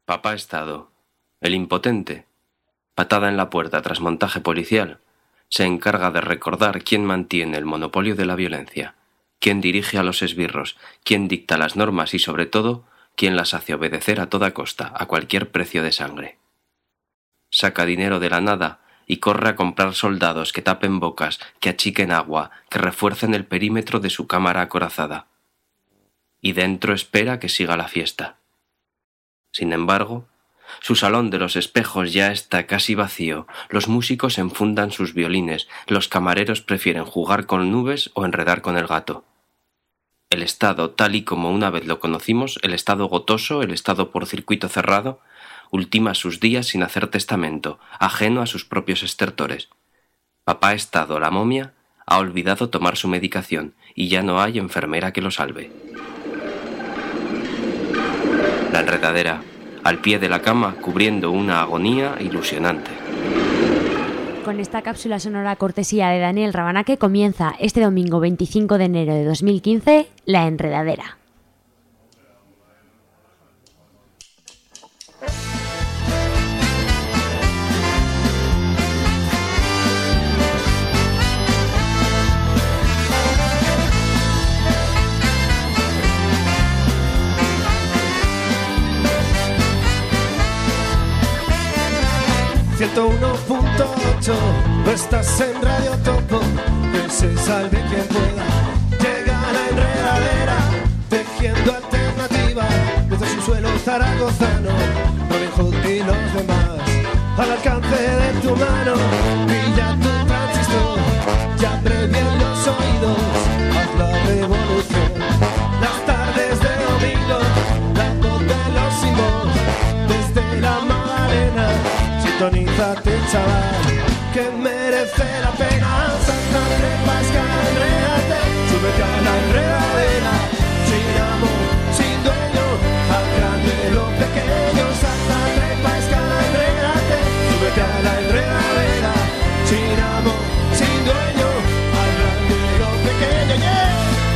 Papá Estado, el impotente, patada en la puerta tras montaje policial, se encarga de recordar quién mantiene el monopolio de la violencia, quién dirige a los esbirros, quién dicta las normas y, sobre todo, quién las hace obedecer a toda costa, a cualquier precio de sangre. Saca dinero de la nada y corre a comprar soldados que tapen bocas, que achiquen agua, que refuercen el perímetro de su cámara acorazada. Y dentro espera que siga la fiesta. Sin embargo, su salón de los espejos ya está casi vacío, los músicos enfundan sus violines, los camareros prefieren jugar con nubes o enredar con el gato. El Estado, tal y como una vez lo conocimos, el Estado gotoso, el Estado por circuito cerrado, ultima sus días sin hacer testamento, ajeno a sus propios estertores. Papá Estado, la momia, ha olvidado tomar su medicación y ya no hay enfermera que lo salve. La enredadera, al pie de la cama, cubriendo una agonía ilusionante. Con esta cápsula sonora cortesía de Daniel Rabanaque comienza este domingo 25 de enero de 2015 La Enredadera. No estás en Radio Topo, que se salve quien pueda. Llega la enredadera, tejiendo alternativa, desde su suelo zaragozano, Robin Hood y los demás. Al alcance de tu mano, brilla tu transistor, ya abre bien los oídos, haz la revolución. Las tardes de domingo, la voz de los sin voz, desde la Magdalena, sintonízate, chaval, que merece la pena. Salta, trepa, escala, enrédate, súbete a la enredadera, sin amor, sin dueño, al grande lo pequeño. Salta, trepa, escala, enrédate, súbete a la enredadera, sin amor, sin dueño, al grande lo pequeño. Yeah.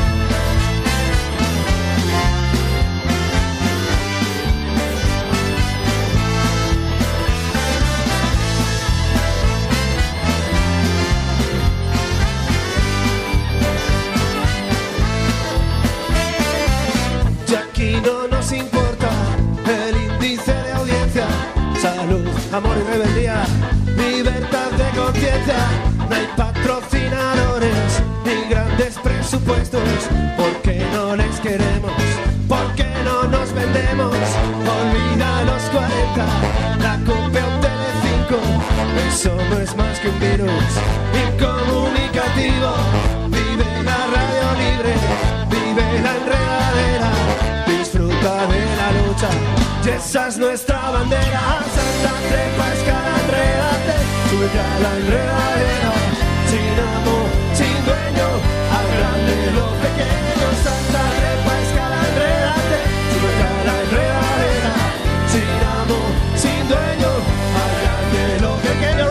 No nos importa el índice de audiencia, salud, amor y rebeldía, libertad de conciencia. No hay patrocinadores ni grandes presupuestos, porque no les queremos, porque no nos vendemos. Olvida los 40, la COPE o Telecinco, eso no es más que un virus incomunicativo. Vive la radio libre, vive la enredadera, disfruta de la lucha, y esa es nuestra bandera. Salta, trepa, escala, enrédate, súbete a la enredadera, sin amor, sin dueño, al grande lo pequeño. Salta, trepa, escala, enrédate, súbete a la enredadera, sin amor, sin dueño, al grande lo pequeño.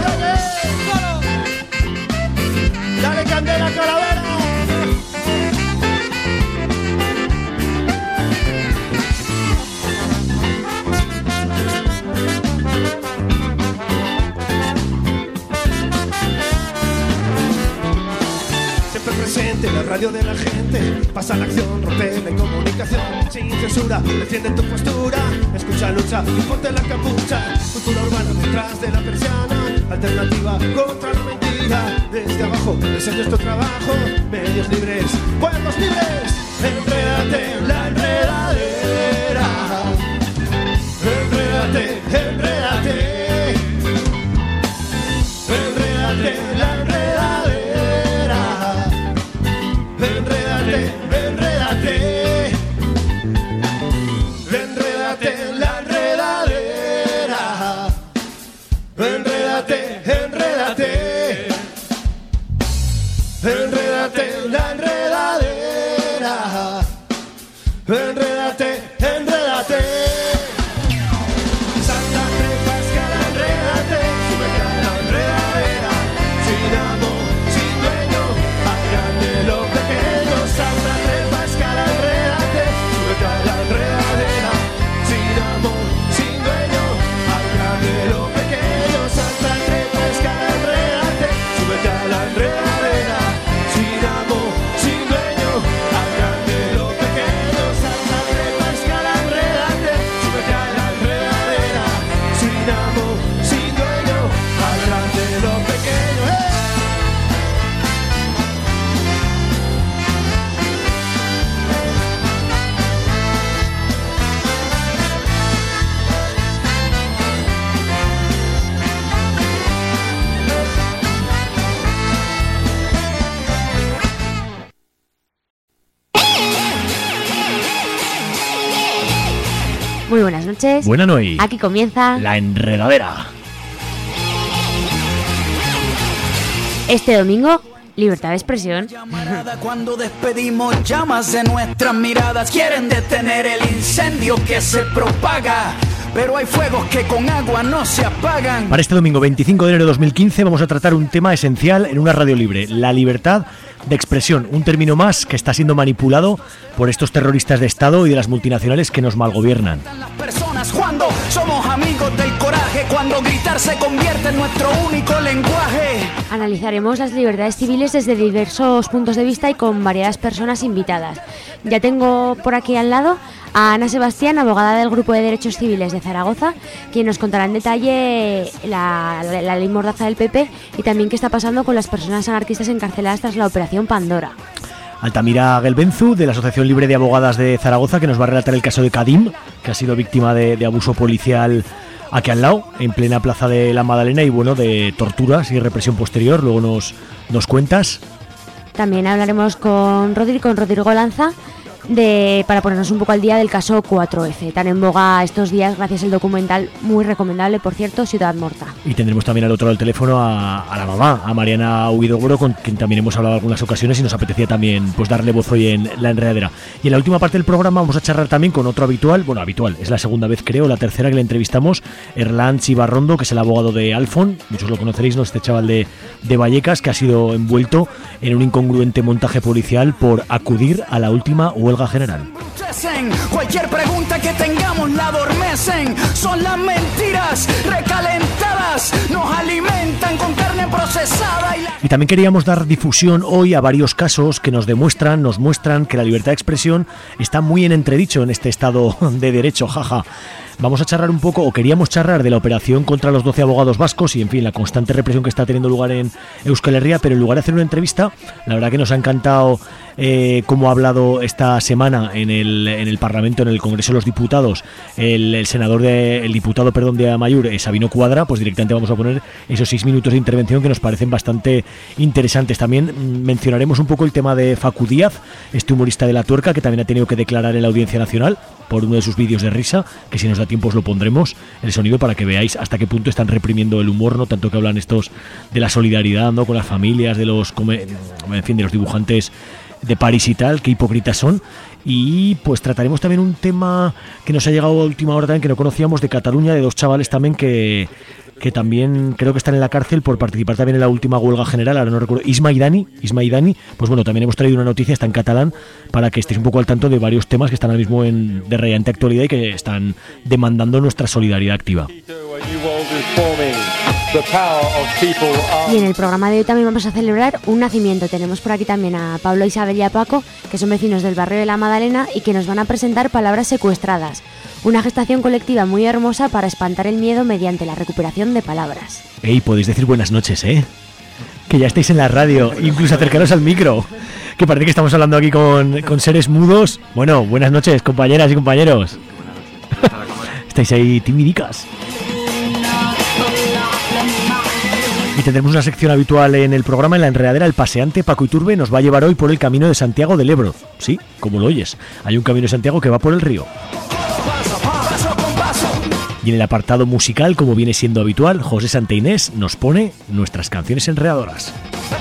Dale candela, calavera. Presente, la radio de la gente, pasa la acción, rompe la incomunicación, sin censura, defiende tu postura, escucha, lucha y ponte la capucha. Cultura urbana detrás de la persiana, alternativa contra la mentira. Desde abajo, ese es nuestro trabajo, medios libres, pueblos libres. Enrédate en la enredadera, enrédate, enrédate, enrédate en la enredadera. Enrédate, enrédate, enrédate en la enredadera, enrédate, enrédate, enrédate en la enredadera, Muy buenas noches. Buenas noches. Aquí comienza La Enredadera. Este domingo, libertad de expresión. Cuando despedimos llamas de nuestras miradas, quieren detener el incendio que se propaga, pero hay fuegos que con agua no se apagan. Para este domingo 25 de enero de 2015 vamos a tratar un tema esencial en una radio libre: la libertad de expresión, un término más que está siendo manipulado por estos terroristas de Estado y de las multinacionales que nos malgobiernan. Las personas cuando somos amigos del coraje, cuando gritar se convierte en nuestro único lenguaje. Analizaremos las libertades civiles desde diversos puntos de vista y con variadas personas invitadas. Ya tengo por aquí al lado a Ana Sebastián, abogada del Grupo de Derechos Civiles de Zaragoza, quien nos contará en detalle la ley Mordaza del PP y también qué está pasando con las personas anarquistas encarceladas tras la operación Pandora. Altamira Gelbenzu, de la Asociación Libre de Abogadas de Zaragoza, que nos va a relatar el caso de Kadim, que ha sido víctima de abuso policial aquí al lado, en plena plaza de la Madalena, y bueno, de torturas y represión posterior. Luego nos cuentas. También hablaremos con Rodrigo Lanza para ponernos un poco al día del caso 4F, tan en boga estos días gracias al documental muy recomendable, por cierto, Ciudad Morta. Y tendremos también al otro lado del teléfono a la mamá, a Mariana Huidobro, con quien también hemos hablado algunas ocasiones y nos apetecía también pues darle voz hoy en La Enredadera. Y en la última parte del programa vamos a charlar también con otro habitual, es la segunda vez creo, la tercera que le entrevistamos, Erlán Chivarrondo, que es el abogado de Alfon, muchos lo conoceréis, ¿no? Este chaval de Vallecas, que ha sido envuelto en un incongruente montaje policial por acudir a la última huelga general. Cualquier pregunta que tengamos la adormecen. Son las mentiras recalentadas, nos alimentan con carne procesada. Y también queríamos dar difusión hoy a varios casos que nos muestran que la libertad de expresión está muy en entredicho en este estado de derecho, jaja. Vamos a charlar un poco, o queríamos charlar, de la operación contra los 12 abogados vascos y, en fin, la constante represión que está teniendo lugar en Euskal Herria, pero en lugar de hacer una entrevista, la verdad que nos ha encantado cómo ha hablado esta semana en el Parlamento, en el Congreso de los Diputados, el diputado de Amaiur, Sabino Cuadra. Pues directamente vamos a poner esos 6 minutos de intervención que nos parecen bastante interesantes. También mencionaremos un poco el tema de Facu Díaz, este humorista de La Tuerca, que también ha tenido que declarar en la Audiencia Nacional por uno de sus vídeos de risa, que si nos da tiempo os lo pondremos, el sonido, para que veáis hasta qué punto están reprimiendo el humor, ¿no? Tanto que hablan estos de la solidaridad, ¿no? Con las familias de los dibujantes de París y tal, qué hipócritas son. Y pues trataremos también un tema que nos ha llegado a última hora también, que no conocíamos, de Cataluña, de dos chavales también que también creo que están en la cárcel por participar también en la última huelga general, ahora no recuerdo, Isma y Dani, pues bueno, también hemos traído una noticia, está en catalán, para que estéis un poco al tanto de varios temas que están ahora mismo de radiante actualidad y que están demandando nuestra solidaridad activa. Y en el programa de hoy también vamos a celebrar un nacimiento. Tenemos por aquí también a Pablo, Isabel y a Paco, que son vecinos del barrio de la Madalena y que nos van a presentar Palabras secuestradas, una gestación colectiva muy hermosa para espantar el miedo mediante la recuperación de palabras. Podéis decir buenas noches, que ya estáis en la radio, incluso acercaros al micro, que parece que estamos hablando aquí con seres mudos. Bueno, buenas noches, compañeras y compañeros. Estáis ahí timidicas. Y tendremos una sección habitual en el programa, en La Enredadera. El paseante Paco Iturbe nos va a llevar hoy por el camino de Santiago del Ebro. Sí, como lo oyes, hay un camino de Santiago que va por el río. Y en el apartado musical, como viene siendo habitual, José Santa Inés nos pone nuestras canciones enredadoras.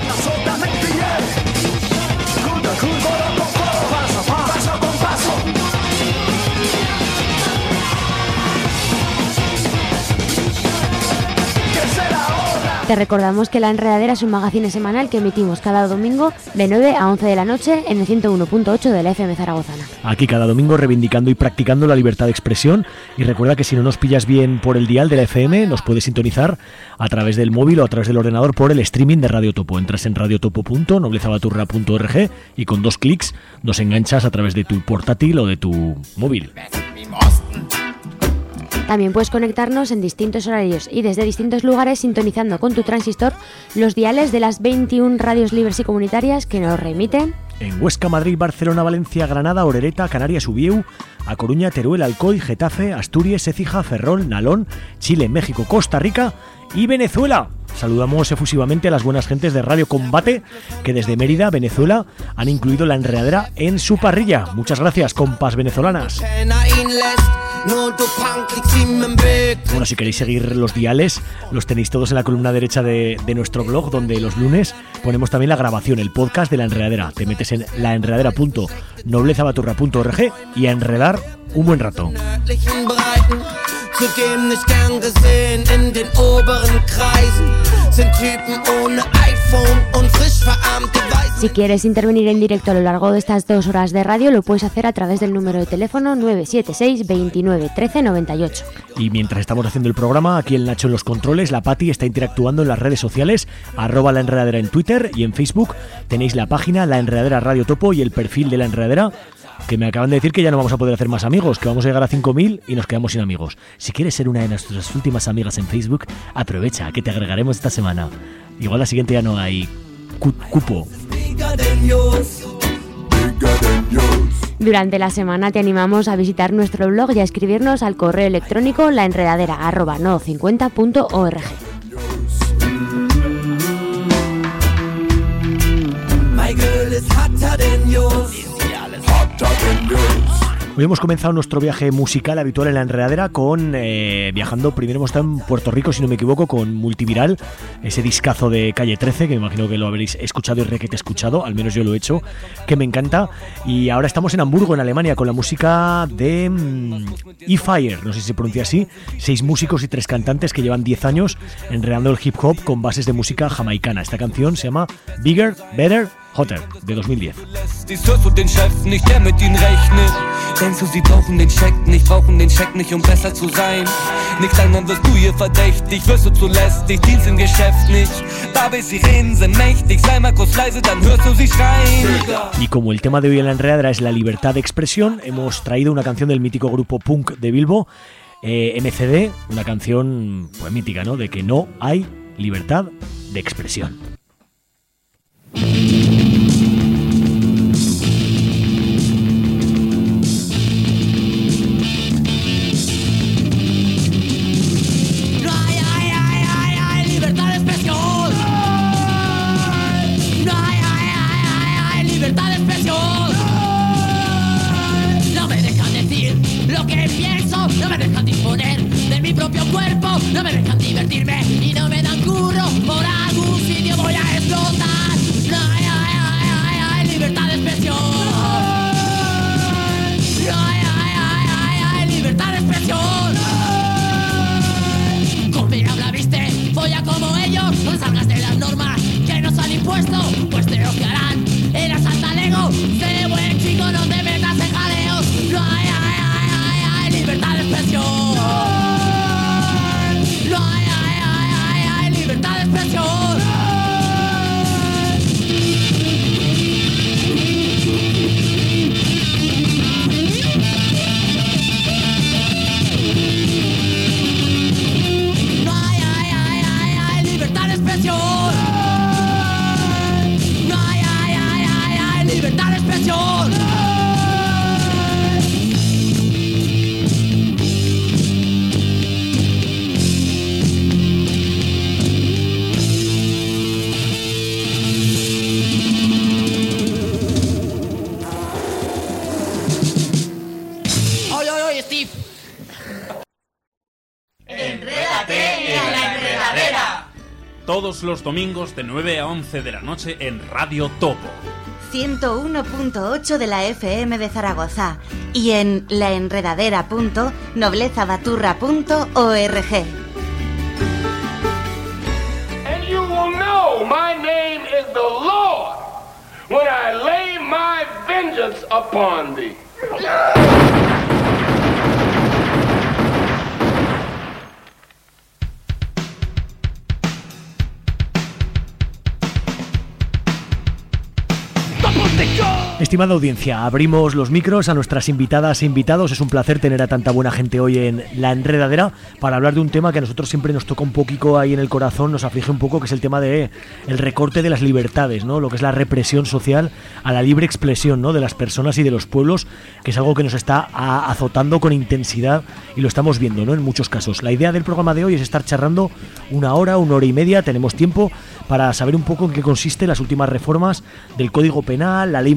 Te recordamos que La Enredadera es un magazine semanal que emitimos cada domingo de 9 a 11 de la noche en el 101.8 de la FM zaragozana. Aquí cada domingo reivindicando y practicando la libertad de expresión. Y recuerda que si no nos pillas bien por el dial de la FM, nos puedes sintonizar a través del móvil o a través del ordenador por el streaming de Radio Topo. Entras en radiotopo.noblezabaturra.org y con 2 clics nos enganchas a través de tu portátil o de tu móvil. También puedes conectarnos en distintos horarios y desde distintos lugares sintonizando con tu transistor los diales de las 21 radios libres y comunitarias que nos remiten en Huesca, Madrid, Barcelona, Valencia, Granada, Orereta, Canarias, Ubieu, A Coruña, Teruel, Alcoy, Getafe, Asturias, Écija, Ferrol, Nalón, Chile, México, Costa Rica y Venezuela. Saludamos efusivamente a las buenas gentes de Radio Combate, que desde Mérida, Venezuela, han incluido La Enredadera en su parrilla. Muchas gracias, compas venezolanas. Bueno, si queréis seguir los diales, los tenéis todos en la columna derecha de nuestro blog, donde los lunes ponemos también la grabación, el podcast de La Enredadera. Te metes en laenredadera.noblezabaturra.org y a enredar un buen rato. Zudem nicht gern gesehen in den oberen Kreisen. Sind Typen ohne iPhone und frisch verarmte Weißen. Si quieres intervenir en directo a lo largo de estas 2 horas de radio, lo puedes hacer a través del número de teléfono 976 29 13 98. Y mientras estamos haciendo el programa, aquí el Nacho en los controles, la Pati está interactuando en las redes sociales, @La Enredadera en Twitter y en Facebook. Tenéis la página La Enredadera Radio Topo y el perfil de La Enredadera, que me acaban de decir que ya no vamos a poder hacer más amigos, que vamos a llegar a 5.000 y nos quedamos sin amigos. Si quieres ser una de nuestras últimas amigas en Facebook, aprovecha, que te agregaremos esta semana. Igual la siguiente ya no hay cupo. Durante la semana te animamos a visitar nuestro blog y a escribirnos al correo electrónico laenredadera@no50.org. Hoy hemos comenzado nuestro viaje musical habitual en La Enredadera con viajando. Primero hemos estado en Puerto Rico, si no me equivoco, con Multiviral, ese discazo de Calle 13, que me imagino que lo habréis escuchado y requete escuchado, al menos yo lo he hecho, que me encanta. Y ahora estamos en Hamburgo, en Alemania, con la música de E-Fire, no sé si se pronuncia así, 6 músicos y 3 cantantes que llevan 10 años enredando el hip hop con bases de música jamaicana. Esta canción se llama Bigger, Better, Hotter, de 2010. Denkst du, sie brauchen den Scheck nicht, um besser zu sein? Nicht lang, dann wirst du hier verdächtig, wirst du zu lästig, Dienst im Geschäft nicht. Babys, Sirenen sind mächtig, sei mal kurz leise, dann hörst du sie schreien. Y como el tema de hoy en La Enredadera es la libertad de expresión, hemos traído una canción del mítico grupo punk de Bilbo, MCD, una canción pues mítica, ¿no? De que no hay libertad de expresión. No me dejan divertirme y no me dan curro. Por algún sitio voy a explotar. No hay libertad de expresión. No hay libertad de expresión. Conmigo habla, viste, folla como ellos. No salgas de las normas que nos han impuesto, pues te lo que harán. Eras altalego, sé buen chico, no te metas en jaleos. No hay libertad de expresión. Libertad de expresión. No hay libertad de expresión. No hay libertad de expresión. Todos los domingos de 9 a 11 de la noche en Radio Topo. 101.8 de la FM de Zaragoza y en laenredadera.noblezabaturra.org. And you will know my name is the Lord when I lay my vengeance upon thee. Estimada audiencia, abrimos los micros a nuestras invitadas e invitados. Es un placer tener a tanta buena gente hoy en La Enredadera para hablar de un tema que a nosotros siempre nos toca un poquito ahí en el corazón, nos aflige un poco, que es el tema de el recorte de las libertades, ¿no? Lo que es la represión social a la libre expresión, ¿no? De las personas y de los pueblos, que es algo que nos está azotando con intensidad y lo estamos viendo, ¿no? En muchos casos. La idea del programa de hoy es estar charlando 1 hora, 1 hora y media. Tenemos tiempo para saber un poco en qué consiste las últimas reformas del Código Penal, la Ley Mordaza,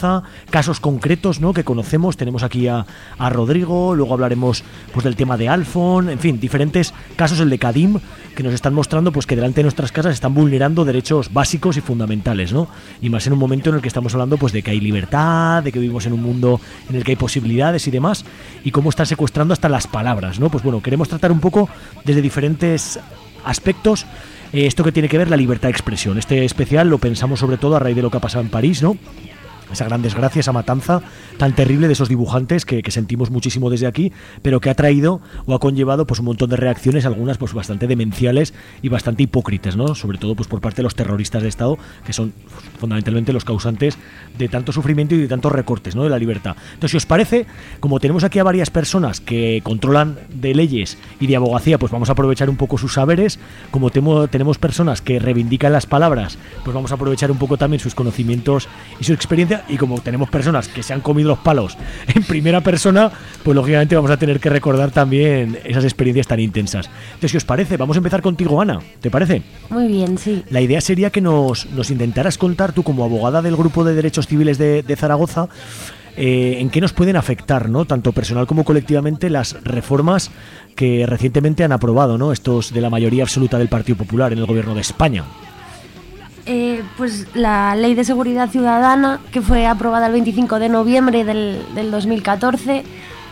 Zaragoza, casos concretos, ¿no?, que conocemos. Tenemos aquí a Rodrigo, luego hablaremos pues del tema de Alfon, en fin, diferentes casos, el de Kadim, que nos están mostrando pues que delante de nuestras casas están vulnerando derechos básicos y fundamentales, ¿no? Y más en un momento en el que estamos hablando pues de que hay libertad, de que vivimos en un mundo en el que hay posibilidades y demás, y cómo están secuestrando hasta las palabras, ¿no? Pues bueno, queremos tratar un poco desde diferentes aspectos esto que tiene que ver la libertad de expresión. Este especial lo pensamos sobre todo a raíz de lo que ha pasado en París, ¿no? Esa gran desgracia, esa matanza tan terrible de esos dibujantes que sentimos muchísimo desde aquí, pero que ha traído o ha conllevado pues un montón de reacciones, algunas pues bastante demenciales y bastante hipócritas, ¿no? Sobre todo pues por parte de los terroristas de Estado, que son fundamentalmente los causantes de tanto sufrimiento y de tantos recortes, ¿no?, de la libertad. Entonces, si os parece, como tenemos aquí a varias personas que controlan de leyes y de abogacía, pues vamos a aprovechar un poco sus saberes. Como tenemos personas que reivindican las palabras, pues vamos a aprovechar un poco también sus conocimientos y su experiencia. Y como tenemos personas que se han comido los palos en primera persona, pues lógicamente vamos a tener que recordar también esas experiencias tan intensas. Entonces, si os parece, vamos a empezar contigo, Ana. ¿Te parece? Muy bien, sí. La idea sería que nos intentaras contar, tú como abogada del Grupo de Derechos Civiles de Zaragoza, en qué nos pueden afectar, ¿no?, tanto personal como colectivamente, las reformas que recientemente han aprobado, ¿no?, estos de la mayoría absoluta del Partido Popular en el Gobierno de España. Pues la Ley de Seguridad Ciudadana, que fue aprobada el 25 de noviembre del 2014,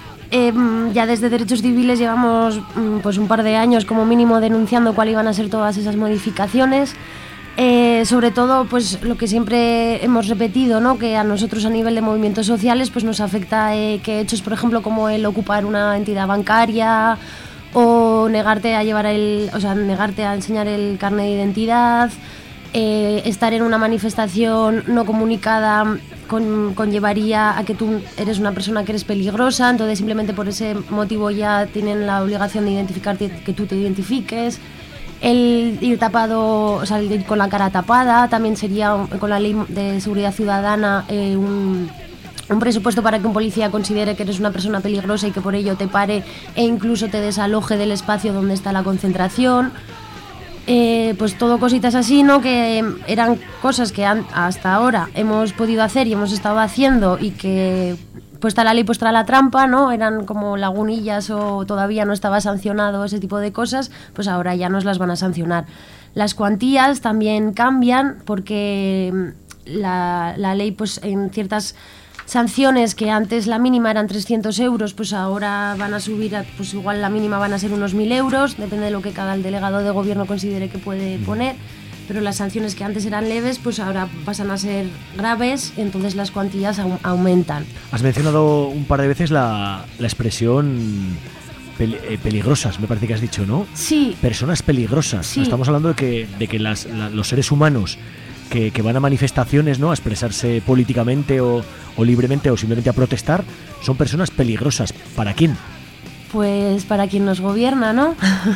ya desde Derechos Civiles llevamos pues un par de años como mínimo denunciando cuáles iban a ser todas esas modificaciones. Sobre todo pues lo que siempre hemos repetido, ¿no?, que a nosotros a nivel de movimientos sociales pues nos afecta que hechos, por ejemplo, como el ocupar una entidad bancaria o negarte a negarte a enseñar el carnet de identidad. Estar en una manifestación no comunicada conllevaría a que tú eres una persona que eres peligrosa, entonces simplemente por ese motivo ya tienen la obligación de identificarte, que tú te identifiques. El ir tapado, o sea, el ir con la cara tapada, también sería con la Ley de Seguridad Ciudadana un presupuesto para que un policía considere que eres una persona peligrosa y que por ello te pare e incluso te desaloje del espacio donde está la concentración. Pues todo cositas así, ¿no?, que eran cosas que hasta ahora hemos podido hacer y hemos estado haciendo, y que puesta la ley puesta la trampa, ¿no?, eran como lagunillas o todavía no estaba sancionado ese tipo de cosas, pues ahora ya nos las van a sancionar. Las cuantías también cambian porque la ley pues en ciertas sanciones que antes la mínima eran 300 euros, pues ahora van a subir, pues igual la mínima van a ser unos 1.000 euros, depende de lo que cada delegado de gobierno considere que puede poner, pero las sanciones que antes eran leves, pues ahora pasan a ser graves, entonces las cuantías aumentan. Has mencionado un par de veces la expresión peligrosas, me parece que has dicho, ¿no? Sí. Personas peligrosas. Sí. Estamos hablando de que los seres humanos que van a manifestaciones, ¿no?, a expresarse políticamente o libremente o simplemente a protestar, son personas peligrosas. ¿Para quién? Pues para quien nos gobierna, ¿no?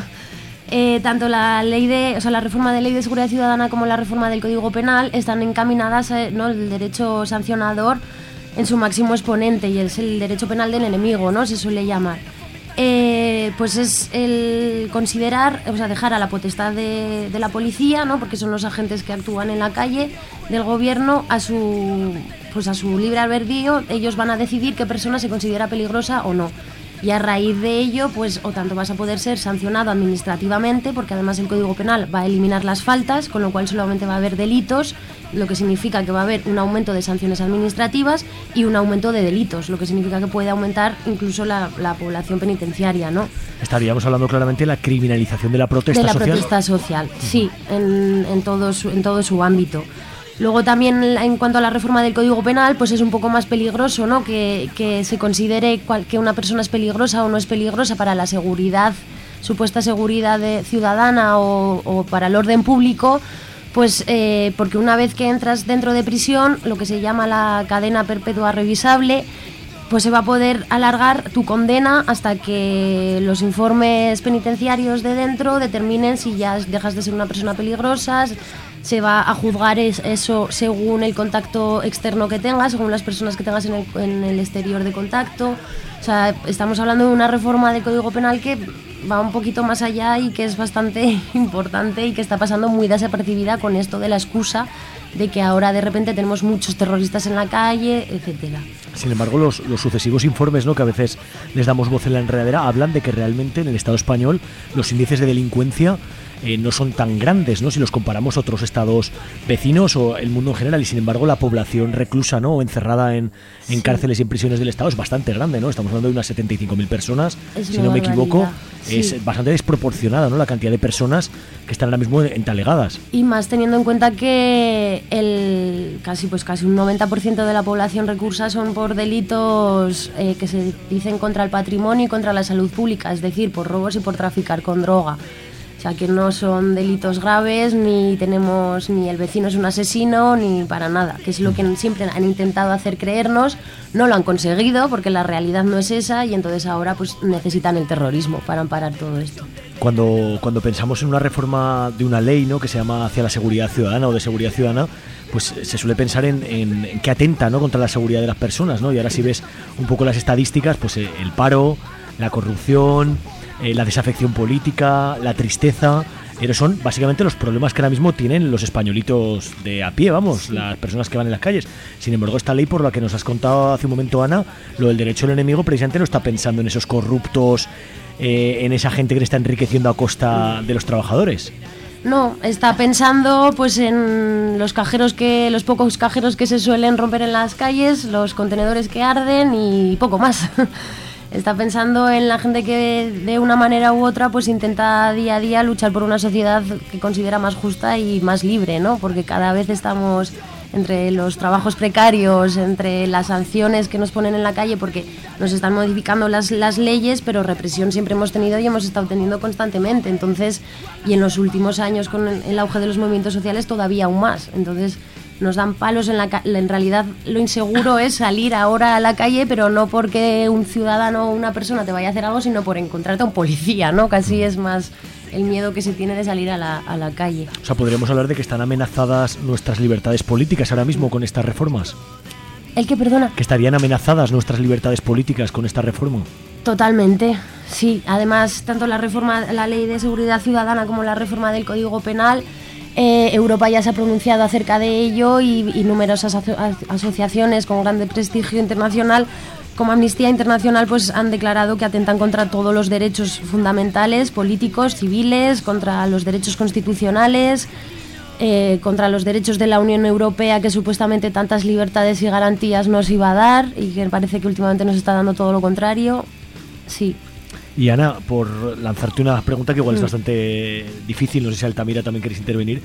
Tanto la reforma de Ley de Seguridad Ciudadana como la reforma del Código Penal están encaminadas, ¿no?, el derecho sancionador en su máximo exponente, y es el derecho penal del enemigo, ¿no?, se suele llamar. Pues es el considerar, o sea, dejar a la potestad de la policía, ¿no?, porque son los agentes que actúan en la calle del gobierno, a su libre albedrío. Ellos van a decidir qué persona se considera peligrosa o no. Y a raíz de ello, pues o tanto vas a poder ser sancionado administrativamente, porque además el Código Penal va a eliminar las faltas, con lo cual solamente va a haber delitos, lo que significa que va a haber un aumento de sanciones administrativas y un aumento de delitos, lo que significa que puede aumentar incluso la población penitenciaria, ¿no? Estaríamos hablando claramente de la criminalización de la protesta social. De la protesta social, sí, en todo su ámbito. Luego también en cuanto a la reforma del Código Penal, pues es un poco más peligroso, ¿no?, que se considere que una persona es peligrosa o no es peligrosa para la seguridad, supuesta seguridad ciudadana o para el orden público, pues porque una vez que entras dentro de prisión, lo que se llama la cadena perpetua revisable, pues se va a poder alargar tu condena hasta que los informes penitenciarios de dentro determinen si ya dejas de ser una persona peligrosa. Se va a juzgar eso según el contacto externo que tengas, según las personas que tengas en el exterior de contacto. O sea, estamos hablando de una reforma del Código Penal que va un poquito más allá y que es bastante importante y que está pasando muy desapercibida con esto de la excusa de que ahora de repente tenemos muchos terroristas en la calle, etcétera. Sin embargo, los sucesivos informes, ¿no?, que a veces les damos voz en la enredadera, hablan de que realmente en el Estado español los índices de delincuencia no son tan grandes, ¿no?, si los comparamos a otros estados vecinos o el mundo en general, y sin embargo la población reclusa, ¿no?, o encerrada en cárceles y en prisiones del Estado es bastante grande, ¿no? Estamos hablando de unas 75.000 personas, si no me equivoco. Sí. Es bastante desproporcionada, ¿no?, la cantidad de personas que están ahora mismo entalegadas. Y más teniendo en cuenta que casi un 90% de la población reclusa son por delitos que se dicen contra el patrimonio y contra la salud pública, es decir, por robos y por traficar con droga. O sea, que no son delitos graves, ni el vecino es un asesino, ni para nada, que es lo que siempre han intentado hacer creernos. No lo han conseguido porque la realidad no es esa, y entonces ahora pues necesitan el terrorismo para amparar todo esto. Cuando pensamos en una reforma de una ley, ¿no?, que se llama hacia la seguridad ciudadana o de seguridad ciudadana, pues se suele pensar en que atenta, ¿no?, contra la seguridad de las personas, ¿no? Y ahora si ves un poco las estadísticas, pues el paro, la corrupción, la desafección política, la tristeza, son básicamente los problemas que ahora mismo tienen los españolitos de a pie, vamos, las personas que van en las calles. Sin embargo, esta ley, por la que nos has contado hace un momento, Ana, lo del derecho del enemigo, precisamente no está pensando en esos corruptos, en esa gente que le está enriqueciendo a costa de los trabajadores. No, está pensando pues en los pocos cajeros que se suelen romper en las calles, los contenedores que arden y poco más. Está pensando en la gente que de una manera u otra pues intenta día a día luchar por una sociedad que considera más justa y más libre, ¿no? Porque cada vez estamos entre los trabajos precarios, entre las sanciones que nos ponen en la calle, porque nos están modificando las leyes, pero represión siempre hemos tenido y hemos estado teniendo constantemente. Entonces, y en los últimos años con el auge de los movimientos sociales todavía aún más. Entonces nos dan palos en realidad lo inseguro es salir ahora a la calle, pero no porque un ciudadano o una persona te vaya a hacer algo, sino por encontrarte a un policía, ¿no? Casi es más el miedo que se tiene de salir a la calle. O sea, podríamos hablar de que están amenazadas nuestras libertades políticas ahora mismo con estas reformas. ¿El qué, perdona? Que estarían amenazadas nuestras libertades políticas con esta reforma. Totalmente, sí. Además, tanto la ley de seguridad ciudadana como la reforma del Código Penal, Europa ya se ha pronunciado acerca de ello y numerosas asociaciones con grande prestigio internacional como Amnistía Internacional pues han declarado que atentan contra todos los derechos fundamentales, políticos, civiles, contra los derechos constitucionales, contra los derechos de la Unión Europea, que supuestamente tantas libertades y garantías nos iba a dar y que parece que últimamente nos está dando todo lo contrario. Sí. Y Ana, por lanzarte una pregunta que igual es bastante difícil, no sé si Altamira también queréis intervenir,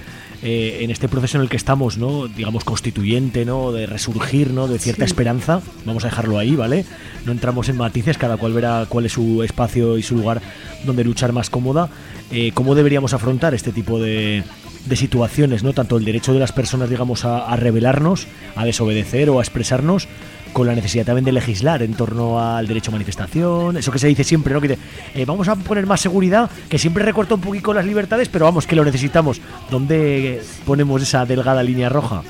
en este proceso en el que estamos, ¿no?, digamos constituyente, ¿no?, de resurgir, ¿no?, de cierta esperanza, vamos a dejarlo ahí, ¿vale? No entramos en matices, cada cual verá cuál es su espacio y su lugar donde luchar más cómoda. ¿Cómo deberíamos afrontar este tipo de situaciones, ¿no?, tanto el derecho de las personas, digamos, a rebelarnos, a desobedecer o a expresarnos, con la necesidad también de legislar en torno al derecho a manifestación, eso que se dice siempre, ¿no?, que vamos a poner más seguridad, que siempre recorta un poquito las libertades, pero vamos, que lo necesitamos. ¿Dónde ponemos esa delgada línea roja?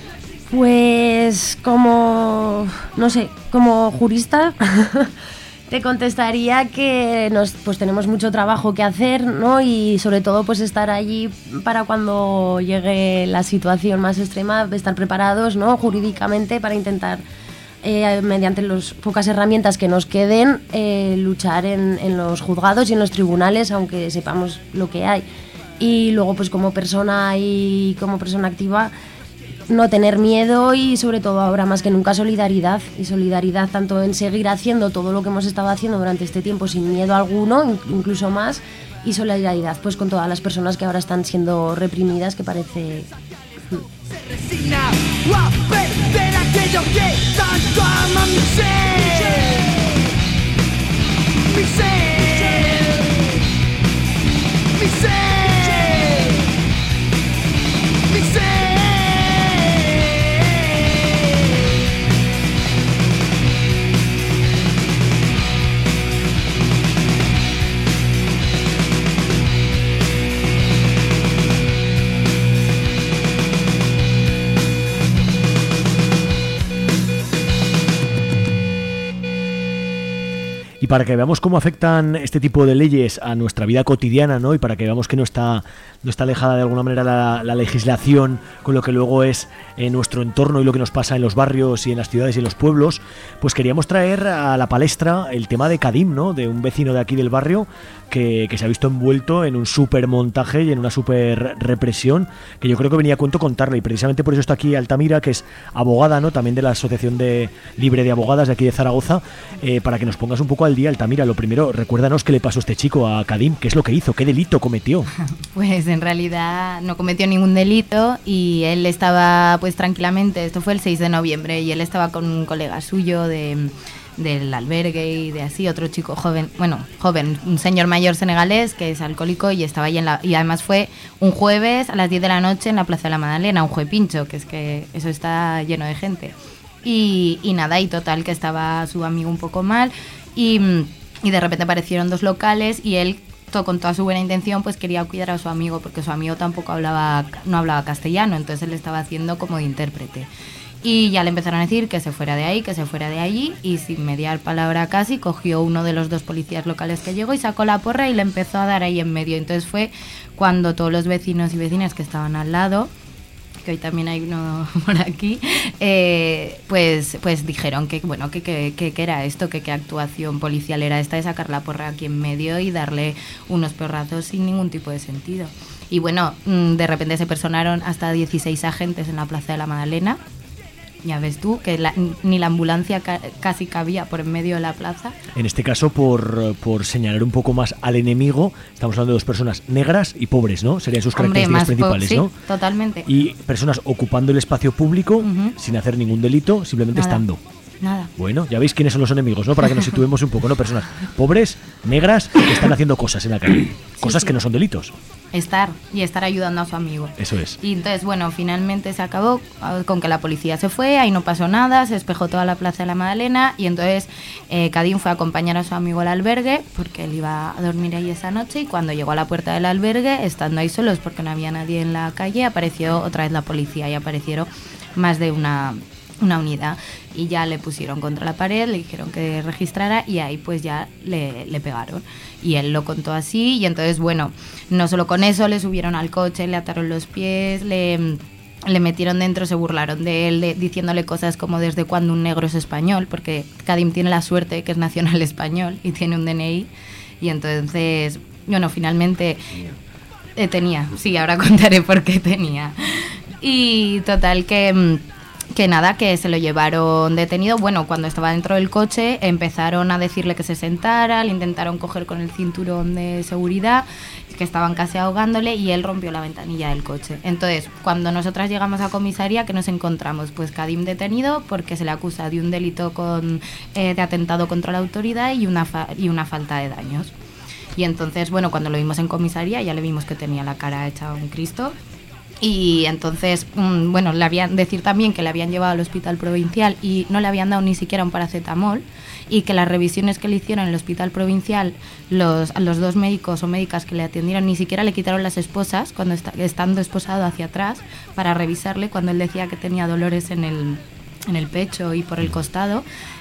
Pues como jurista te contestaría que pues tenemos mucho trabajo que hacer, ¿no?, y sobre todo pues estar allí para cuando llegue la situación más extrema, estar preparados, ¿no?, jurídicamente para intentar mediante las pocas herramientas que nos queden, luchar en los juzgados y en los tribunales, aunque sepamos lo que hay. Y luego, pues como persona y como persona activa, no tener miedo y sobre todo ahora más que nunca solidaridad. Y solidaridad tanto en seguir haciendo todo lo que hemos estado haciendo durante este tiempo sin miedo alguno, incluso más, y solidaridad pues con todas las personas que ahora están siendo reprimidas, que parece... Se resigna a perder aquello que tanto ama mi ser. Mi ser. Mi ser. Mi ser. Y para que veamos cómo afectan este tipo de leyes a nuestra vida cotidiana, ¿no? Y para que veamos que no está alejada de alguna manera la legislación con lo que luego es nuestro entorno y lo que nos pasa en los barrios y en las ciudades y en los pueblos, pues queríamos traer a la palestra el tema de Kadim, ¿no? De un vecino de aquí del barrio que se ha visto envuelto en un súper montaje y en una súper represión, que yo creo que venía a cuento contarle, y precisamente por eso está aquí Altamira, que es abogada, ¿no? También de la Asociación Libre de Abogadas de aquí de Zaragoza, para que nos pongas un poco al día. Altamira, lo primero, recuérdanos qué le pasó a este chico, a Kadim, qué es lo que hizo, qué delito cometió. Pues en realidad no cometió ningún delito y él estaba pues tranquilamente, esto fue el 6 de noviembre, y él estaba con un colega suyo del albergue y de así, otro chico joven, un señor mayor senegalés que es alcohólico, y estaba ahí y además fue un jueves a las 10 de la noche en la Plaza de la Magdalena, un juepincho, que es que eso está lleno de gente. Y nada, y total que estaba su amigo un poco mal y de repente aparecieron dos locales y él, con toda su buena intención, pues quería cuidar a su amigo, porque su amigo tampoco no hablaba castellano, entonces él estaba haciendo como de intérprete. Y ya le empezaron a decir que se fuera de ahí, que se fuera de allí, y sin mediar palabra casi, cogió uno de los dos policías locales que llegó y sacó la porra y le empezó a dar ahí en medio. Entonces fue cuando todos los vecinos y vecinas que estaban al lado, que hoy también hay uno por aquí, pues dijeron que era esto, que qué actuación policial era esta de sacar la porra aquí en medio y darle unos perrazos sin ningún tipo de sentido. Y bueno, de repente se personaron hasta 16 agentes en la Plaza de la Magdalena. Ya ves tú, que ni la ambulancia casi cabía por en medio de la plaza. En este caso, por señalar un poco más al enemigo, estamos hablando de dos personas negras y pobres, ¿no? Serían sus características principales, ¿no? Sí, totalmente. Y personas ocupando el espacio público sin hacer ningún delito, simplemente estando. Nada. Bueno, ya veis quiénes son los enemigos, ¿no? Para que nos situemos un poco, ¿no? Personas pobres, negras, que están haciendo cosas en la calle. Cosas que no son delitos. Estar ayudando a su amigo. Eso es. Y entonces, bueno, finalmente se acabó con que la policía se fue, ahí no pasó nada, se despejó toda la Plaza de la Magdalena, y entonces Kadim fue a acompañar a su amigo al albergue, porque él iba a dormir ahí esa noche, y cuando llegó a la puerta del albergue, estando ahí solos porque no había nadie en la calle, apareció otra vez la policía, y aparecieron más de una unidad, y ya le pusieron contra la pared, le dijeron que registrara, y ahí pues ya le pegaron, y él lo contó así. Y entonces, bueno, no solo con eso, le subieron al coche, le ataron los pies, le metieron dentro, se burlaron de él, diciéndole cosas como desde cuándo un negro es español, porque Kadim tiene la suerte que es nacional español y tiene un DNI, y entonces, bueno, finalmente tenía, sí, ahora contaré por qué tenía. Y total que nada, que se lo llevaron detenido. Bueno, cuando estaba dentro del coche empezaron a decirle que se sentara, le intentaron coger con el cinturón de seguridad, que estaban casi ahogándole, y él rompió la ventanilla del coche. Entonces, cuando nosotras llegamos a comisaría, ¿qué nos encontramos? Pues Kadim detenido porque se le acusa de un delito de atentado contra la autoridad y una falta de daños. Y entonces, bueno, cuando lo vimos en comisaría ya le vimos que tenía la cara hecha un Cristo. Y entonces, bueno, decir también que le habían llevado al hospital provincial y no le habían dado ni siquiera un paracetamol, y que las revisiones que le hicieron en el hospital provincial, a los dos médicos o médicas que le atendieron, ni siquiera le quitaron las esposas cuando estando esposado hacia atrás para revisarle, cuando él decía que tenía dolores en el pecho y por el costado.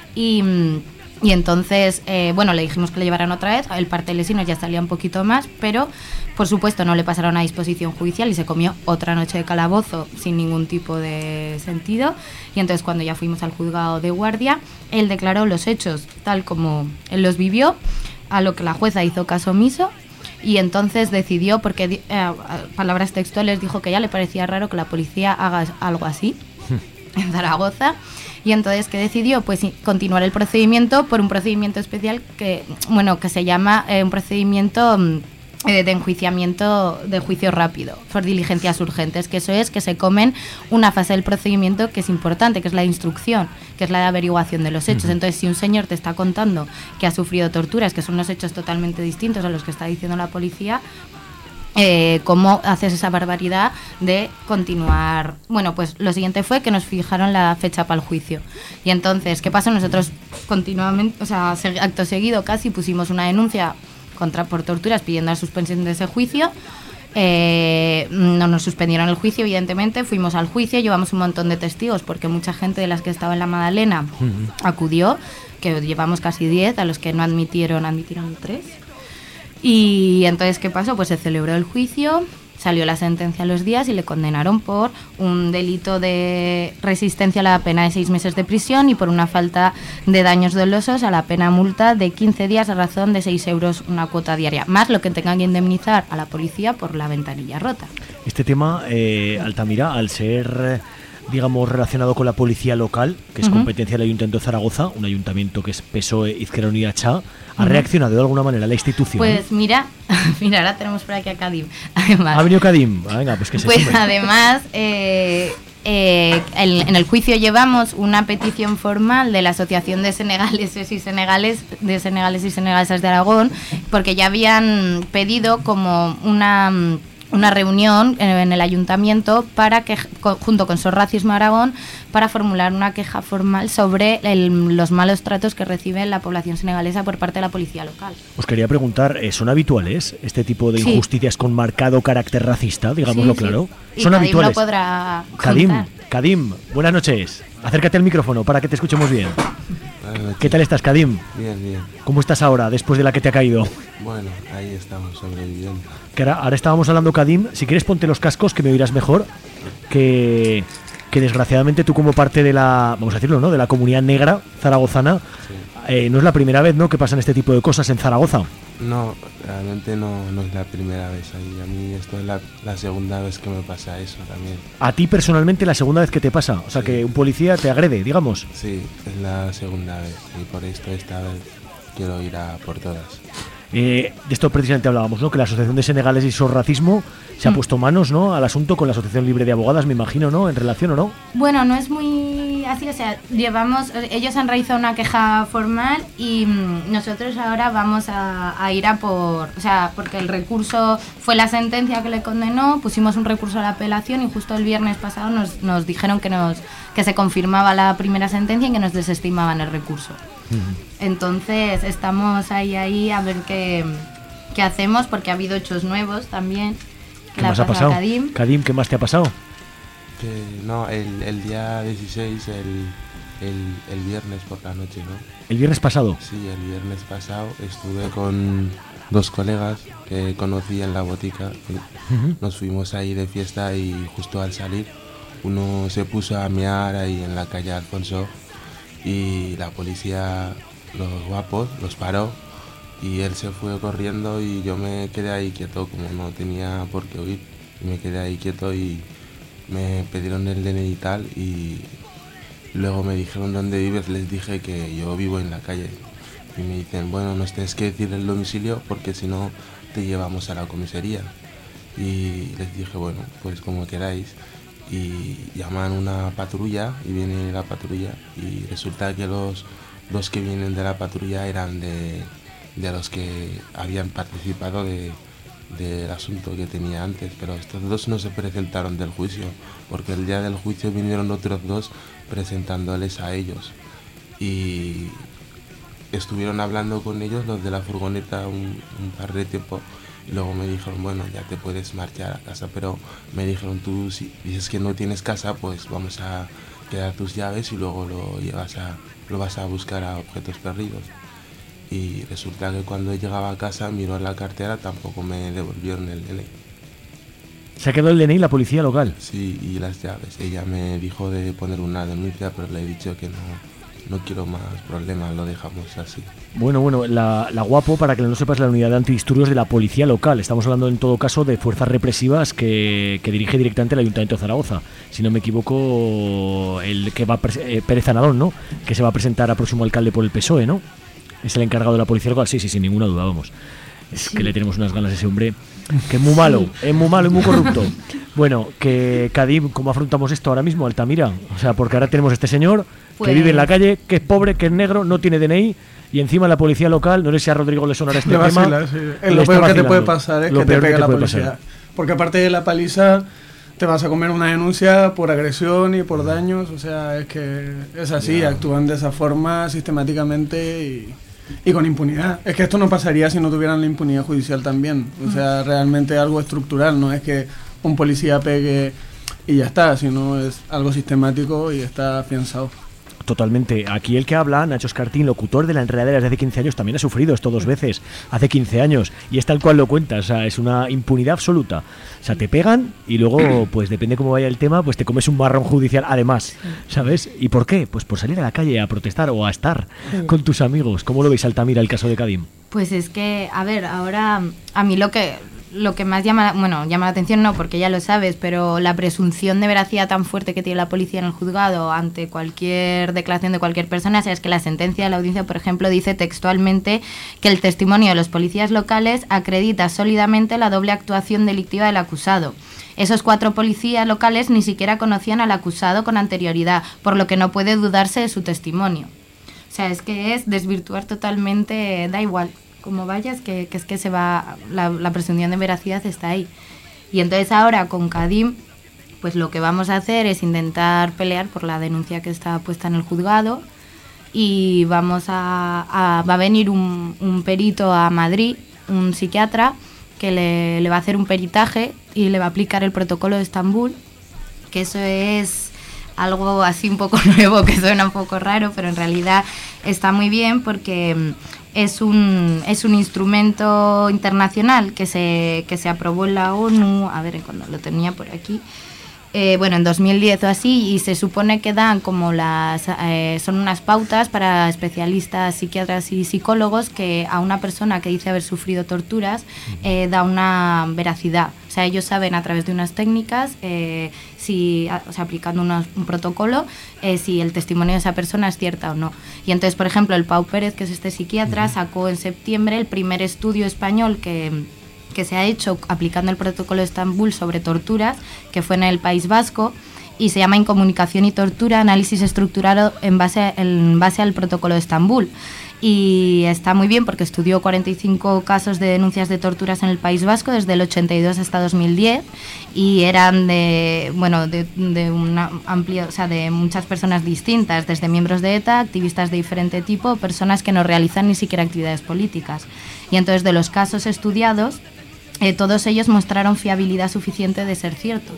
Y entonces, bueno, le dijimos que le llevaran otra vez, el parte lesino ya salía un poquito más, pero por supuesto no le pasaron a disposición judicial y se comió otra noche de calabozo sin ningún tipo de sentido. Y entonces, cuando ya fuimos al juzgado de guardia, él declaró los hechos tal como él los vivió, a lo que la jueza hizo caso omiso, y entonces decidió, porque palabras textuales, dijo que ya le parecía raro que la policía haga algo así en Zaragoza. Y entonces, ¿qué decidió? Pues continuar el procedimiento por un procedimiento especial que se llama un procedimiento de enjuiciamiento de juicio rápido, por diligencias urgentes, que eso es que se comen una fase del procedimiento que es importante, que es la de instrucción, que es la de averiguación de los hechos. Entonces, si un señor te está contando que ha sufrido torturas, que son unos hechos totalmente distintos a los que está diciendo la policía, ¿cómo haces esa barbaridad de continuar? Bueno, pues lo siguiente fue que nos fijaron la fecha para el juicio. Y entonces, ¿qué pasó? Nosotros continuamente, o sea, acto seguido casi pusimos una denuncia por torturas pidiendo la suspensión de ese juicio. No nos suspendieron el juicio, evidentemente. Fuimos al juicio, llevamos un montón de testigos porque mucha gente de las que estaba en la Magdalena acudió, que llevamos casi 10, a los que no admitieron 3. Y entonces, ¿qué pasó? Pues se celebró el juicio, salió la sentencia a los días y le condenaron por un delito de resistencia a la pena de 6 meses de prisión y por una falta de daños dolosos a la pena multa de 15 días a razón de 6 euros una cuota diaria, más lo que tengan que indemnizar a la policía por la ventanilla rota. Este tema, Altamira, al ser, digamos, relacionado con la policía local, que es competencia del Ayuntamiento de Zaragoza, un ayuntamiento que es PSOE, Izquierda Unida, CHA, ¿ha reaccionado de alguna manera la institución? Pues mira, ahora tenemos por aquí a Kadim. Además, ¿ha venido Kadim? Venga, pues que se sume. Además, en el juicio llevamos una petición formal de la Asociación de Senegaleses y Senegalesas de Aragón, porque ya habían pedido como una reunión en el ayuntamiento para que, junto con SOS Racismo Aragón, para formular una queja formal sobre los malos tratos que recibe la población senegalesa por parte de la policía local. Os quería preguntar, ¿son habituales este tipo de injusticias con marcado carácter racista, digámoslo claro? Y ¿Son Kadim habituales? lo podrá contar. Kadim, buenas noches. Acércate al micrófono para que te escuchemos bien. ¿Qué tal estás, Kadim? Bien. ¿Cómo estás ahora, después de la que te ha caído? Bueno, ahí estamos sobreviviendo. Que ahora estábamos hablando, Kadim, si quieres ponte los cascos que me oirás mejor, que desgraciadamente tú como parte de la, vamos a decirlo, ¿no?, de la comunidad negra zaragozana, no es la primera vez, ¿no?, que pasan este tipo de cosas en Zaragoza. No, realmente no es la primera vez ahí. A mí esto es la segunda vez que me pasa eso también. A ti personalmente la segunda vez que te pasa, o sea, que un policía te agrede, digamos. Sí, es la segunda vez y por esto esta vez quiero ir a por todas. De esto precisamente hablábamos, ¿no?, que la Asociación de Senegales y SOS Racismo se ha puesto manos, ¿no?, al asunto con la Asociación Libre de Abogadas, me imagino, ¿no?, en relación, ¿o no? Bueno, no es muy así, o sea, ellos han realizado una queja formal y nosotros ahora vamos a ir a por, o sea, porque el recurso fue la sentencia que le condenó, pusimos un recurso a la apelación y justo el viernes pasado nos dijeron que se confirmaba la primera sentencia y que nos desestimaban el recurso. Entonces estamos ahí a ver qué hacemos, porque ha habido hechos nuevos también. ¿Qué más ha pasado? Kadim, ¿qué más te ha pasado? No, el día 16, el viernes por la noche, ¿no? ¿El viernes pasado? Sí, el viernes pasado estuve con 2 colegas que conocí en la botica. Nos fuimos ahí de fiesta y justo al salir uno se puso a mear ahí en la calle Alfonso y la policía, los guapos, los paró y él se fue corriendo y yo me quedé ahí quieto, como no tenía por qué huir, y me quedé ahí quieto y me pidieron el DNI y tal y luego me dijeron dónde vives, les dije que yo vivo en la calle y me dicen, bueno, nos tienes que decir el domicilio porque si no te llevamos a la comisaría y les dije, bueno, pues como queráis. Y llaman una patrulla y viene la patrulla y resulta que los que vienen de la patrulla eran de los que habían participado del asunto que tenía antes, pero estos 2 no se presentaron del juicio porque el día del juicio vinieron otros 2 presentándoles a ellos y estuvieron hablando con ellos los de la furgoneta un par de tiempo. Y luego me dijeron, bueno, ya te puedes marchar a casa, pero me dijeron, tú si dices que no tienes casa, pues vamos a quedar tus llaves y luego lo vas a buscar a objetos perdidos. Y resulta que cuando llegaba a casa, miró la cartera, tampoco me devolvieron el DNI. ¿Se ha quedado el DNI la policía local? Sí, y las llaves. Ella me dijo de poner una denuncia, pero le he dicho que no quiero más problemas, lo dejamos así. Bueno, la Guapo, para que no sepas, la unidad de antidisturbios de la policía local. Estamos hablando en todo caso de fuerzas represivas que dirige directamente el Ayuntamiento de Zaragoza. Si no me equivoco, el que va Pérez Anadón, ¿no?, que se va a presentar a próximo alcalde por el PSOE, ¿no? Es el encargado de la policía local. Sí, sin ninguna duda, vamos. Es que le tenemos unas ganas a ese hombre, que es muy malo y muy corrupto. Bueno, que Kadim, ¿cómo afrontamos esto ahora mismo, Altamira? O sea, porque ahora tenemos este señor que vive en la calle, que es pobre, que es negro, no tiene DNI, y encima la policía local, no sé si a Rodrigo le sonará este tema. Sí. Es lo peor que te puede pasar, es que te pegue la policía. Porque aparte de la paliza, te vas a comer una denuncia por agresión y por daños, o sea, es que es así, actúan de esa forma sistemáticamente con impunidad. Es que esto no pasaría si no tuvieran la impunidad judicial también. O sea, realmente algo estructural, no es que un policía pegue y ya está, sino es algo sistemático y está afianzado. Totalmente. Aquí el que habla, Nacho Escartín, locutor de La Enredadera desde hace 15 años, también ha sufrido esto 2 veces, hace 15 años, y es tal cual lo cuenta, o sea, es una impunidad absoluta. O sea, te pegan y luego, pues depende cómo vaya el tema, pues te comes un marrón judicial además, ¿sabes? ¿Y por qué? Pues por salir a la calle a protestar o a estar con tus amigos. ¿Cómo lo veis, Altamira, el caso de Kadim? Pues es que, a ver, ahora a mí lo que más llama la atención, no, porque ya lo sabes, pero la presunción de veracidad tan fuerte que tiene la policía en el juzgado ante cualquier declaración de cualquier persona, es que la sentencia de la audiencia, por ejemplo, dice textualmente que el testimonio de los policías locales acredita sólidamente la doble actuación delictiva del acusado. Esos 4 policías locales ni siquiera conocían al acusado con anterioridad, por lo que no puede dudarse de su testimonio. O sea, es que es desvirtuar totalmente, da igual como vayas, que es que se va, la presunción de veracidad está ahí. Y entonces ahora con Kadim, pues lo que vamos a hacer es intentar pelear por la denuncia que está puesta en el juzgado, y va a venir un perito a Madrid, un psiquiatra, que le va a hacer un peritaje y le va a aplicar el protocolo de Estambul, que eso es algo así un poco nuevo, que suena un poco raro, pero en realidad está muy bien porque es un instrumento internacional que se aprobó en la ONU, a ver, cuando lo tenía por aquí, en 2010 o así, y se supone que dan como son unas pautas para especialistas, psiquiatras y psicólogos, que a una persona que dice haber sufrido torturas da una veracidad. O sea, ellos saben a través de unas técnicas, aplicando un protocolo, si el testimonio de esa persona es cierta o no. Y entonces, por ejemplo, el Pau Pérez, que es este psiquiatra, sacó en septiembre el primer estudio español que se ha hecho aplicando el protocolo de Estambul sobre torturas, que fue en el País Vasco, y se llama Incomunicación y Tortura, análisis estructurado en base al protocolo de Estambul. Y está muy bien porque estudió 45 casos de denuncias de torturas en el País Vasco desde el 82 hasta 2010, y eran de una amplia, o sea, de muchas personas distintas, desde miembros de ETA, activistas de diferente tipo, personas que no realizan ni siquiera actividades políticas. Y entonces, de los casos estudiados, todos ellos mostraron fiabilidad suficiente de ser ciertos.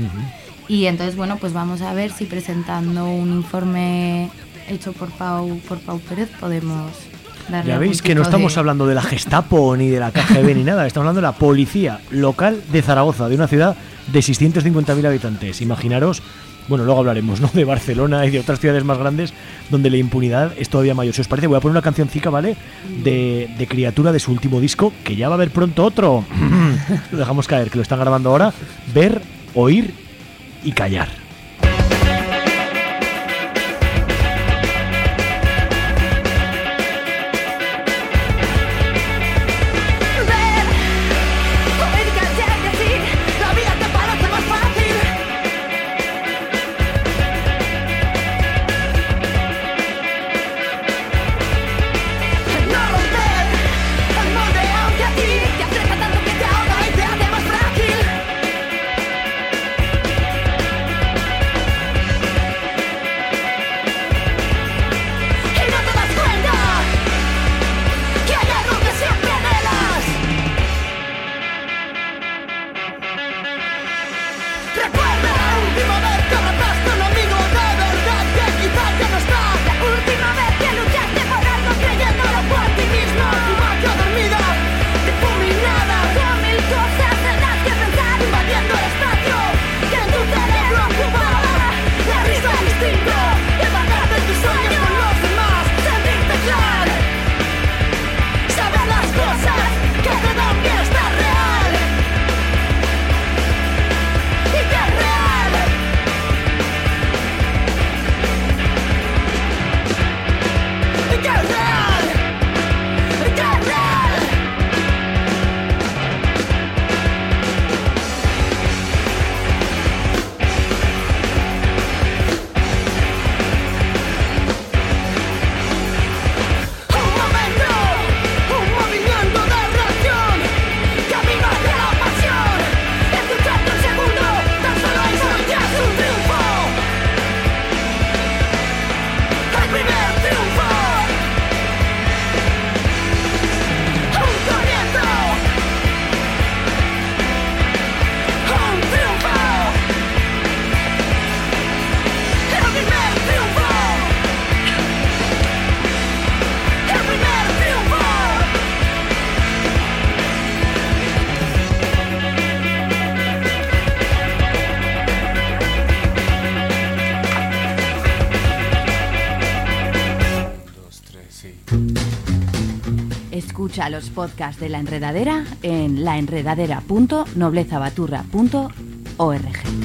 Y entonces, pues vamos a ver si presentando un informe hecho por Pau Pérez podemos darle. Ya veis que no estamos hablando de la Gestapo ni de la KGB ni nada, estamos hablando de la policía local de Zaragoza, de una ciudad de 650.000 habitantes. Imaginaros, luego hablaremos, ¿no?, de Barcelona y de otras ciudades más grandes donde la impunidad es todavía mayor. Si os parece, voy a poner una cancioncica, ¿vale?, de Criatura, de su último disco, que ya va a haber pronto otro. Lo dejamos caer, que lo están grabando ahora. Ver, oír y callar. Escucha los podcasts de La Enredadera en laenredadera.noblezabaturra.org.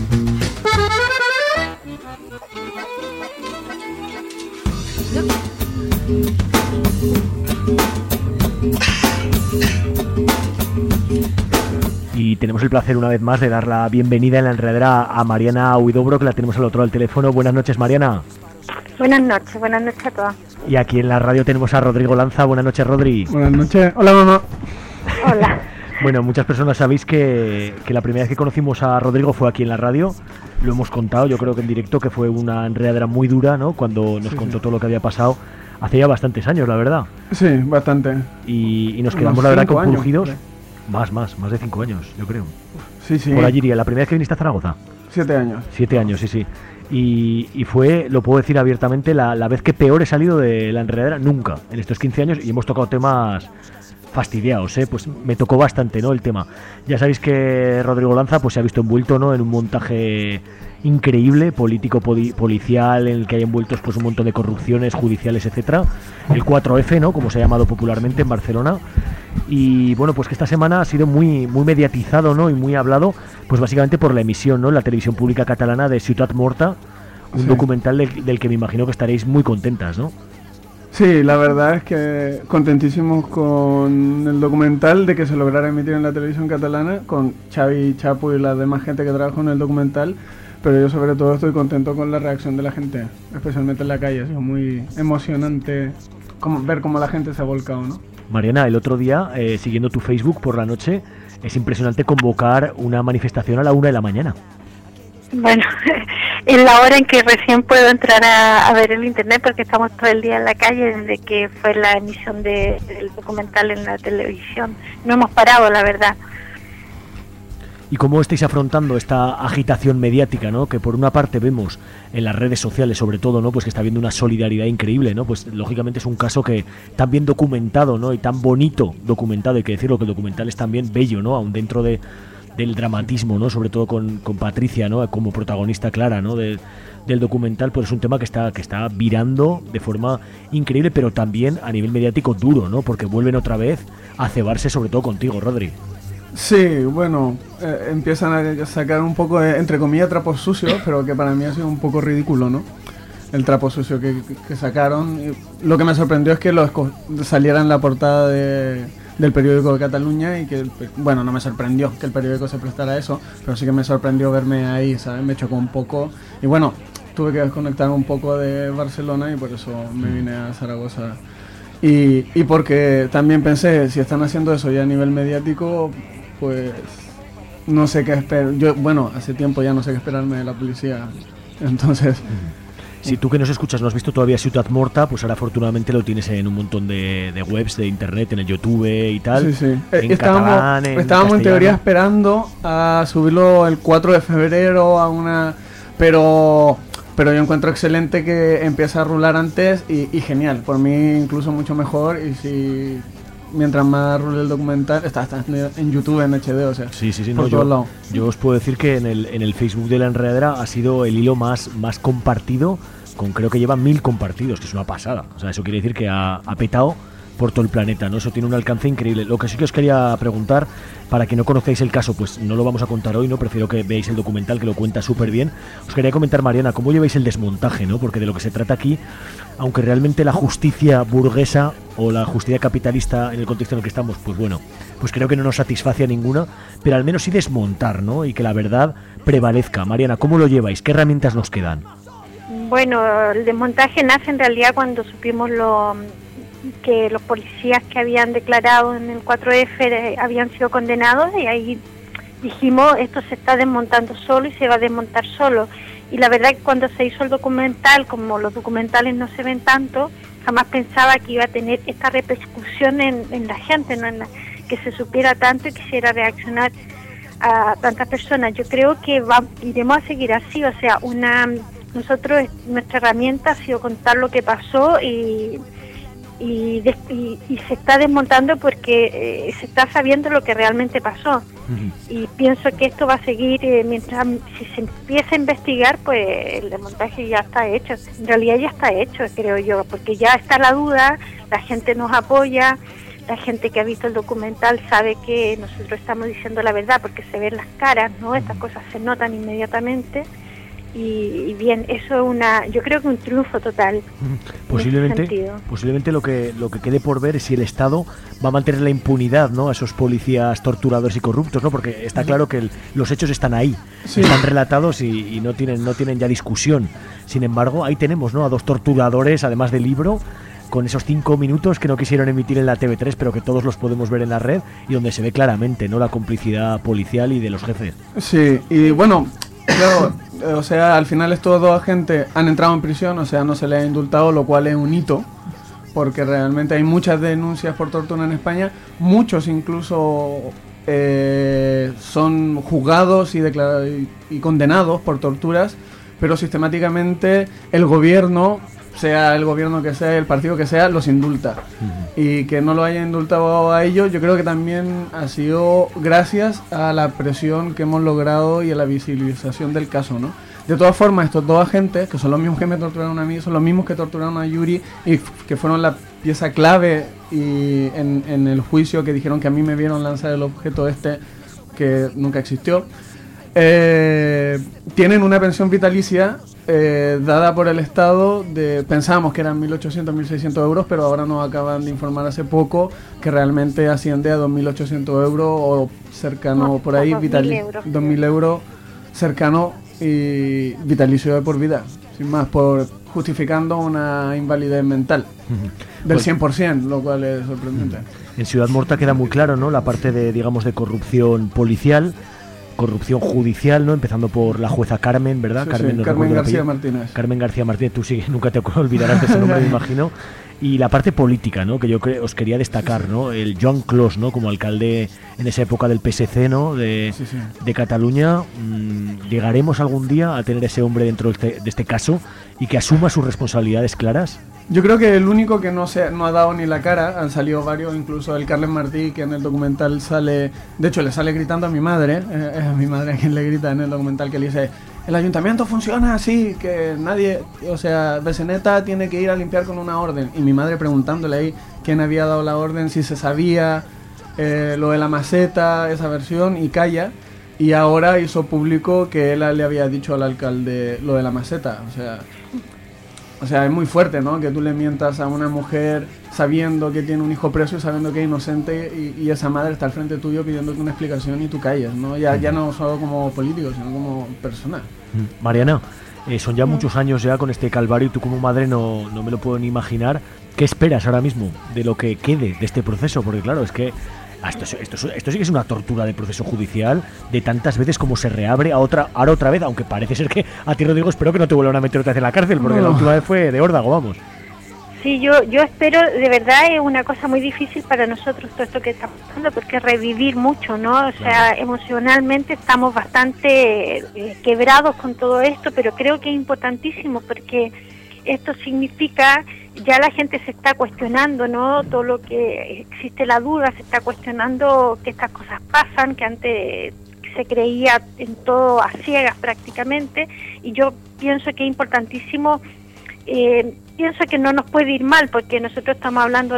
Y tenemos el placer una vez más de dar la bienvenida en La Enredadera a Mariana Huidobro, que la tenemos al otro lado del teléfono. Buenas noches, Mariana. Buenas noches a todos. Y aquí en la radio tenemos a Rodrigo Lanza. Buenas noches, Rodri. Buenas noches. Hola, mamá. Hola. Bueno, muchas personas sabéis que la primera vez que conocimos a Rodrigo fue aquí en la radio. Lo hemos contado, yo creo que en directo, que fue una enredadera muy dura, ¿no? Cuando nos contó todo lo que había pasado. Hace ya bastantes años, la verdad. Sí, bastante. Y nos quedamos, la verdad, compungidos. Más de 5 años, yo creo. Sí. Por allí iría. ¿La primera vez que viniste a Zaragoza? 7 años. 7 años, sí. Y fue, lo puedo decir abiertamente, la vez que peor he salido de la enredadera nunca en estos 15 años, y hemos tocado temas fastidiados, pues me tocó bastante, ¿no? El tema. Ya sabéis que Rodrigo Lanza pues se ha visto envuelto, ¿no? En un montaje increíble, político, policial, en el que hay envueltos pues un montón de corrupciones judiciales, etcétera. El 4F, ¿no? Como se ha llamado popularmente en Barcelona. Y bueno, pues que esta semana ha sido muy mediatizado, ¿no? Y muy hablado, pues básicamente por la emisión, ¿no? En la televisión pública catalana de Ciutat Morta, un documental del que me imagino que estaréis muy contentas, ¿no? Sí, la verdad es que contentísimos con el documental, de que se lograra emitir en la televisión catalana, con Xavi, Chapo y la demás gente que trabajó en el documental, pero yo sobre todo estoy contento con la reacción de la gente, especialmente en la calle. Ha sido muy emocionante ver cómo la gente se ha volcado, ¿no? Mariana, el otro día, siguiendo tu Facebook por la noche, es impresionante convocar una manifestación a la 1 de la mañana. Bueno, es la hora en que recién puedo entrar a ver el internet, porque estamos todo el día en la calle desde que fue la emisión del documental en la televisión. No hemos parado, la verdad. ¿Y cómo estáis afrontando esta agitación mediática, ¿no? Que por una parte vemos en las redes sociales, sobre todo, ¿no? Pues que está habiendo una solidaridad increíble, ¿no? Pues lógicamente es un caso que tan bien documentado, ¿no? Y tan bonito documentado, hay que decirlo, que el documental es también bello, ¿no? Aún dentro del dramatismo, ¿no? Sobre todo con Patricia, ¿no? Como protagonista clara, ¿no? Del documental, pues es un tema que está virando de forma increíble, pero también a nivel mediático duro, ¿no? Porque vuelven otra vez a cebarse, sobre todo contigo, Rodri. Sí, bueno, empiezan a sacar un poco de, entre comillas, trapos sucios, pero que para mí ha sido un poco ridículo, ¿no? El trapo sucio que sacaron. Lo que me sorprendió es que saliera en la portada del periódico de Cataluña y que, bueno, no me sorprendió que el periódico se prestara a eso, pero sí que me sorprendió verme ahí, ¿sabes? Me chocó un poco y bueno, tuve que desconectar un poco de Barcelona y por eso me vine a Zaragoza. Y porque también pensé, si están haciendo eso ya a nivel mediático, pues no sé qué esperar. Yo, bueno, hace tiempo ya no sé qué esperarme de la policía, entonces... Si tú que nos escuchas no has visto todavía Ciutat Morta, pues ahora afortunadamente lo tienes en un montón de webs, de internet, en el YouTube y tal. Sí. Estábamos en teoría esperando a subirlo el 4 de febrero a una... Pero yo encuentro excelente que empiece a rular antes y genial. Por mí incluso mucho mejor. Y si mientras más rule el documental, está en YouTube, en HD, o sea, sí, por todos lados. Yo os puedo decir que en el Facebook de La Enredadera ha sido el hilo más compartido, creo que lleva 1000 compartidos, que es una pasada. O sea, eso quiere decir que ha petado por todo el planeta, ¿no? Eso tiene un alcance increíble. Lo que sí que os quería preguntar, para que no conozcáis el caso, pues no lo vamos a contar hoy, ¿no? Prefiero que veáis el documental, que lo cuenta súper bien. Os quería comentar, Mariana, ¿cómo lleváis el desmontaje, ¿no? Porque de lo que se trata aquí, aunque realmente la justicia burguesa o la justicia capitalista en el contexto en el que estamos, pues bueno, pues creo que no nos satisface a ninguna, pero al menos sí desmontar, ¿no? Y que la verdad prevalezca. Mariana, ¿cómo lo lleváis? ¿Qué herramientas nos quedan? Bueno, el desmontaje nace en realidad cuando supimos que los policías que habían declarado en el 4F habían sido condenados, y ahí dijimos, esto se está desmontando solo y se va a desmontar solo. Y la verdad que cuando se hizo el documental, como los documentales no se ven tanto, jamás pensaba que iba a tener esta repercusión en la gente, ¿no? Que se supiera tanto y quisiera reaccionar a tantas personas. Yo creo que iremos a seguir así, o sea, nuestra herramienta ha sido contar lo que pasó y se está desmontando porque se está sabiendo lo que realmente pasó. Y pienso que esto va a seguir mientras, si se empieza a investigar, pues el desmontaje ya está hecho. En realidad ya está hecho, creo yo, porque ya está la duda, la gente nos apoya, la gente que ha visto el documental sabe que nosotros estamos diciendo la verdad, porque se ven las caras, ¿no? Estas cosas se notan inmediatamente. Y bien, eso es yo creo que un triunfo total. Posiblemente lo que quede por ver es si el Estado va a mantener la impunidad, ¿no?, a esos policías torturadores y corruptos, ¿no? Porque está claro que los hechos están ahí, están relatados y no tienen ya discusión. Sin embargo, ahí tenemos, ¿no?, a 2 torturadores, además del libro, con esos 5 minutos que no quisieron emitir en la TV3, pero que todos los podemos ver en la red y donde se ve claramente, ¿no?, la complicidad policial y de los jefes. Sí, y bueno, claro, o sea, al final estos 2 agentes han entrado en prisión, o sea, no se les ha indultado, lo cual es un hito, porque realmente hay muchas denuncias por tortura en España, muchos incluso son juzgados y condenados por torturas, pero sistemáticamente el gobierno, sea el gobierno que sea, el partido que sea, los indulta. Y que no lo haya indultado a ellos, yo creo que también ha sido gracias a la presión que hemos logrado y a la visibilización del caso, ¿no? De todas formas, estos 2 agentes, que son los mismos que me torturaron a mí, son los mismos que torturaron a Yuri y que fueron la pieza clave en el juicio, que dijeron que a mí me vieron lanzar el objeto que nunca existió. Tienen una pensión vitalicia dada por el Estado, pensábamos que eran 1.800, 1.600 euros, pero ahora nos acaban de informar hace poco que realmente asciende a 2.800 euros o cercano por ahí, 2.000 euros cercano y vitalicio de por vida, sin más, justificando una invalidez mental del 100%, lo cual es sorprendente. En Ciudad Morta queda muy claro, ¿no?, la parte de, digamos, de corrupción policial, corrupción judicial, ¿no?, empezando por la jueza Carmen, ¿verdad? Sí, Carmen García Martínez. Carmen García Martínez, tú sí, nunca te olvidarás de ese nombre, me imagino. Y la parte política, ¿no?, que yo os quería destacar, ¿no?, el Joan Clos, ¿no?, como alcalde en esa época del PSC, ¿no?, de Cataluña. ¿Llegaremos algún día a tener ese hombre dentro de este caso y que asuma sus responsabilidades claras? Yo creo que el único que no ha dado ni la cara, han salido varios, incluso el Carles Martí, que en el documental sale, de hecho le sale gritando a mi madre, es a mi madre a quien le grita en el documental, que le dice: el ayuntamiento funciona así, que nadie, o sea, Beseneta tiene que ir a limpiar con una orden. Y mi madre preguntándole ahí quién había dado la orden, si se sabía lo de la maceta, esa versión, y calla. Y ahora hizo público que él le había dicho al alcalde lo de la maceta, o sea, es muy fuerte, ¿no?, que tú le mientas a una mujer sabiendo que tiene un hijo preso y sabiendo que es inocente, y esa madre está al frente tuyo pidiéndote una explicación y tú callas, ¿no? Ya no solo como político, sino como persona. Mariana, son ya muchos años ya con este calvario y tú como madre no me lo puedo ni imaginar. ¿Qué esperas ahora mismo de lo que quede de este proceso? Porque claro, es que esto sí que es una tortura de proceso judicial, de tantas veces como se reabre ahora otra vez, aunque parece ser que a ti, Rodrigo, espero que no te vuelvan a meter otra vez en la cárcel, porque la última vez fue de órdago, vamos. Sí, yo espero, de verdad es una cosa muy difícil para nosotros todo esto que está pasando, porque es revivir mucho, ¿no? O sea, emocionalmente estamos bastante quebrados con todo esto, pero creo que es importantísimo porque esto significa, ya la gente se está cuestionando, ¿no? Todo lo que existe la duda, se está cuestionando que estas cosas pasan, que antes se creía en todo a ciegas prácticamente, y yo pienso que es importantísimo, pienso que no nos puede ir mal, porque nosotros estamos hablando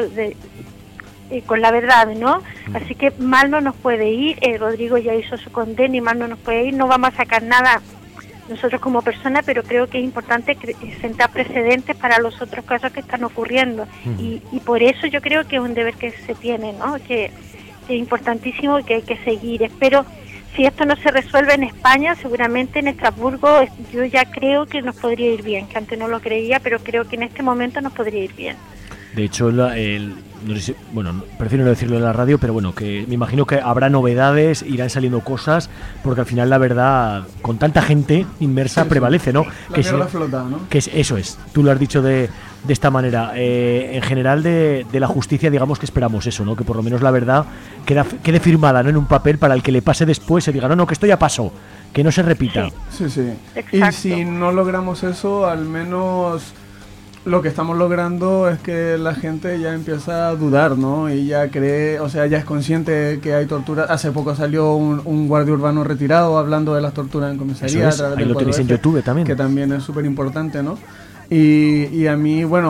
con la verdad, ¿no? Así que mal no nos puede ir, Rodrigo ya hizo su condena y mal no nos puede ir, no vamos a sacar nada nosotros como personas, pero creo que es importante sentar precedentes para los otros casos que están ocurriendo, y por eso yo creo que es un deber que se tiene, ¿no? Que es importantísimo y que hay que seguir. Espero, si esto no se resuelve en España, seguramente en Estrasburgo yo ya creo que nos podría ir bien, que antes no lo creía, pero creo que en este momento nos podría ir bien. De hecho, no sé si, bueno, prefiero no decirlo en la radio, pero bueno, que me imagino que habrá novedades, irán saliendo cosas, porque al final la verdad, con tanta gente inmersa, prevalece, ¿no? La flota, ¿no? Que eso es, tú lo has dicho de esta manera. En general de la justicia, digamos que esperamos eso, ¿no? Que por lo menos la verdad quede firmada, ¿no?, en un papel, para el que le pase después se diga, no, que esto ya pasó, que no se repita. Sí. Y si no logramos eso, al menos lo que estamos logrando es que la gente ya empieza a dudar, ¿no? Y ya cree, o sea, ya es consciente que hay tortura. Hace poco salió un guardia urbano retirado hablando de las torturas en comisaría. Eso es. Ahí lo tenéis en YouTube también. Que también es súper importante, ¿no? Y a mí, bueno,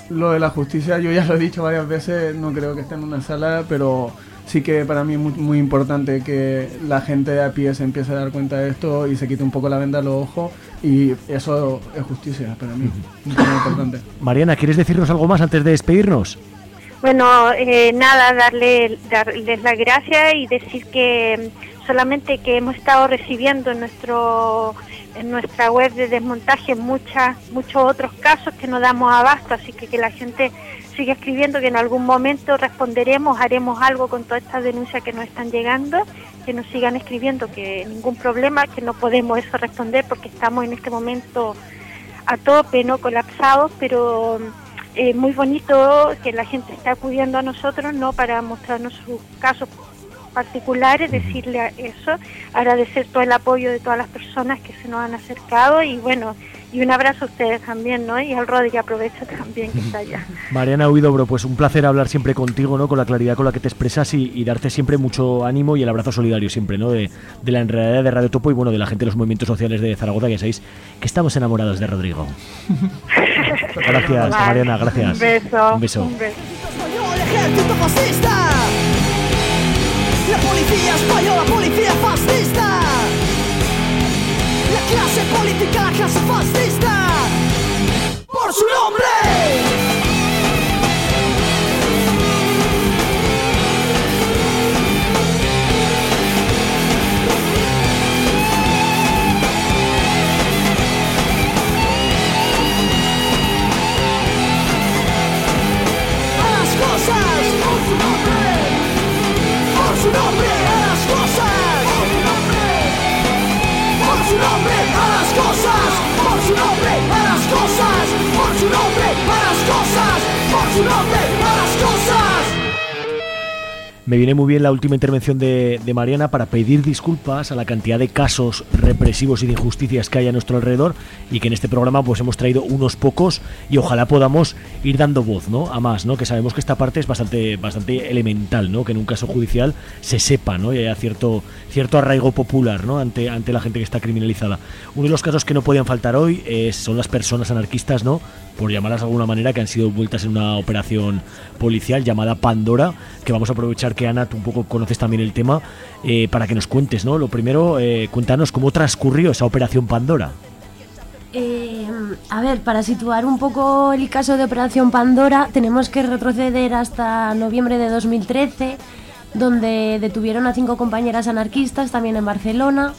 lo de la justicia, yo ya lo he dicho varias veces, no creo que esté en una sala, pero sí que para mí es muy, muy importante que la gente de a pie se empiece a dar cuenta de esto y se quite un poco la venda a los ojos, y eso es justicia para mí, muy importante. Mariana, ¿quieres decirnos algo más antes de despedirnos? Bueno, nada, darles las gracias y decir que solamente que hemos estado recibiendo en nuestra web de desmontaje muchos otros casos que no damos abasto, así que la gente sigue escribiendo, que en algún momento responderemos, haremos algo con todas estas denuncias que nos están llegando, que nos sigan escribiendo, que ningún problema, que no podemos eso responder porque estamos en este momento a tope, no colapsados, pero muy bonito que la gente esté acudiendo a nosotros, no, para mostrarnos sus casos particulares, decirle eso, agradecer todo el apoyo de todas las personas que se nos han acercado, y bueno, y un abrazo a ustedes también, ¿no? Y al Rodri, aprovecho también que está allá. Mariana Huidobro, pues un placer hablar siempre contigo, ¿no? Con la claridad con la que te expresas y darte siempre mucho ánimo y el abrazo solidario siempre, ¿no? De la enredadera de Radio Topo y bueno, de la gente de los movimientos sociales de Zaragoza, que sabéis que estamos enamorados de Rodrigo. Gracias, Mariana, gracias. Un beso. Un beso. Un beso. El ejército fascista, la policía española, policía fascista, la clase política, la clase fascista, por su nombre. Por su nombre a las cosas, por su nombre a las cosas, por su nombre a las cosas, por su nombre a las cosas, por su nombre a las cosas. Me viene muy bien la última intervención de Mariana para pedir disculpas a la cantidad de casos represivos y de injusticias que hay a nuestro alrededor, y que en este programa pues hemos traído unos pocos y ojalá podamos ir dando voz, ¿no? A más, ¿no? Que sabemos que esta parte es bastante elemental, ¿no? Que en un caso judicial se sepa, ¿no? Y haya cierto arraigo popular, ¿no? Ante la gente que está criminalizada. Uno de los casos que no podían faltar hoy son las personas anarquistas, ¿no? Por llamarlas de alguna manera, que han sido envueltas en una operación policial llamada Pandora, que vamos a aprovechar que Ana, tú un poco conoces también el tema, para que nos cuentes, ¿no? Lo primero, cuéntanos cómo transcurrió esa operación Pandora. A ver, para situar un poco el caso de Operación Pandora, tenemos que retroceder hasta noviembre de 2013, donde detuvieron a 5 compañeras anarquistas, también en Barcelona,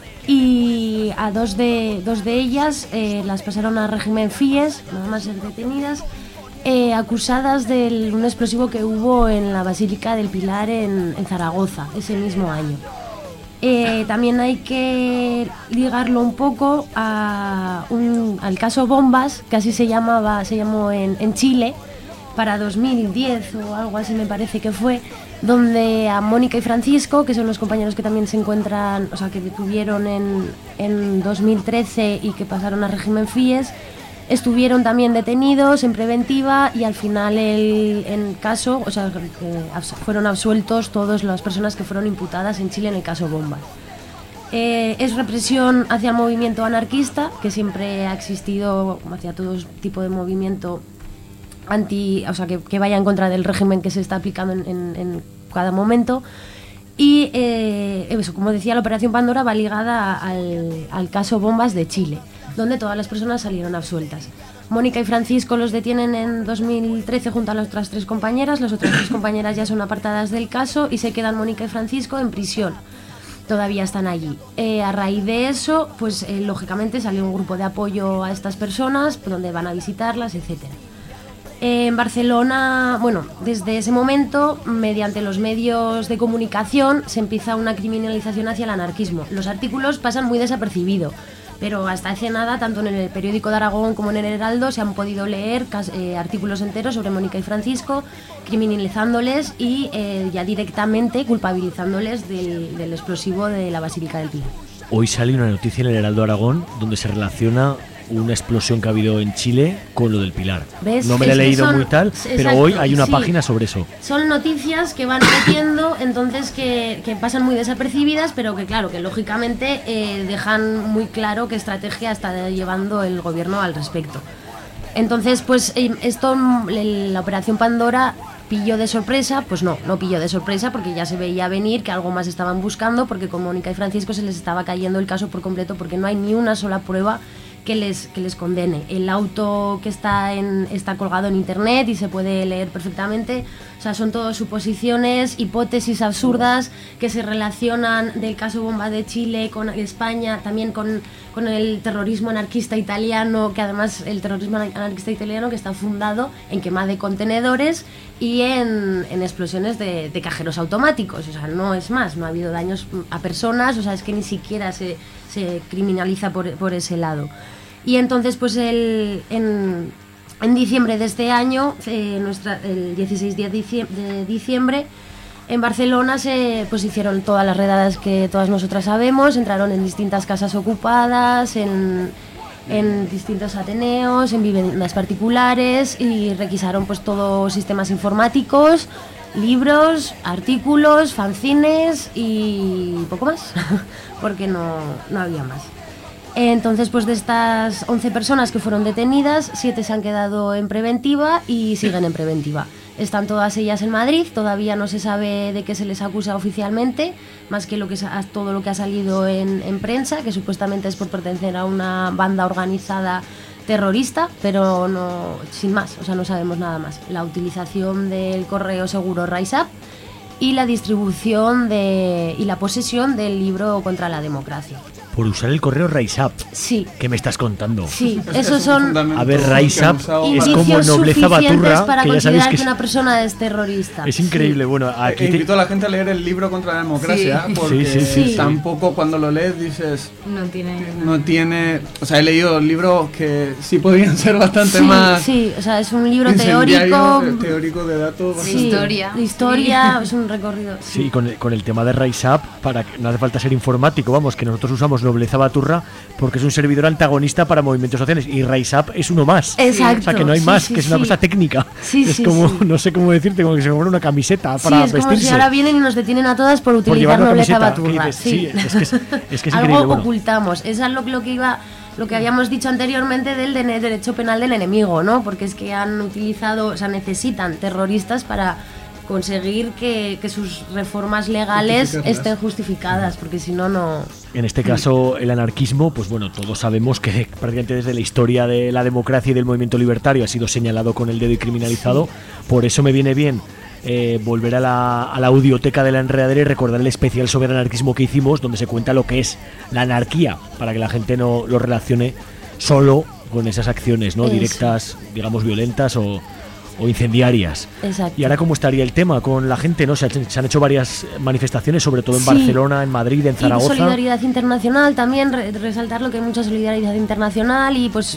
y a dos de ellas las pasaron a régimen FIES, nada más ser detenidas, acusadas de un explosivo que hubo en la Basílica del Pilar en Zaragoza ese mismo año. También hay que ligarlo un poco al caso Bombas, que así se llamó en Chile, para 2010 o algo así me parece que fue, donde a Mónica y Francisco, que son los compañeros que también se encuentran, o sea, que detuvieron en 2013 y que pasaron a régimen FIES, estuvieron también detenidos en preventiva, y al final en caso, o sea, fueron absueltos todas las personas que fueron imputadas en Chile en el caso Bombas. Es represión hacia el movimiento anarquista, que siempre ha existido hacia todo tipo de movimiento o sea, que vaya en contra del régimen que se está aplicando en cada momento. Y eso, como decía, la Operación Pandora va ligada al caso Bombas de Chile, donde todas las personas salieron absueltas. Mónica y Francisco los detienen en 2013 junto a las otras 3 compañeras. Las otras 3 compañeras ya son apartadas del caso y se quedan Mónica y Francisco en prisión. Todavía están allí. A raíz de eso, pues lógicamente salió un grupo de apoyo a estas personas, donde van a visitarlas, etcétera. En Barcelona, bueno, desde ese momento, mediante los medios de comunicación, se empieza una criminalización hacia el anarquismo. Los artículos pasan muy desapercibidos, pero hasta hace nada, tanto en el periódico de Aragón como en el Heraldo, se han podido leer artículos enteros sobre Mónica y Francisco, criminalizándoles y ya directamente culpabilizándoles del explosivo de la Basílica del Pilar. Hoy sale una noticia en el Heraldo Aragón donde se relaciona una explosión que ha habido en Chile con lo del Pilar. ¿Ves? No me la he leído muy tal, pero exacto, hoy hay una sí, página sobre eso. Son noticias que van metiendo, entonces que pasan muy desapercibidas, pero que claro, que lógicamente dejan muy claro qué estrategia está llevando el gobierno al respecto. Entonces, pues esto, la Operación Pandora pilló de sorpresa, pues no pilló de sorpresa porque ya se veía venir que algo más estaban buscando, porque con Mónica y Francisco se les estaba cayendo el caso por completo porque no hay ni una sola prueba que les condene. El auto que está colgado en internet y se puede leer perfectamente. O sea, son todo suposiciones, hipótesis absurdas que se relacionan del caso Bomba de Chile con España, también con el terrorismo anarquista italiano, que además el terrorismo anarquista italiano que está fundado en quema de contenedores y en explosiones de cajeros automáticos. O sea, no es más, no ha habido daños a personas, o sea, es que ni siquiera se criminaliza por ese lado. Y entonces, pues en diciembre de este año, el 16 de diciembre, en Barcelona se hicieron todas las redadas que todas nosotras sabemos, entraron en distintas casas ocupadas, en distintos ateneos, en viviendas particulares y requisaron pues todos sistemas informáticos, libros, artículos, fanzines y poco más, porque no había más. Entonces, pues de estas 11 personas que fueron detenidas, 7 se han quedado en preventiva y siguen en preventiva. Están todas ellas en Madrid, todavía no se sabe de qué se les acusa oficialmente, más que todo lo que ha salido en prensa, que supuestamente es por pertenecer a una banda organizada terrorista, pero no, sin más, o sea, no sabemos nada más. La utilización del correo seguro RiseUp y la distribución y la posesión del libro contra la democracia. Por usar el correo RiseUp. Sí. ¿Qué me estás contando? Sí, esos son... A ver, RiseUp es como Nobleza Baturra, para que ya sabéis que una persona es terrorista. Es increíble, bueno, aquí invito a la gente a leer el libro contra la democracia, porque sí. tampoco cuando lo lees dices... No tiene... O sea, he leído libros que sí podrían ser bastante más... Sí, o sea, es un libro teórico de datos... De historia, es un recorrido. Sí, con el tema de RiseUp, no hace falta ser informático, vamos, que nosotros usamos Nobleza Baturra porque es un servidor antagonista para movimientos sociales y RiseUp es uno más. Exacto. O sea, que no hay más, que es una cosa técnica. Es como, no sé cómo decirte, como que se compra una camiseta para vestirse. Es como si ahora vienen y nos detienen a todas por utilizar Nobleza Baturra. Es que es increíble. Algo ocultamos. Esa es lo que habíamos dicho anteriormente del derecho penal del enemigo, ¿no? Porque es que han utilizado, o sea, necesitan terroristas para conseguir que sus reformas legales estén justificadas, porque si no, no... En este caso, el anarquismo, pues bueno, todos sabemos que prácticamente desde la historia de la democracia y del movimiento libertario ha sido señalado con el dedo y criminalizado. Por eso me viene bien volver a la audioteca de La Enredadera y recordar el especial sobre el anarquismo que hicimos, donde se cuenta lo que es la anarquía, para que la gente no lo relacione solo con esas acciones, ¿no? Directas, digamos, violentas o incendiarias. Exacto. Y ahora, ¿cómo estaría el tema con la gente? ¿No? Se han hecho varias manifestaciones, sobre todo en Barcelona, en Madrid, en Zaragoza. Y solidaridad internacional también, resaltarlo, que hay mucha solidaridad internacional y pues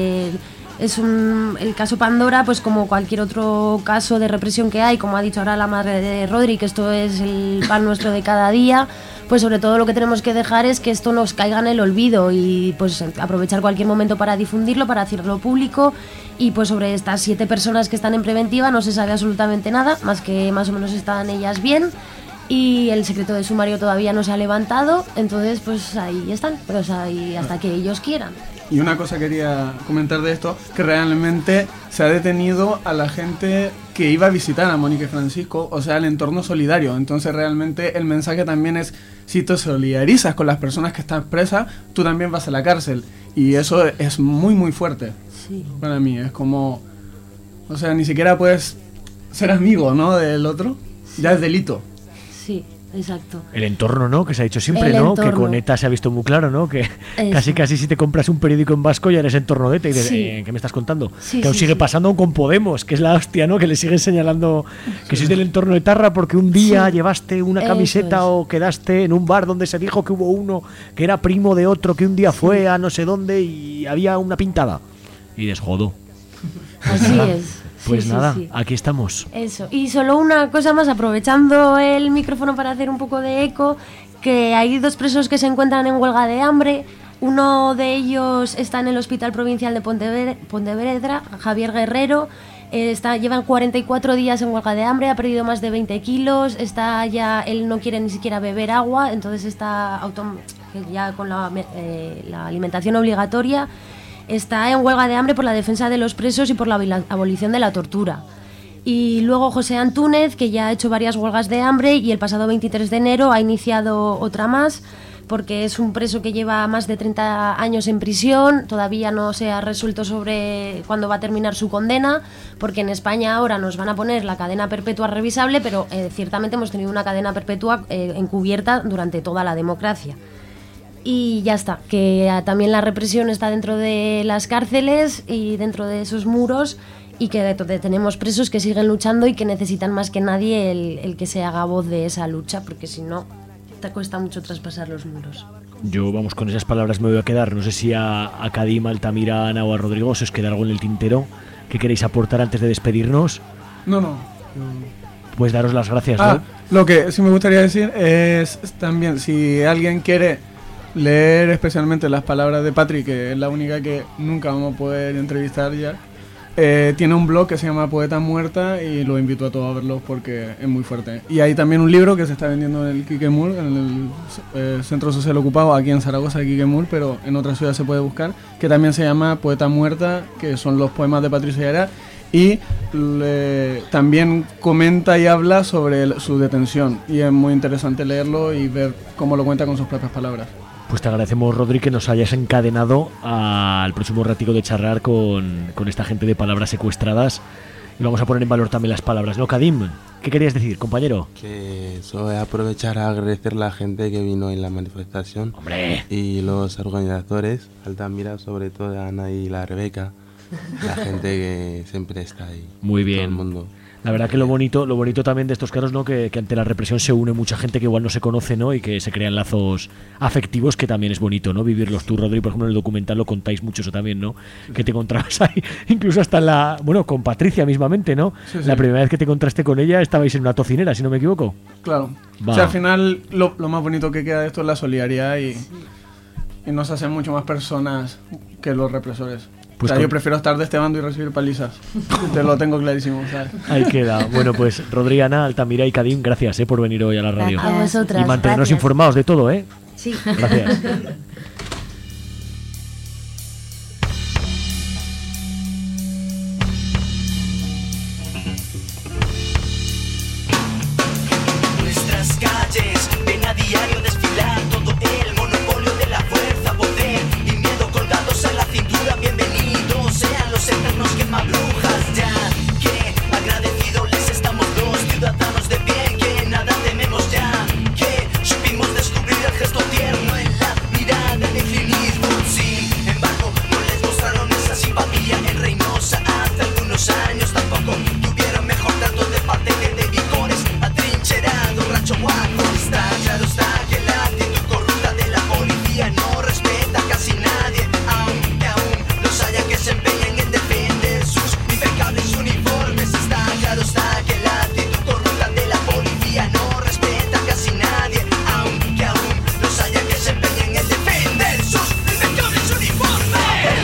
el caso Pandora, pues como cualquier otro caso de represión que hay, como ha dicho ahora la madre de Rodri, que esto es el pan nuestro de cada día, pues sobre todo lo que tenemos que dejar es que esto nos caiga en el olvido y pues aprovechar cualquier momento para difundirlo, para hacerlo público. Y pues sobre estas 7 personas que están en preventiva no se sabe absolutamente nada, más que más o menos están ellas bien y el secreto de sumario todavía no se ha levantado, entonces pues ahí están, pero ahí hasta que ellos quieran. Y una cosa quería comentar de esto, que realmente se ha detenido a la gente que iba a visitar a Mónica y Francisco, o sea, el entorno solidario. Entonces realmente el mensaje también es, si te solidarizas con las personas que están presas, tú también vas a la cárcel. Y eso es muy muy fuerte. Sí. Para mí es como, o sea, ni siquiera puedes ser amigo, ¿no?, del otro, ya es delito. Sí, exacto. El entorno, ¿no?, que se ha dicho siempre, ¿no?, que con ETA se ha visto muy claro, ¿no?, que casi si te compras un periódico en vasco ya eres entorno de ETA y dices, ¿qué me estás contando? Que aún sigue pasando aún con Podemos, que es la hostia, ¿no?, que le siguen señalando que sois del entorno de Tarra porque un día llevaste una camiseta o quedaste en un bar donde se dijo que hubo uno que era primo de otro que un día fue a no sé dónde y había una pintada. Y desjodo. Así es. Pues nada, aquí estamos. Eso. Y solo una cosa más, aprovechando el micrófono para hacer un poco de eco, que hay 2 presos que se encuentran en huelga de hambre. Uno de ellos está en el Hospital Provincial de Pontevedra, Javier Guerrero. Llevan 44 días en huelga de hambre, ha perdido más de 20 kilos, él no quiere ni siquiera beber agua, entonces está ya con la alimentación obligatoria. está en huelga de hambre por la defensa de los presos y por la abolición de la tortura. Y luego José Antúnez, que ya ha hecho varias huelgas de hambre y el pasado 23 de enero ha iniciado otra más, porque es un preso que lleva más de 30 años en prisión, todavía no se ha resuelto sobre cuándo va a terminar su condena, porque en España ahora nos van a poner la cadena perpetua revisable, pero ciertamente hemos tenido una cadena perpetua encubierta durante toda la democracia. Y ya está, que también la represión está dentro de las cárceles y dentro de esos muros, y que tenemos presos que siguen luchando y que necesitan más que nadie el que se haga voz de esa lucha, porque si no, te cuesta mucho traspasar los muros. Yo, vamos, con esas palabras me voy a quedar. No sé si a Kadim, a Altamira, Ana o a Rodrigo se os queda algo en el tintero que queréis aportar antes de despedirnos. No. Pues daros las gracias, ¿no? Lo que sí me gustaría decir es también, si alguien quiere leer especialmente las palabras de Patri, que es la única que nunca vamos a poder entrevistar ya, tiene un blog que se llama Poeta Muerta y lo invito a todos a verlo porque es muy fuerte. Y hay también un libro que se está vendiendo en el Quiquemul, en el Centro Social Ocupado, aquí en Zaragoza, Quiquemul, pero en otras ciudades se puede buscar, que también se llama Poeta Muerta, que son los poemas de Patricia Yara, y también comenta y habla sobre su detención, y es muy interesante leerlo y ver cómo lo cuenta con sus propias palabras. Pues te agradecemos, Rodri, que nos hayas encadenado al próximo ratico de charlar con esta gente de palabras secuestradas. Y vamos a poner en valor también las palabras, ¿no, Kadim? ¿Qué querías decir, compañero? Que eso es aprovechar a agradecer a la gente que vino en la manifestación. ¡Hombre! Y los organizadores, Altamira, sobre todo a Ana y la Rebeca, la gente que siempre está ahí. Muy bien. Todo el mundo. La verdad que lo bonito también de estos casos, ¿no? Que ante la represión se une mucha gente que igual no se conoce, ¿no? Y que se crean lazos afectivos, que también es bonito, ¿no? Vivirlos. Tú, Rodri, por ejemplo, en el documental lo contáis mucho eso también, ¿no? Que te encontrabas ahí, incluso hasta con Patricia mismamente, ¿no? Sí. La primera vez que te encontraste con ella estabais en una tocinera, si no me equivoco. Claro. O sea, al final lo más bonito que queda de esto es la solidaridad y nos hacen mucho más personas que los represores. Pues yo prefiero estar de este bando y recibir palizas. Te lo tengo clarísimo, ¿sabes? Ahí queda. Bueno, pues Rodri, Ana, Altamira y Kadim, gracias por venir hoy a la radio. A vosotras. Y mantenernos informados de todo, ¿eh? Sí. Gracias. Nuestras calles ven a diario desfilar todo el monopolio de la fuerza, poder y miedo colgados en la cintura. Bienvenidos sean los eternos quemabrujas, ya que agradecidos les estamos los ciudadanos de bien, que nada tememos ya, que supimos descubrir el gesto tierno en la mirada de Clint Eastwood. Sin embargo, no les mostraron esa simpatía en Reynosa hace algunos años, tampoco tuvieron mejor trato de parte de Vicores, atrincherado, rancho guapo. Está claro, está que la actitud corrupta de la policía no respeta a casi nadie, aunque aún los haya que se empeñen en defender sus impecables uniformes. Está claro, está que la actitud corrupta de la policía no respeta a casi nadie, aunque aún los haya que se empeñen en defender sus impecables uniformes.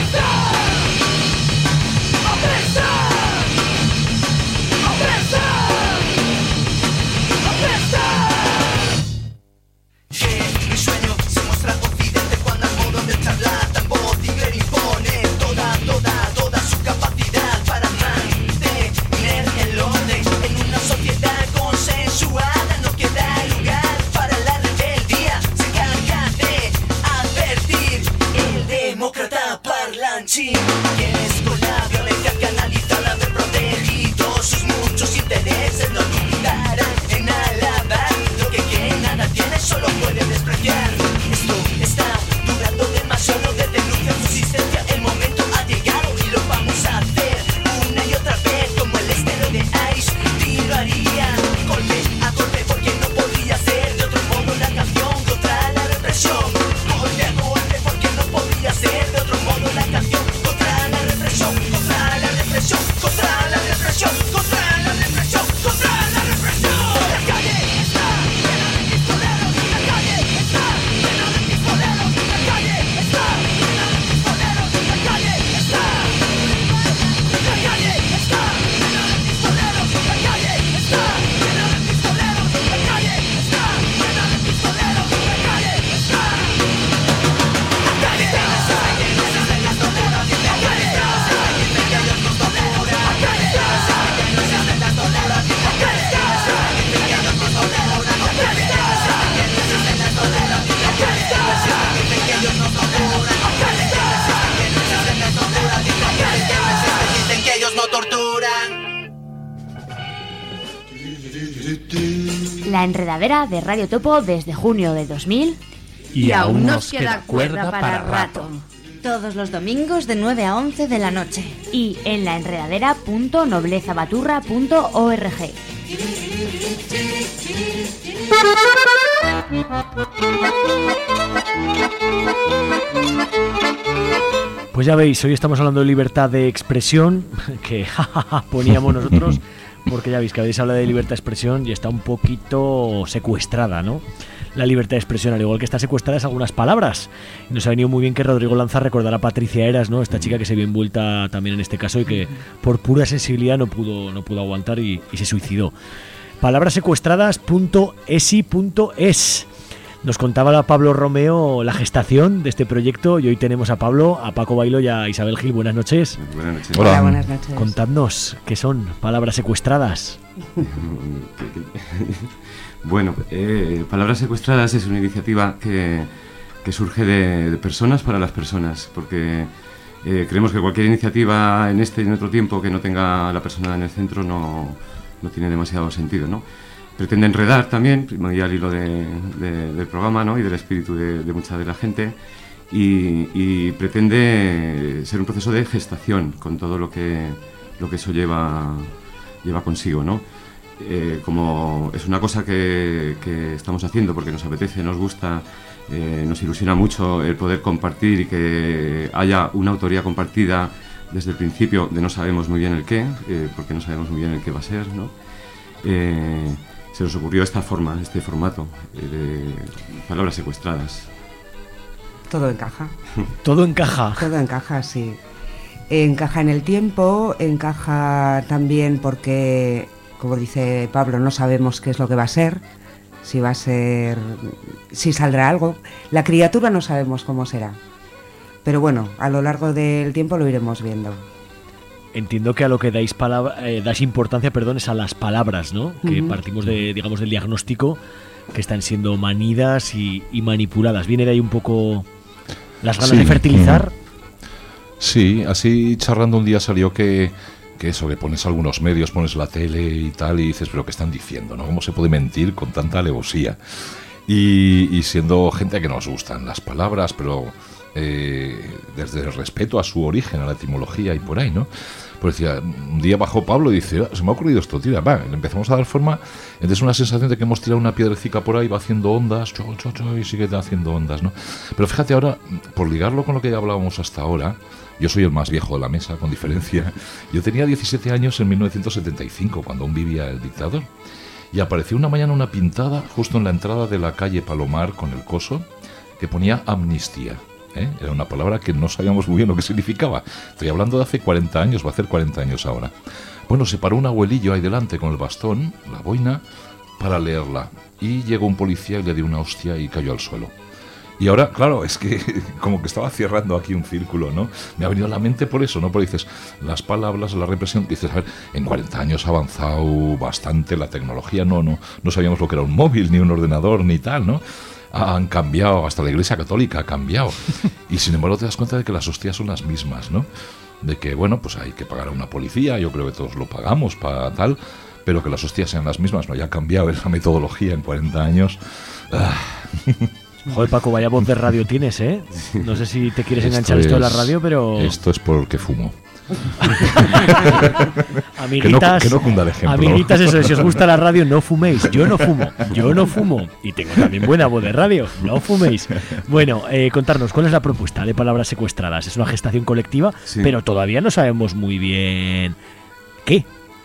Que mi sueño se muestra confidente cuando al modo del charlatán Bottinger impone toda su capacidad para mantener el orden en una sociedad consensuada. No queda lugar para la rebeldía, se encarga de advertir el demócrata parlanchín, quien es con la violencia canalizada de protegido sus muchos intereses, no dudarán en alabar lo que nada tiene, solo puede despreciar. Esto está durando demasiado de denuncia su existencia, el momento ha llegado y lo vamos a hacer una y otra vez como el estero de Ice. Y lo haría golpe a golpe porque no podría ser de otro modo la canción contra la represión. Golpe a golpe porque no podría ser de otro modo la canción contra la represión, contra la represión, contra la represión, contra la represión, contra la represión. La calle está llena de pistoleros, la calle está La Enredadera de Radio Topo desde junio de 2000. Y aún nos queda cuerda para rato. Todos los domingos de 9 a 11 de la noche. Y en laenredadera.noblezabaturra.org. Pues ya veis, hoy estamos hablando de libertad de expresión, que poníamos nosotros, porque ya veis que habéis hablado de libertad de expresión y está un poquito secuestrada, ¿no? La libertad de expresión, al igual que está secuestradas algunas palabras. Y nos ha venido muy bien que Rodrigo Lanza recordara a Patricia Eras, ¿no? Esta chica que se vio envuelta también en este caso y que por pura sensibilidad no pudo aguantar y se suicidó. Palabrasecuestradas.esi.es. Nos contaba Pablo Romeo la gestación de este proyecto y hoy tenemos a Pablo, a Paco Bailo y a Isabel Gil. Buenas noches. Buenas noches. Hola, buenas noches. Contadnos, ¿qué son palabras secuestradas? Bueno, Palabras Secuestradas es una iniciativa que surge de personas para las personas, porque creemos que cualquier iniciativa en este y en otro tiempo que no tenga a la persona en el centro no tiene demasiado sentido, ¿no? Pretende enredar también, muy al hilo del programa, ¿no? Y del espíritu de mucha de la gente, y pretende ser un proceso de gestación con todo lo que eso lleva consigo, ¿no? Como es una cosa que estamos haciendo porque nos apetece, nos gusta, nos ilusiona mucho el poder compartir y que haya una autoría compartida desde el principio de no sabemos muy bien el qué, porque no sabemos muy bien el qué va a ser, ¿no? Se nos ocurrió esta forma, este formato de palabras secuestradas. Todo encaja. Todo encaja. Todo encaja, sí. Encaja en el tiempo, encaja también porque, como dice Pablo, no sabemos qué es lo que va a ser, si saldrá algo. La criatura no sabemos cómo será. Pero bueno, a lo largo del tiempo lo iremos viendo. Entiendo que a lo que dais importancia, es a las palabras, ¿no? Que partimos del diagnóstico que están siendo manidas y manipuladas. ¿Viene de ahí un poco las ganas de fertilizar? Sí, así charlando un día salió que eso, que pones algunos medios, pones la tele y tal, y dices, pero ¿qué están diciendo, no? ¿Cómo se puede mentir con tanta alevosía? Y siendo gente que nos gustan las palabras, pero desde el respeto a su origen, a la etimología y por ahí, ¿no? Pues decía, un día bajó Pablo y dice, se me ha ocurrido esto, tira, va, le empezamos a dar forma, entonces una sensación de que hemos tirado una piedrecita por ahí, va haciendo ondas, y sigue haciendo ondas, ¿no? Pero fíjate ahora, por ligarlo con lo que ya hablábamos hasta ahora, yo soy el más viejo de la mesa, con diferencia, yo tenía 17 años en 1975, cuando aún vivía el dictador, y apareció una mañana una pintada justo en la entrada de la calle Palomar con el Coso, que ponía amnistía. Era una palabra que no sabíamos muy bien lo que significaba. Estoy hablando de hace 40 años, va a hacer 40 años ahora. Bueno, se paró un abuelillo ahí delante con el bastón, la boina, para leerla. Y llegó un policía y le dio una hostia y cayó al suelo. Y ahora, claro, es que como que estaba cerrando aquí un círculo, ¿no? Me ha venido a la mente por eso, ¿no? Porque dices, las palabras, la represión, dices, a ver, en 40 años ha avanzado bastante la tecnología, no sabíamos lo que era un móvil, ni un ordenador, ni tal, ¿no? Han cambiado, hasta la Iglesia Católica ha cambiado. Y sin embargo te das cuenta de que las hostias son las mismas, ¿no? De que, bueno, pues hay que pagar a una policía, yo creo que todos lo pagamos para tal, pero que las hostias sean las mismas, no haya cambiado esa metodología en 40 años. Joder, Paco, vaya voz de radio tienes, ¿eh? No sé si te quieres enganchar esto de la radio, pero... Esto es porque fumo. Amiguitas, que no cunda el ejemplo. Amiguitas, eso, si os gusta la radio, no fuméis. Yo no fumo. Y tengo también buena voz de radio. No fuméis. Bueno, contarnos, ¿cuál es la propuesta de Palabras Secuestradas? Es una gestación colectiva, sí, pero todavía no sabemos muy bien qué.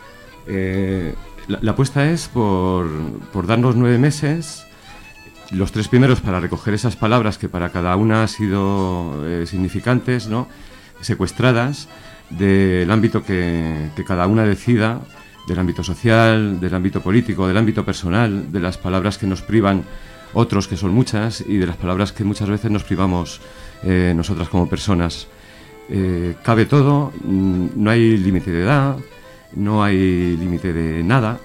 La apuesta es por darnos 9 meses, los 3 primeros para recoger esas palabras que para cada una han sido significantes, ¿no? Secuestradas del ámbito que cada una decida, del ámbito social, del ámbito político, del ámbito personal, de las palabras que nos privan otros, que son muchas, y de las palabras que muchas veces nos privamos nosotras como personas. Cabe todo, no hay límite de edad, no hay límite de nada,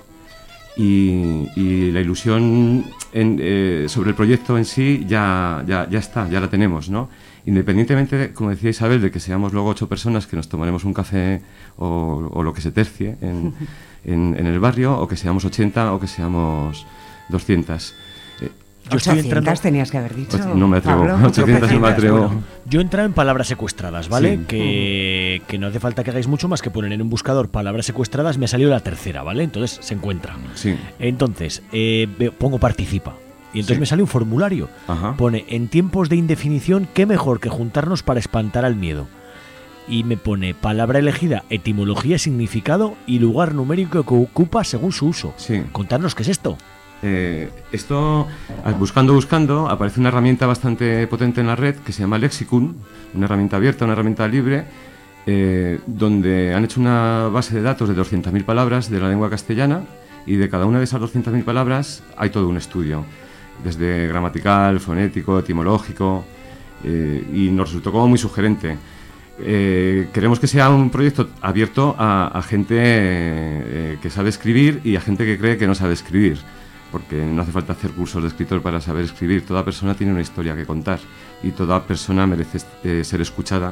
y la ilusión sobre el proyecto en sí ya está, ya la tenemos, ¿no? Independientemente, como decía Isabel, de que seamos luego 8 personas que nos tomaremos un café o lo que se tercie en el barrio, o que seamos 80 o que seamos 200. Yo estoy 800 entrando... tenías que haber dicho. No me atrevo. Pablo. 800 no me atrevo. Bueno, yo he entrado en palabras secuestradas, ¿vale? Sí. Que no hace falta que hagáis mucho más que poner en un buscador palabras secuestradas. Me ha salido la tercera, ¿vale? Entonces se encuentra. Sí. Entonces, pongo participa. Y entonces Sí. me sale un formulario. Ajá. Pone, en tiempos de indefinición, ¿qué mejor que juntarnos para espantar al miedo? Y me pone palabra elegida, etimología, significado y lugar numérico que ocupa según su uso. Sí. Contadnos qué es esto. Esto, buscando, aparece una herramienta bastante potente en la red que se llama Lexicon, una herramienta abierta, una herramienta libre, donde han hecho una base de datos de 200.000 palabras de la lengua castellana, y de cada una de esas 200.000 palabras hay todo un estudio, desde gramatical, fonético, etimológico, y nos resultó como muy sugerente. Queremos que sea un proyecto abierto a gente que sabe escribir y a gente que cree que no sabe escribir, porque no hace falta hacer cursos de escritor para saber escribir. Toda persona tiene una historia que contar y toda persona merece ser escuchada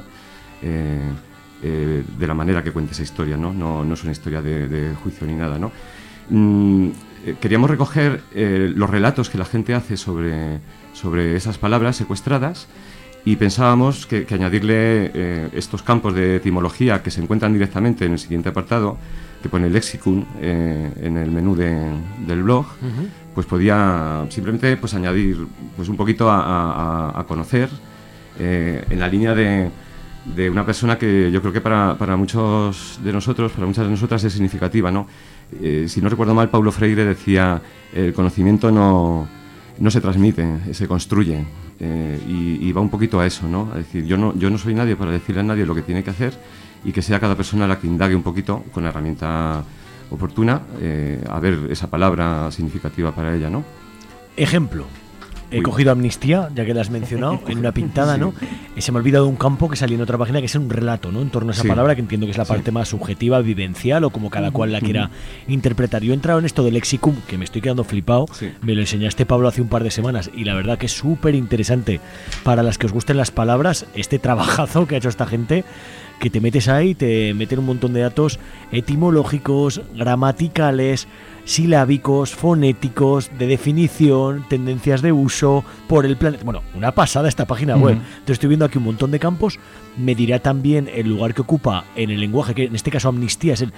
de la manera que cuente esa historia, ¿no? No es una historia de juicio ni nada, ¿no? Queríamos recoger los relatos que la gente hace sobre esas palabras secuestradas, y pensábamos que añadirle estos campos de etimología que se encuentran directamente en el siguiente apartado, que pone Lexicon en el menú del blog, pues podía simplemente pues añadir pues un poquito a conocer en la línea de una persona que yo creo que para muchos de nosotros, para muchas de nosotras es significativa, ¿no? Si no recuerdo mal, Paulo Freire decía, el conocimiento no se transmite, se construye. Y va un poquito a eso, ¿no? A decir, yo no soy nadie para decirle a nadie lo que tiene que hacer, y que sea cada persona la que indague un poquito con la herramienta oportuna a ver esa palabra significativa para ella, ¿no? Ejemplo. He cogido amnistía, ya que la has mencionado, en una pintada, ¿no? Se me ha olvidado un campo que salía en otra página, que es un relato, ¿no? En torno a esa palabra, que entiendo que es la parte más subjetiva, vivencial, o como cada cual la quiera interpretar. Yo he entrado en esto del Lexicum, que me estoy quedando flipado. Me lo enseñaste, Pablo, hace un par de semanas, y la verdad que es súper interesante para las que os gusten las palabras, este trabajazo que ha hecho esta gente, que te metes ahí, te meten un montón de datos etimológicos, gramaticales, silábicos, fonéticos, de definición, tendencias de uso, por el planeta. Bueno, una pasada esta página web. Entonces estoy viendo aquí un montón de campos. Me dirá también el lugar que ocupa en el lenguaje, que en este caso amnistía es el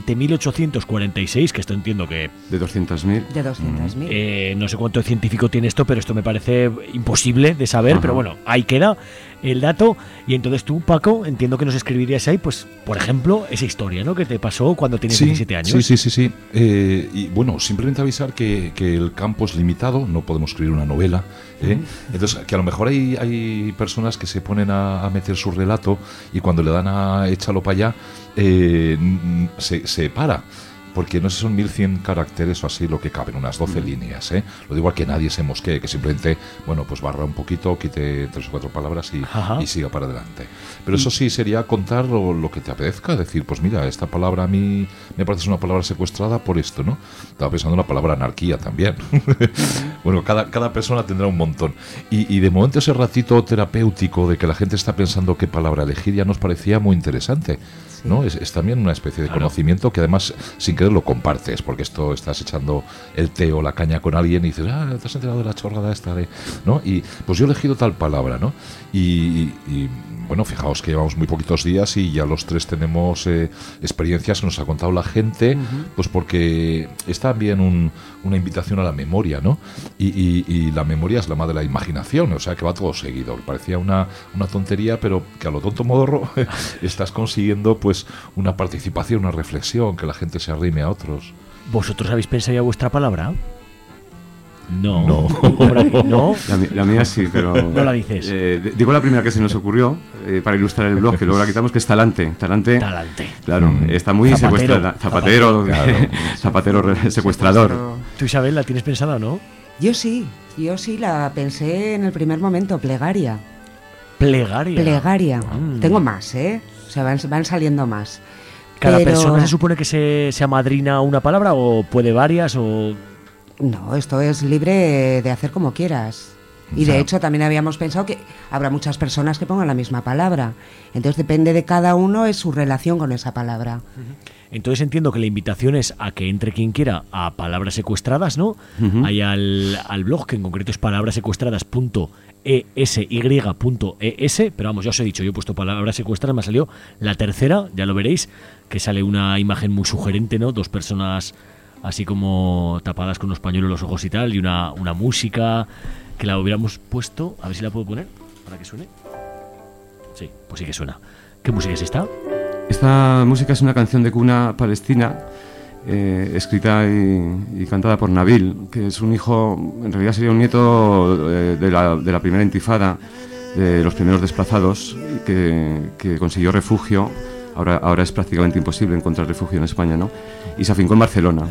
7846, que esto entiendo que... De 200.000. De 200.000. No sé cuánto científico tiene esto, pero esto me parece imposible de saber. Pero bueno, ahí queda el dato. Y entonces tú, Paco, entiendo que nos escribirías ahí, pues, por ejemplo, esa historia, ¿no? Que te pasó cuando tienes 17 años. Sí. Y bueno, simplemente avisar que el campo es limitado, no podemos escribir una novela. Entonces, que a lo mejor hay personas que se ponen a meter su relato, y cuando le dan a échalo para allá, se para. Porque no sé si son 1100 caracteres o así lo que caben, unas 12 líneas, ¿eh? Lo digo a que nadie se mosquee, que simplemente, bueno, pues barra un poquito, quite 3 o 4 palabras y siga para adelante. Pero eso sí sería contar lo que te apetezca, decir, pues mira, esta palabra a mí me parece una palabra secuestrada por esto, ¿no? Estaba pensando en la palabra anarquía también. Bueno, cada persona tendrá un montón. Y de momento ese ratito terapéutico de que la gente está pensando qué palabra elegir ya nos parecía muy interesante, ¿no? Es también una especie de conocimiento que además sin querer lo compartes, porque esto estás echando el té o la caña con alguien y dices, ¿te has enterado de la chorrada esta de...? ¿No? Y pues yo he elegido tal palabra, ¿no? Y bueno, fijaos que llevamos muy poquitos días y ya los tres tenemos experiencias que nos ha contado la gente, pues porque es también una invitación a la memoria, ¿no? Y la memoria es la madre de la imaginación, o sea que va todo seguido. Parecía una tontería, pero que a lo tonto modorro estás consiguiendo pues una participación, una reflexión, que la gente se arrime a otros. ¿Vosotros habéis pensado ya vuestra palabra? No. ¿No? La mía sí, pero... No la dices. Digo la primera que se nos ocurrió para ilustrar el blog, que luego la quitamos, que es talante. Talante. Claro, está muy secuestrada. Zapatero, zapatero secuestrador. ¿Tú, Isabel, la tienes pensada o no? Yo sí la pensé en el primer momento, plegaria. ¿Plegaria? Tengo más, o sea, van saliendo más. ¿Cada persona se supone que se amadrina una palabra o puede varias o...? No, esto es libre de hacer como quieras. Y de hecho también habíamos pensado que habrá muchas personas que pongan la misma palabra. Entonces depende de cada uno, es su relación con esa palabra. Entonces entiendo que la invitación es a que entre quien quiera a Palabras Secuestradas, ¿no? Hay al blog, que en concreto es palabrasecuestradas.esy.es, pero vamos, ya os he dicho, yo he puesto Palabras Secuestradas, me ha salido la tercera, ya lo veréis, que sale una imagen muy sugerente, ¿no? Dos personas así como tapadas con unos pañuelos los ojos y tal, y una música que la hubiéramos puesto, a ver si la puedo poner para que suene. Sí, pues sí que suena. ¿Qué música es esta? Esta música es una canción de cuna palestina, escrita y cantada por Nabil, que es un hijo, en realidad sería un nieto de la primera intifada, de los primeros desplazados, que consiguió refugio. Ahora es prácticamente imposible encontrar refugio en España, ¿no? Y se afincó en Barcelona.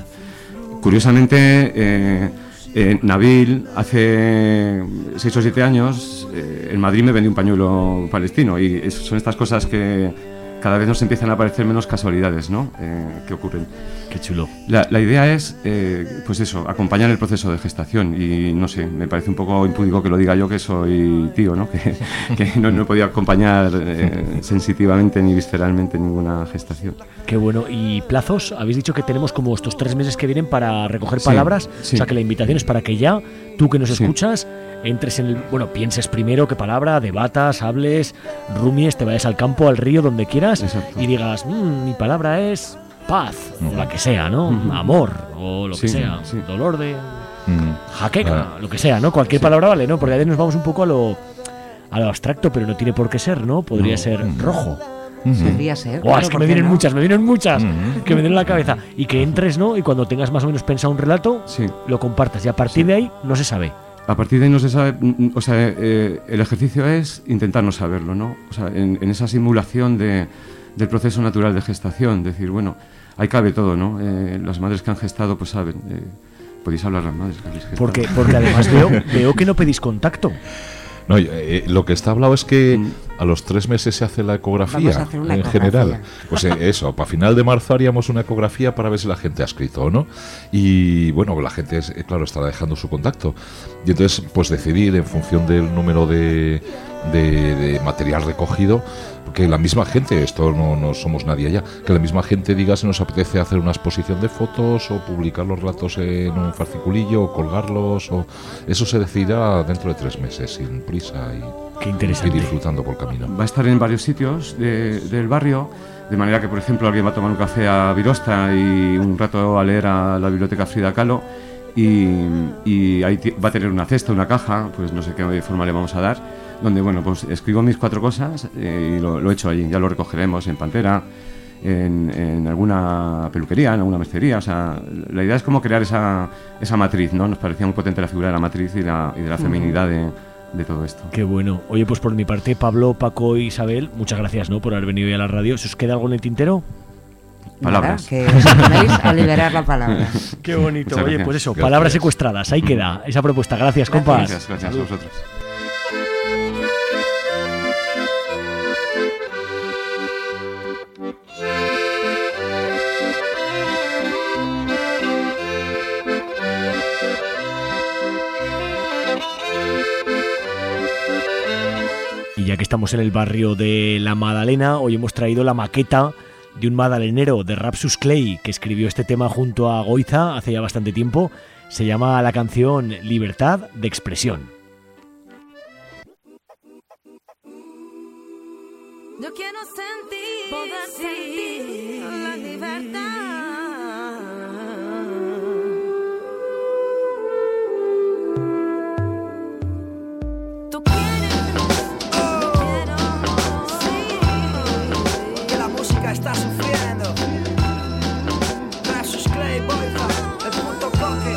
Curiosamente, Nabil, hace 6 o 7 años, en Madrid me vendió un pañuelo palestino, y son estas cosas que cada vez nos empiezan a aparecer menos casualidades, ¿no? Que ocurren. Qué chulo. La idea es, pues eso, acompañar el proceso de gestación, y no sé, me parece un poco impúdico que lo diga yo, que soy tío, ¿no? Que no he podido acompañar sensitivamente ni visceralmente ninguna gestación. Qué bueno. ¿Y plazos? Habéis dicho que tenemos como estos 3 meses que vienen para recoger palabras, sí. O sea que la invitación es para que ya, tú que nos escuchas, entres en el... Bueno, pienses primero qué palabra, debatas, hables, rumies, te vayas al campo, al río, donde quieras. Exacto. Y digas, mi palabra es paz, o la que sea, ¿no? Amor, o lo que sea, dolor de... jaqueca, lo que sea, ¿no? Cualquier palabra vale, ¿no? Porque a veces nos vamos un poco a lo abstracto, pero no tiene por qué ser, ¿no? Podría ser rojo. Podría ser. Claro, es que me vienen muchas que me vienen a la cabeza. Y que entres, ¿no? Y cuando tengas más o menos pensado un relato, lo compartas. Y a partir de ahí no se sabe. A partir de ahí no se sabe, o sea, el ejercicio es intentar no saberlo, ¿no? O sea, en esa simulación del proceso natural de gestación, decir, bueno, ahí cabe todo, ¿no? Las madres que han gestado, pues saben, podéis hablar las madres que habéis gestado. Porque además veo que no pedís contacto. No, lo que está hablado es que a los 3 meses se hace la ecografía en general. Pues eso, para final de marzo haríamos una ecografía para ver si la gente ha escrito o no. Y bueno, la gente, claro, estará dejando su contacto. Y entonces, pues decidir en función del número de material recogido, que la misma gente, esto no somos nadie allá, que la misma gente diga si nos apetece hacer una exposición de fotos o publicar los relatos en un fasciculillo o colgarlos, o eso se decidirá dentro de 3 meses, sin prisa y disfrutando por camino. Va a estar en varios sitios del barrio, de manera que, por ejemplo, alguien va a tomar un café a Virosta y un rato a leer a la biblioteca Frida Kahlo, y ahí va a tener una cesta, una caja, pues no sé qué forma le vamos a dar, donde, bueno, pues escribo mis 4 cosas y lo he hecho allí. Ya lo recogeremos en Pantera, en alguna peluquería, en alguna mestería. O sea, la idea es como crear esa matriz, ¿no? Nos parecía muy potente la figura de la matriz y de la feminidad de todo esto. Qué bueno. Oye, pues por mi parte, Pablo, Paco e Isabel, muchas gracias, ¿no?, por haber venido hoy a la radio. ¿Se os queda algo en el tintero? Palabras. Que os ponéis a liberar la palabra. Qué bonito. Muchas Oye, gracias. pues eso, Gracias. Palabras secuestradas. Ahí queda esa propuesta. Gracias, compas. Gracias a vosotros. Y ya que estamos en el barrio de La Madalena, hoy hemos traído la maqueta de un madalenero, de Rapsus Clay, que escribió este tema junto a Goiza hace ya bastante tiempo. Se llama la canción Libertad de Expresión. Yo quiero sentir, poder sentir la libertad. Tú quieres, yo quiero, sí. Que la música está sufriendo. Rapsus Clay, Boyza, el punto coque.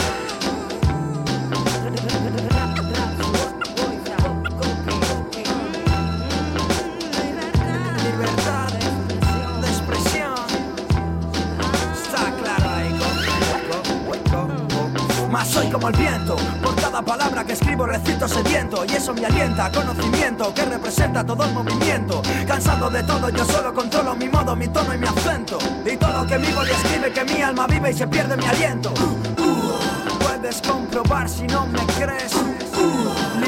Libertad de expresión. Está claro ahí, mas soy como el viento. Por cada palabra que escribo recito sediento. Y eso me alienta, conocimiento que representa todo el movimiento. Cansado de todo, yo solo controlo mi modo, mi tono y mi acento. Y todo lo que vivo y escribe que mi alma vive y se pierde mi aliento. Puedes comprobar si no me crees.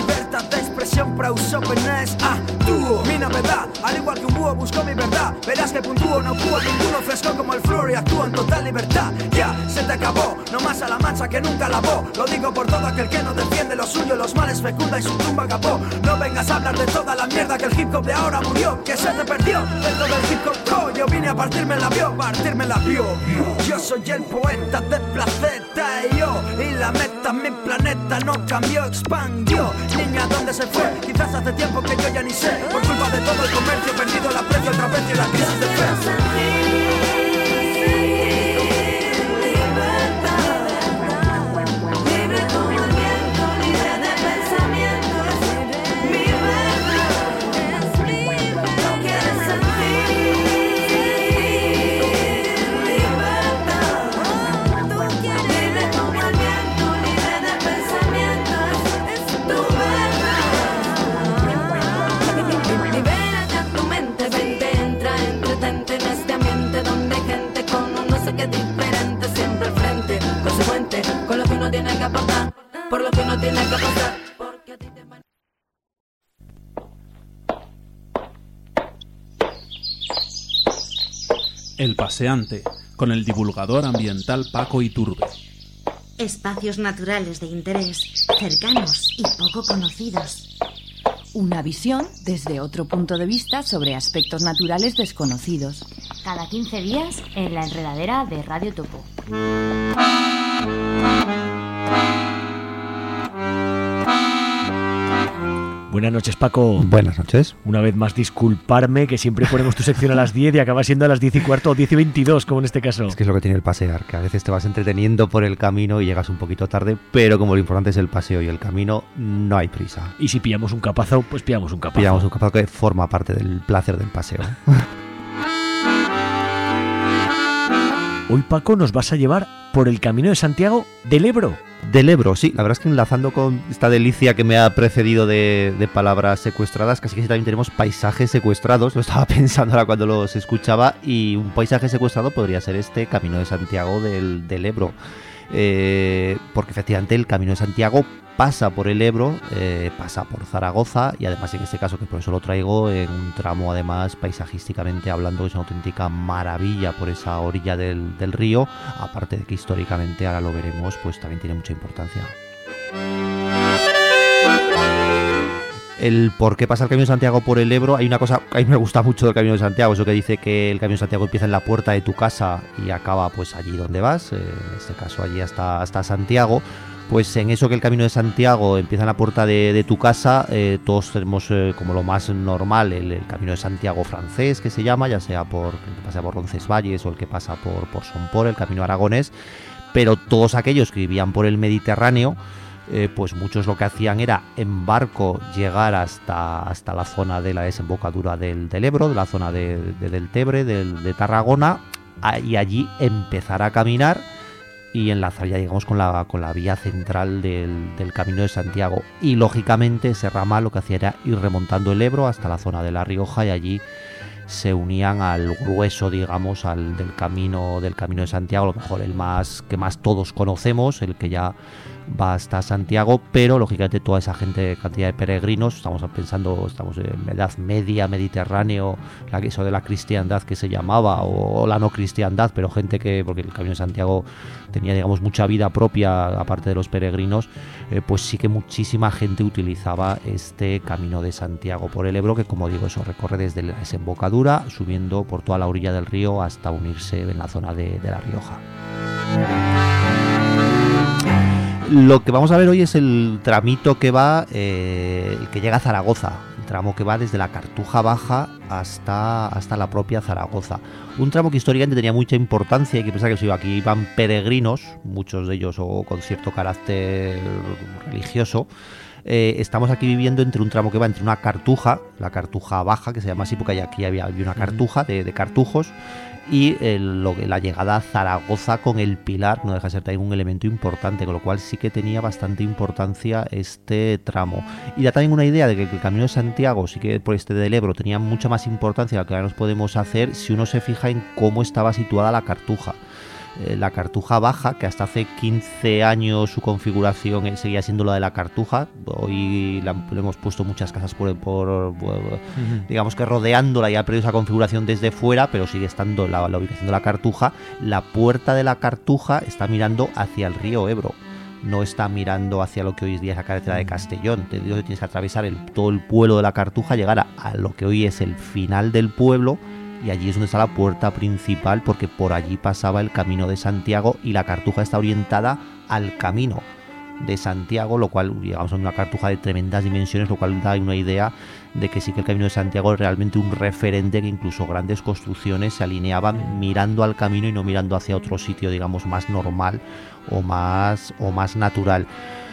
House Openness, actúo mi novedad, al igual que un búho busco mi verdad. Verás que puntúo, no púo ninguno, fresco como el flor y actúo en total libertad. Ya, se te acabó, no más a la mancha que nunca lavó. Lo digo por todo aquel que no defiende lo suyo, los males fecunda y su tumba acabó. No vengas a hablar de toda la mierda que el hip hop de ahora murió, que se te perdió dentro del hip hop. Yo vine a partirme la vio. Yo soy el poeta de placeta y la meta, mi planeta no cambió, expandió. Niña, ¿dónde se fue? Quizás hace tiempo que yo ya ni sé. Por culpa de todo el comercio, perdido el aprecio, el trapecio y la crisis de fe. Por lo que no tiene que pasar. El paseante, con el divulgador ambiental Paco Iturbe. Espacios naturales de interés, cercanos y poco conocidos. Una visión desde otro punto de vista sobre aspectos naturales desconocidos. Cada 15 días en la enredadera de Radio Topo. Buenas noches, Paco. Buenas noches. Una vez más, disculparme que siempre ponemos tu sección a las 10 y acaba siendo a las 10 y cuarto o 10 y 22, como en este caso. Es que es lo que tiene el pasear, que a veces te vas entreteniendo por el camino y llegas un poquito tarde, pero como lo importante es el paseo y el camino, no hay prisa. Y si pillamos un capazo, pues pillamos un capazo. Pillamos un capazo que forma parte del placer del paseo. Hoy, Paco, nos vas a llevar por el Camino de Santiago del Ebro. Del Ebro, sí. La verdad es que enlazando con esta delicia que me ha precedido de palabras secuestradas, casi que sí también tenemos paisajes secuestrados. Lo estaba pensando ahora cuando los escuchaba, y un paisaje secuestrado podría ser este Camino de Santiago del Ebro. Porque efectivamente el Camino de Santiago pasa por el Ebro, pasa por Zaragoza, y además en este caso, que por eso lo traigo, en un tramo además paisajísticamente hablando, es una auténtica maravilla por esa orilla del río, aparte de que históricamente, ahora lo veremos, pues también tiene mucha importancia. El por qué pasa el Camino de Santiago por el Ebro, hay una cosa que a mí me gusta mucho del Camino de Santiago, eso que dice que el Camino de Santiago empieza en la puerta de tu casa y acaba pues allí donde vas, en este caso allí hasta Santiago. Pues en eso que el Camino de Santiago empieza en la puerta de tu casa, todos tenemos como lo más normal el Camino de Santiago francés, que se llama, ya sea el que pasa por Roncesvalles o el que pasa por Somport, el Camino aragonés, pero todos aquellos que vivían por el Mediterráneo, pues muchos lo que hacían era en barco llegar hasta la zona de la desembocadura del Ebro, de la zona del Tebre, de Tarragona, y allí empezar a caminar y enlazar ya, digamos, con la vía central del Camino de Santiago. Y lógicamente ese ramal lo que hacía era ir remontando el Ebro hasta la zona de La Rioja, y allí se unían al grueso, digamos, del camino de Santiago, a lo mejor el que más todos conocemos, el que ya va hasta Santiago, pero lógicamente toda esa cantidad de peregrinos, estamos en Edad Media, Mediterráneo, eso de la cristiandad que se llamaba, o la no cristiandad, pero gente porque el Camino de Santiago tenía, digamos, mucha vida propia, aparte de los peregrinos, pues sí que muchísima gente utilizaba este Camino de Santiago por el Ebro, que, como digo, eso recorre desde la desembocadura, subiendo por toda la orilla del río hasta unirse en la zona de La Rioja. Lo que vamos a ver hoy es el tramito que va, el que llega a Zaragoza, el tramo que va desde la Cartuja Baja hasta la propia Zaragoza. Un tramo que históricamente tenía mucha importancia, y que pensar que aquí iban peregrinos, muchos de ellos o con cierto carácter religioso. Estamos aquí viviendo entre un tramo que va entre una cartuja, la Cartuja Baja, que se llama así porque aquí había una cartuja de cartujos, y la llegada a Zaragoza con el Pilar no deja de ser también un elemento importante, con lo cual sí que tenía bastante importancia este tramo. Y da también una idea de que el Camino de Santiago, sí que por este del Ebro, tenía mucha más importancia de la que ahora nos podemos hacer si uno se fija en cómo estaba situada la Cartuja. la Cartuja Baja, que hasta hace 15 años su configuración seguía siendo la de la Cartuja. Hoy le hemos puesto muchas casas digamos que rodeándola, y ha perdido esa configuración desde fuera, pero sigue estando la ubicación de la Cartuja. La puerta de la Cartuja está mirando hacia el río Ebro, no está mirando hacia lo que hoy es día es la carretera de Castellón. Tienes que atravesar todo el pueblo de la Cartuja, llegar a lo que hoy es el final del pueblo, y allí es donde está la puerta principal, porque por allí pasaba el Camino de Santiago, y la Cartuja está orientada al Camino de Santiago, lo cual llegamos a una Cartuja de tremendas dimensiones, lo cual da una idea de que sí que el Camino de Santiago es realmente un referente, que incluso grandes construcciones se alineaban mirando al camino y no mirando hacia otro sitio, digamos, más normal o más natural.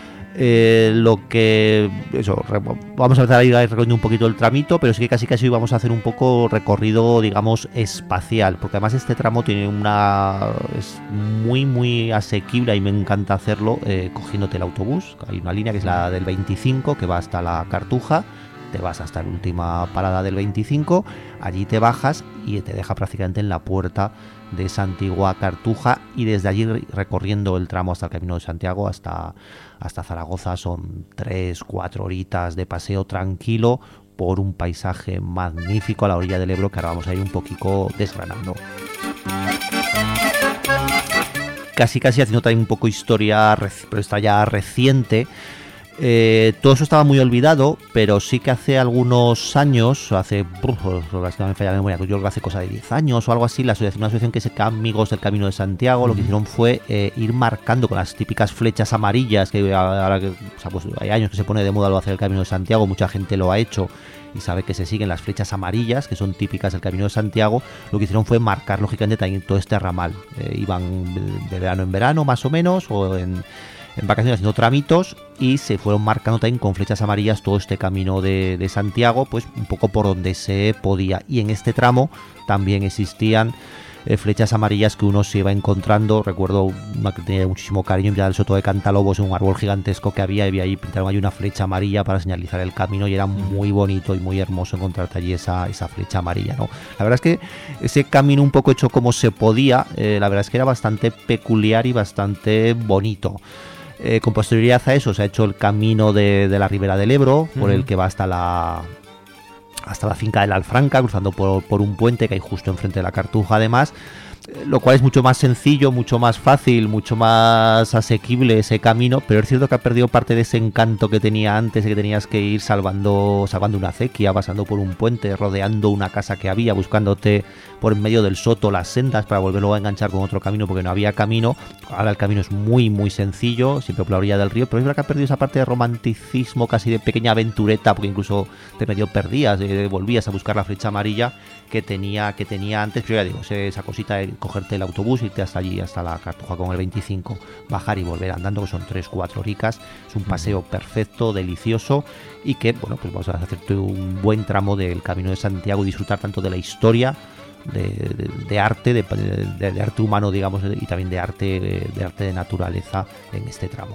Vamos a empezar a ir recorriendo un poquito el tramito, pero sí que casi hoy vamos a hacer un poco recorrido, digamos, espacial, porque además este tramo es muy asequible y me encanta hacerlo cogiéndote el autobús. Hay una línea que es la del 25 que va hasta la Cartuja, te vas hasta la última parada del 25, allí te bajas y te deja prácticamente en la puerta de esa antigua Cartuja, y desde allí recorriendo el tramo hasta el Camino de Santiago hasta Zaragoza son 3-4 horitas de paseo tranquilo por un paisaje magnífico a la orilla del Ebro, que ahora vamos a ir un poquito desgranando. Casi haciendo también un poco historia, pero está ya reciente. Todo eso estaba muy olvidado, pero sí que hace algunos años, yo creo que hace cosa de 10 años o algo así, una asociación que se llama Amigos del Camino de Santiago, lo que hicieron fue ir marcando con las típicas flechas amarillas, que ahora pues hay años que se pone de moda lo hacer el Camino de Santiago, mucha gente lo ha hecho y sabe que se siguen las flechas amarillas, que son típicas del Camino de Santiago. Lo que hicieron fue marcar lógicamente también todo este ramal. Iban de verano en verano más o menos, o en vacaciones haciendo tramitos, y se fueron marcando también con flechas amarillas todo este Camino de Santiago, pues un poco por donde se podía. Y en este tramo también existían flechas amarillas que uno se iba encontrando. Recuerdo una que tenía muchísimo cariño, ya del Soto de Cantalobos, un árbol gigantesco que había, y ahí pintaron ahí una flecha amarilla para señalizar el camino, y era muy bonito y muy hermoso encontrarte allí esa flecha amarilla, ¿no? La verdad es que ese camino un poco hecho como se podía, la verdad es que era bastante peculiar y bastante bonito. Con posterioridad a eso se ha hecho el camino de la Ribera del Ebro, por el que va hasta la finca de la Alfranca, cruzando por un puente que hay justo enfrente de la Cartuja además, lo cual es mucho más sencillo, mucho más fácil, mucho más asequible ese camino, pero es cierto que ha perdido parte de ese encanto que tenía antes, de que tenías que ir salvando una acequia, pasando por un puente, rodeando una casa que había, buscándote por en medio del soto las sendas para volver luego a enganchar con otro camino, porque no había camino. Ahora el camino es muy sencillo, siempre por la orilla del río, pero es verdad que ha perdido esa parte de romanticismo, casi de pequeña aventureta, porque incluso te medio perdías, volvías a buscar la flecha amarilla que tenía antes. Pero ya digo, esa cosita de cogerte el autobús, irte hasta allí, hasta la Cartuja con el 25, bajar y volver andando, que son 3-4 horicas. Es un paseo perfecto, delicioso, y que, bueno, pues vamos a hacerte un buen tramo del Camino de Santiago y disfrutar tanto de la historia, de arte, de arte humano, digamos, y también de arte de naturaleza en este tramo.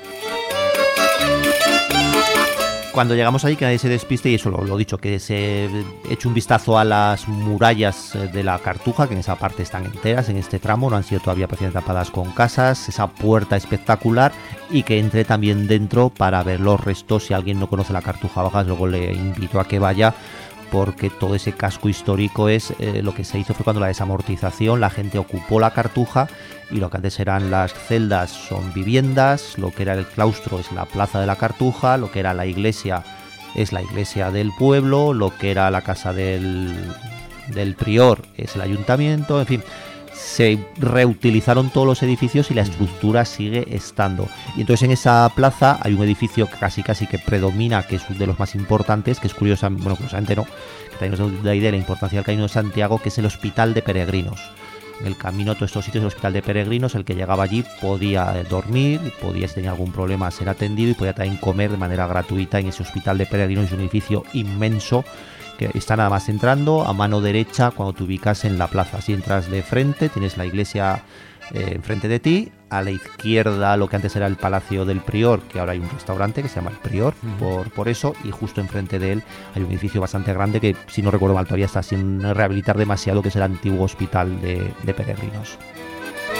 Cuando llegamos ahí, que nadie se despiste, y eso lo dicho, que se eche un vistazo a las murallas de la Cartuja, que en esa parte están enteras en este tramo, no han sido todavía prácticamente tapadas con casas, esa puerta espectacular, y que entre también dentro para ver los restos. Si alguien no conoce la Cartuja Baja, luego le invito a que vaya, porque todo ese casco histórico es lo que se hizo fue cuando la desamortización, la gente ocupó la Cartuja, y lo que antes eran las celdas son viviendas, lo que era el claustro es la plaza de la Cartuja, lo que era la iglesia es la iglesia del pueblo, lo que era la casa del prior es el ayuntamiento, en fin, se reutilizaron todos los edificios y la estructura sigue estando. Y entonces en esa plaza hay un edificio que casi que predomina, que es uno de los más importantes, que es curiosamente no, que también nos da la idea de la importancia del Camino de Santiago, que es el Hospital de Peregrinos. En el camino a todos estos sitios, el Hospital de Peregrinos, el que llegaba allí podía dormir, podía, si tenía algún problema, ser atendido, y podía también comer de manera gratuita en ese Hospital de Peregrinos. Es un edificio inmenso que está nada más entrando a mano derecha cuando te ubicas en la plaza. Si entras de frente, tienes la iglesia enfrente de ti, a la izquierda lo que antes era el Palacio del Prior, que ahora hay un restaurante que se llama El Prior, por eso, y justo enfrente de él hay un edificio bastante grande que, si no recuerdo mal, todavía está sin rehabilitar demasiado, que es el antiguo Hospital de Peregrinos.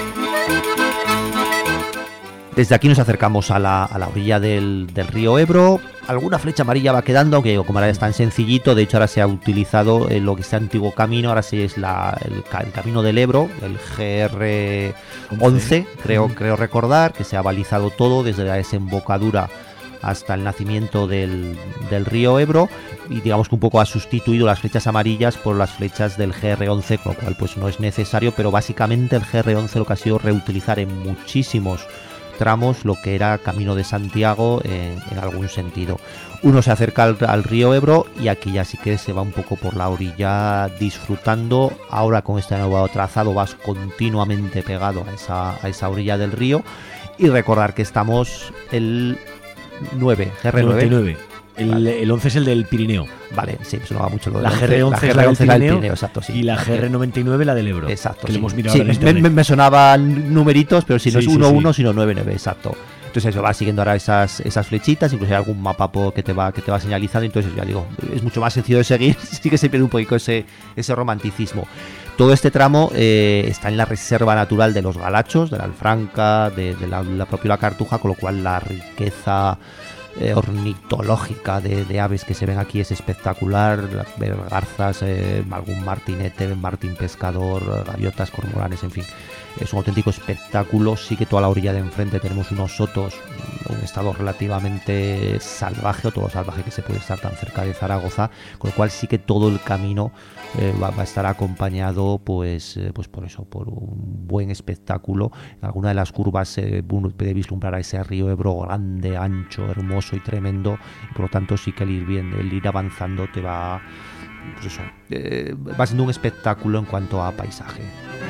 Desde aquí nos acercamos a la orilla del río Ebro. Alguna flecha amarilla va quedando, aunque como ahora es tan sencillito, de hecho ahora se ha utilizado lo que es el antiguo camino, ahora sí es el camino del Ebro, el GR11, creo recordar, que se ha balizado todo desde la desembocadura hasta el nacimiento del río Ebro, y digamos que un poco ha sustituido las flechas amarillas por las flechas del GR11, con lo cual pues no es necesario, pero básicamente el GR11 lo que ha sido reutilizar en muchísimos tramos lo que era Camino de Santiago en algún sentido. Uno se acerca al río Ebro y aquí ya sí que se va un poco por la orilla disfrutando. Ahora con este nuevo trazado vas continuamente pegado a esa orilla del río, y recordar que estamos el 9, GR9. 99. El 11 es el del Pirineo. Vale, sí, eso no va mucho. La GR11 es la del Pirineo, exacto, sí. Y la GR99 la del Ebro. Exacto, que sí. lo hemos mirado Sí, ahora en internet. me sonaban numeritos, pero si no Sí, es sí, 1-1, sí. sino 9-9, exacto. Entonces eso va siguiendo ahora esas flechitas, incluso hay algún mapa que te va señalizando, entonces ya digo, es mucho más sencillo de seguir, sí que se pierde un poquito ese romanticismo. Todo este tramo está en la Reserva Natural de los Galachos, de la Alfranca, de la propia Cartuja, con lo cual la riqueza ornitológica de aves que se ven aquí es espectacular. Ver garzas, algún martinete, martín pescador, gaviotas, cormoranes, en fin, es un auténtico espectáculo. Sí que toda la orilla de enfrente tenemos unos sotos, un estado relativamente salvaje, o todo lo salvaje que se puede estar tan cerca de Zaragoza, con lo cual sí que todo el camino va a estar acompañado pues por eso, por un buen espectáculo. En alguna de las curvas uno puede vislumbrar a ese río Ebro grande, ancho, hermoso y tremendo, y por lo tanto sí que el ir avanzando te va, pues eso, va siendo un espectáculo en cuanto a paisaje.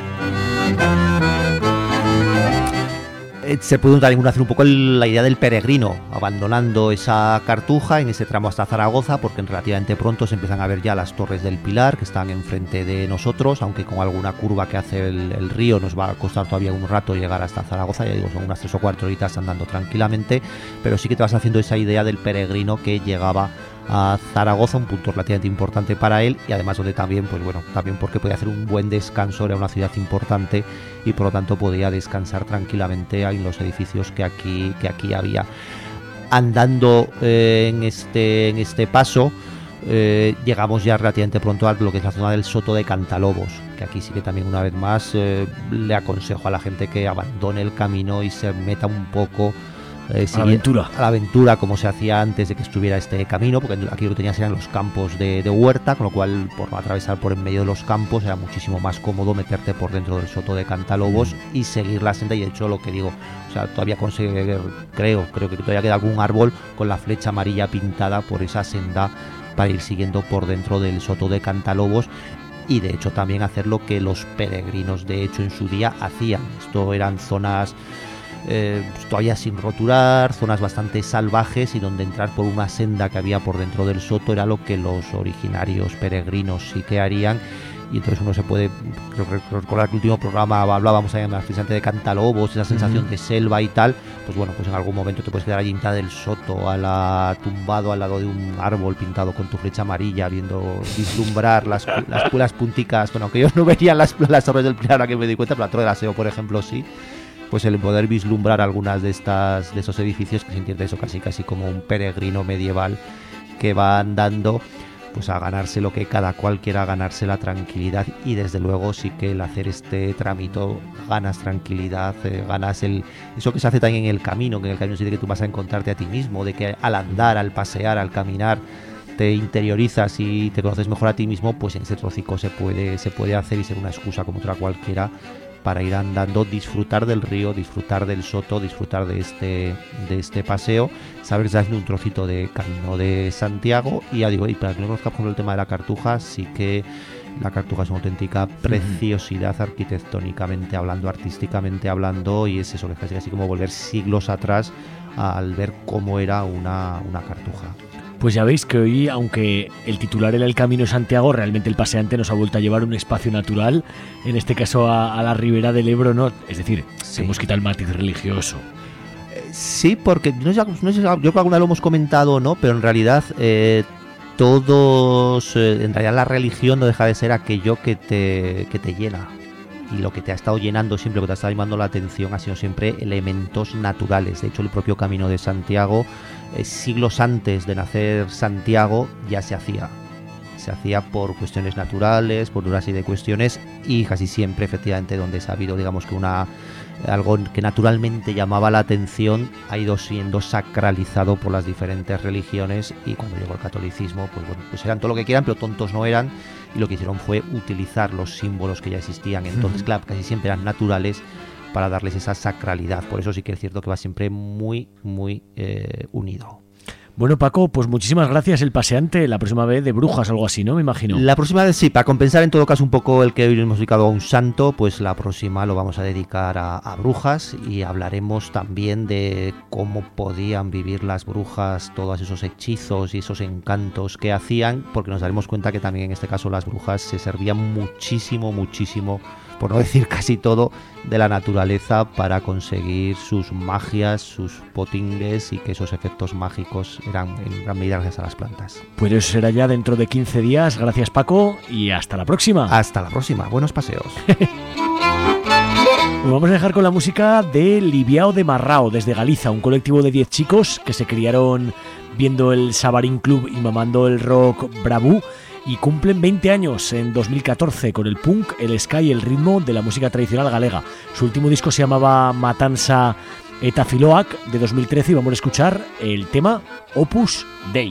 Se puede también hacer un poco la idea del peregrino, abandonando esa Cartuja en ese tramo hasta Zaragoza, porque relativamente pronto se empiezan a ver ya las Torres del Pilar, que están enfrente de nosotros, aunque con alguna curva que hace el río nos va a costar todavía un rato llegar hasta Zaragoza, ya digo, son unas 3 o 4 horitas andando tranquilamente, pero sí que te vas haciendo esa idea del peregrino que llegaba a Zaragoza, un punto relativamente importante para él, y además donde también, pues bueno, también porque podía hacer un buen descanso, era una ciudad importante y por lo tanto podía descansar tranquilamente en los edificios que aquí había. Andando en este paso llegamos ya relativamente pronto a lo que es la zona del Soto de Cantalobos, que aquí sí que también una vez más le aconsejo a la gente que abandone el camino y se meta un poco a la aventura como se hacía antes de que estuviera este camino, porque aquí lo que tenías eran los campos de huerta, con lo cual por no atravesar por en medio de los campos era muchísimo más cómodo meterte por dentro del Soto de Cantalobos y seguir la senda. Y de hecho lo que digo, o sea, todavía creo que todavía queda algún árbol con la flecha amarilla pintada por esa senda para ir siguiendo por dentro del Soto de Cantalobos. Y de hecho también hacer lo que los peregrinos de hecho en su día hacían. Esto eran zonas todavía sin roturar, zonas bastante salvajes, y donde entrar por una senda que había por dentro del soto era lo que los originarios peregrinos sí que harían. Y entonces uno se puede recordar que el último programa hablábamos ahí precisamente de Cantalobos, esa sensación de selva y tal. Pues bueno, pues en algún momento te puedes quedar allí en mitad del soto, tumbado al lado de un árbol pintado con tu flecha amarilla, viendo vislumbrar las punticas. Bueno, aunque yo no vería las torres del Pilar, ahora que me di cuenta, pero la Torre del Aseo, por ejemplo, sí. Pues el poder vislumbrar algunas de esos edificios, que se entiende eso casi como un peregrino medieval que va andando pues a ganarse lo que cada cual quiera ganarse, la tranquilidad. Y desde luego sí que el hacer este trámite ganas tranquilidad, ganas eso que se hace también en el camino, que en el camino sí que tú vas a encontrarte a ti mismo, de que al andar, al pasear, al caminar te interiorizas y te conoces mejor a ti mismo. Pues en ese trocico se puede hacer y ser una excusa como otra cualquiera para ir andando, disfrutar del río, disfrutar del soto, disfrutar de este paseo, saber que estás haciendo un trocito de Camino de Santiago. Y ya digo, y para que no conozca por ejemplo el tema de la Cartuja, sí que la Cartuja es una auténtica preciosidad arquitectónicamente hablando, artísticamente hablando, y es eso, que es casi como volver siglos atrás al ver cómo era una Cartuja. Pues ya veis que hoy, aunque el titular era el Camino de Santiago, realmente el paseante nos ha vuelto a llevar un espacio natural, en este caso a la ribera del Ebro, ¿no? Es decir, se hemos quitado el matiz religioso. Sí, porque no sé, yo creo que alguna lo hemos comentado, ¿no? Pero en realidad en realidad la religión no deja de ser aquello que te llena. y lo que te ha estado llenando siempre, lo que te ha estado llamando la atención ha sido siempre elementos naturales. De hecho, el propio Camino de Santiago, siglos antes de nacer Santiago, ya se hacía por cuestiones naturales, por una serie de cuestiones, y casi siempre efectivamente donde se ha habido, digamos, que algo que naturalmente llamaba la atención ha ido siendo sacralizado por las diferentes religiones, y cuando llegó el catolicismo, pues bueno, pues eran todo lo que quieran, pero tontos no eran, y lo que hicieron fue utilizar los símbolos que ya existían. Entonces, claro, casi siempre eran naturales para darles esa sacralidad. Por eso sí que es cierto que va siempre muy, muy unido. Bueno, Paco, pues muchísimas gracias. El paseante, la próxima vez de brujas, algo así, ¿no? Me imagino. La próxima vez sí, para compensar en todo caso un poco el que hoy hemos dedicado a un santo, pues la próxima lo vamos a dedicar a brujas, y hablaremos también de cómo podían vivir las brujas, todos esos hechizos y esos encantos que hacían, porque nos daremos cuenta que también en este caso las brujas se servían muchísimo, por no decir casi todo, de la naturaleza para conseguir sus magias, sus potingues, y que esos efectos mágicos eran en gran medida gracias a las plantas. Pues eso será ya dentro de 15 días. Gracias, Paco, y hasta la próxima. Hasta la próxima. Buenos paseos. Nos vamos a dejar con la música de Liviao de Marrao, desde Galiza, un colectivo de 10 chicos que se criaron viendo el Sabarín Club y mamando el rock bravú, y cumplen 20 años en 2014 con el punk, el ska y el ritmo de la música tradicional galega. Su último disco se llamaba Matanza eta Filoak, de 2013, y vamos a escuchar el tema Opus Dei.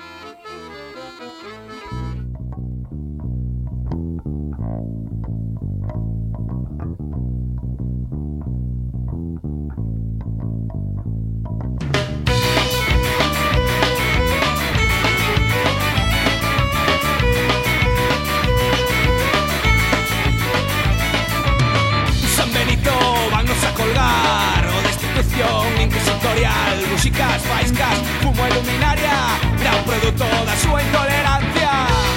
Inquisitorial, músicas faiscas, fumo e luminaria, gran produto da súa intolerancia.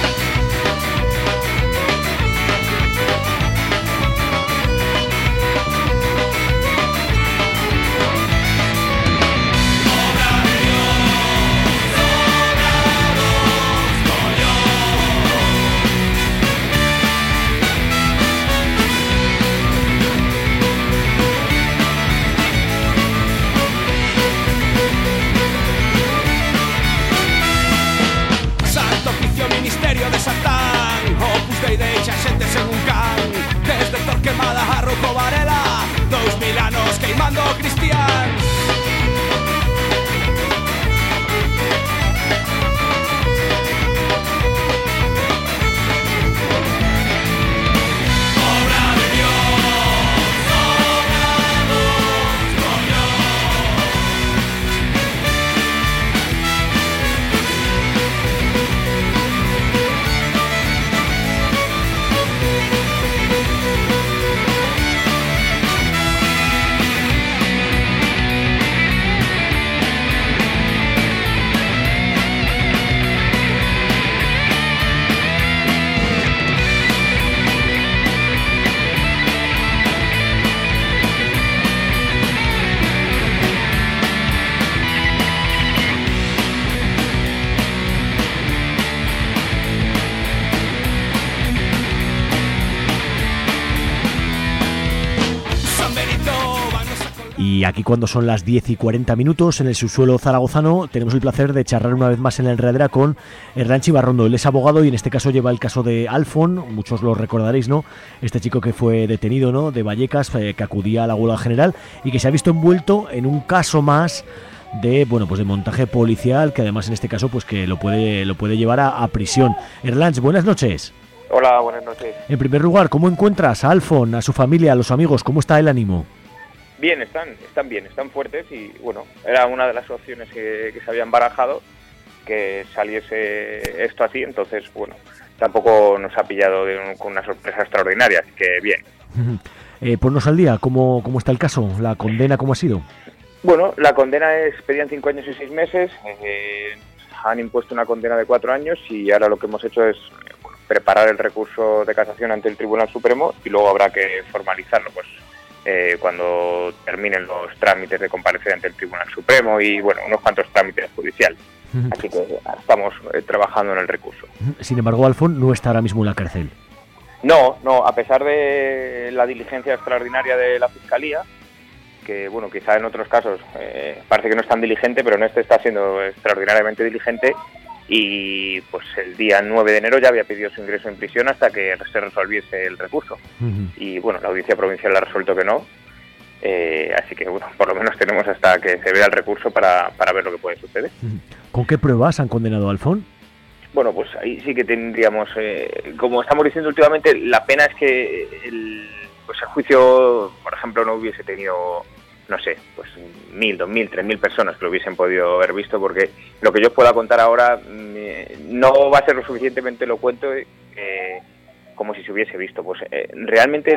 Ministerio de Satán, Opus Dei deixa xente sen un can. Desde Torquemada a Rouco Varela, 2000 anos queimando cristiáns. Y aquí, cuando son las 10 y 40 minutos en el subsuelo zaragozano, tenemos el placer de charlar una vez más en la enredadera con Hernán Chivarrondo. Él es abogado y en este caso lleva el caso de Alfon, muchos lo recordaréis, ¿no? Este chico que fue detenido, ¿no?, de Vallecas, que acudía a la huelga general y que se ha visto envuelto en un caso más de, bueno, pues de montaje policial, que además en este caso pues que lo puede llevar a prisión. Hernán, buenas noches. Hola, buenas noches. En primer lugar, ¿cómo encuentras a Alfon, a su familia, a los amigos? ¿Cómo está el ánimo? Bien, están bien, están fuertes, y bueno, era una de las opciones que se habían barajado, que saliese esto así. Entonces, bueno, tampoco nos ha pillado con una sorpresa extraordinaria, así que bien. Ponnos al día, ¿cómo está el caso? ¿La condena cómo ha sido? Bueno, la condena pedían 5 años y 6 meses, han impuesto una condena de 4 años, y ahora lo que hemos hecho es preparar el recurso de casación ante el Tribunal Supremo, y luego habrá que formalizarlo, pues cuando terminen los trámites de comparecer ante el Tribunal Supremo y, bueno, unos cuantos trámites judiciales. Así que estamos trabajando en el recurso. Sin embargo, Alfon no está ahora mismo en la cárcel. No, a pesar de la diligencia extraordinaria de la Fiscalía, que bueno, quizá en otros casos parece que no es tan diligente, pero en este está siendo extraordinariamente diligente, y pues el día 9 de enero ya había pedido su ingreso en prisión hasta que se resolviese el recurso. Y bueno, la Audiencia Provincial ha resuelto que no, así que bueno, por lo menos tenemos hasta que se vea el recurso para ver lo que puede suceder. ¿Con qué pruebas han condenado a Alfón? Bueno, pues ahí sí que tendríamos, como estamos diciendo últimamente, la pena es que el juicio, por ejemplo, no hubiese tenido, no sé, pues 1.000, 2.000, 3.000 personas que lo hubiesen podido haber visto, porque lo que yo os pueda contar ahora no va a ser lo suficientemente elocuente como si se hubiese visto. Pues realmente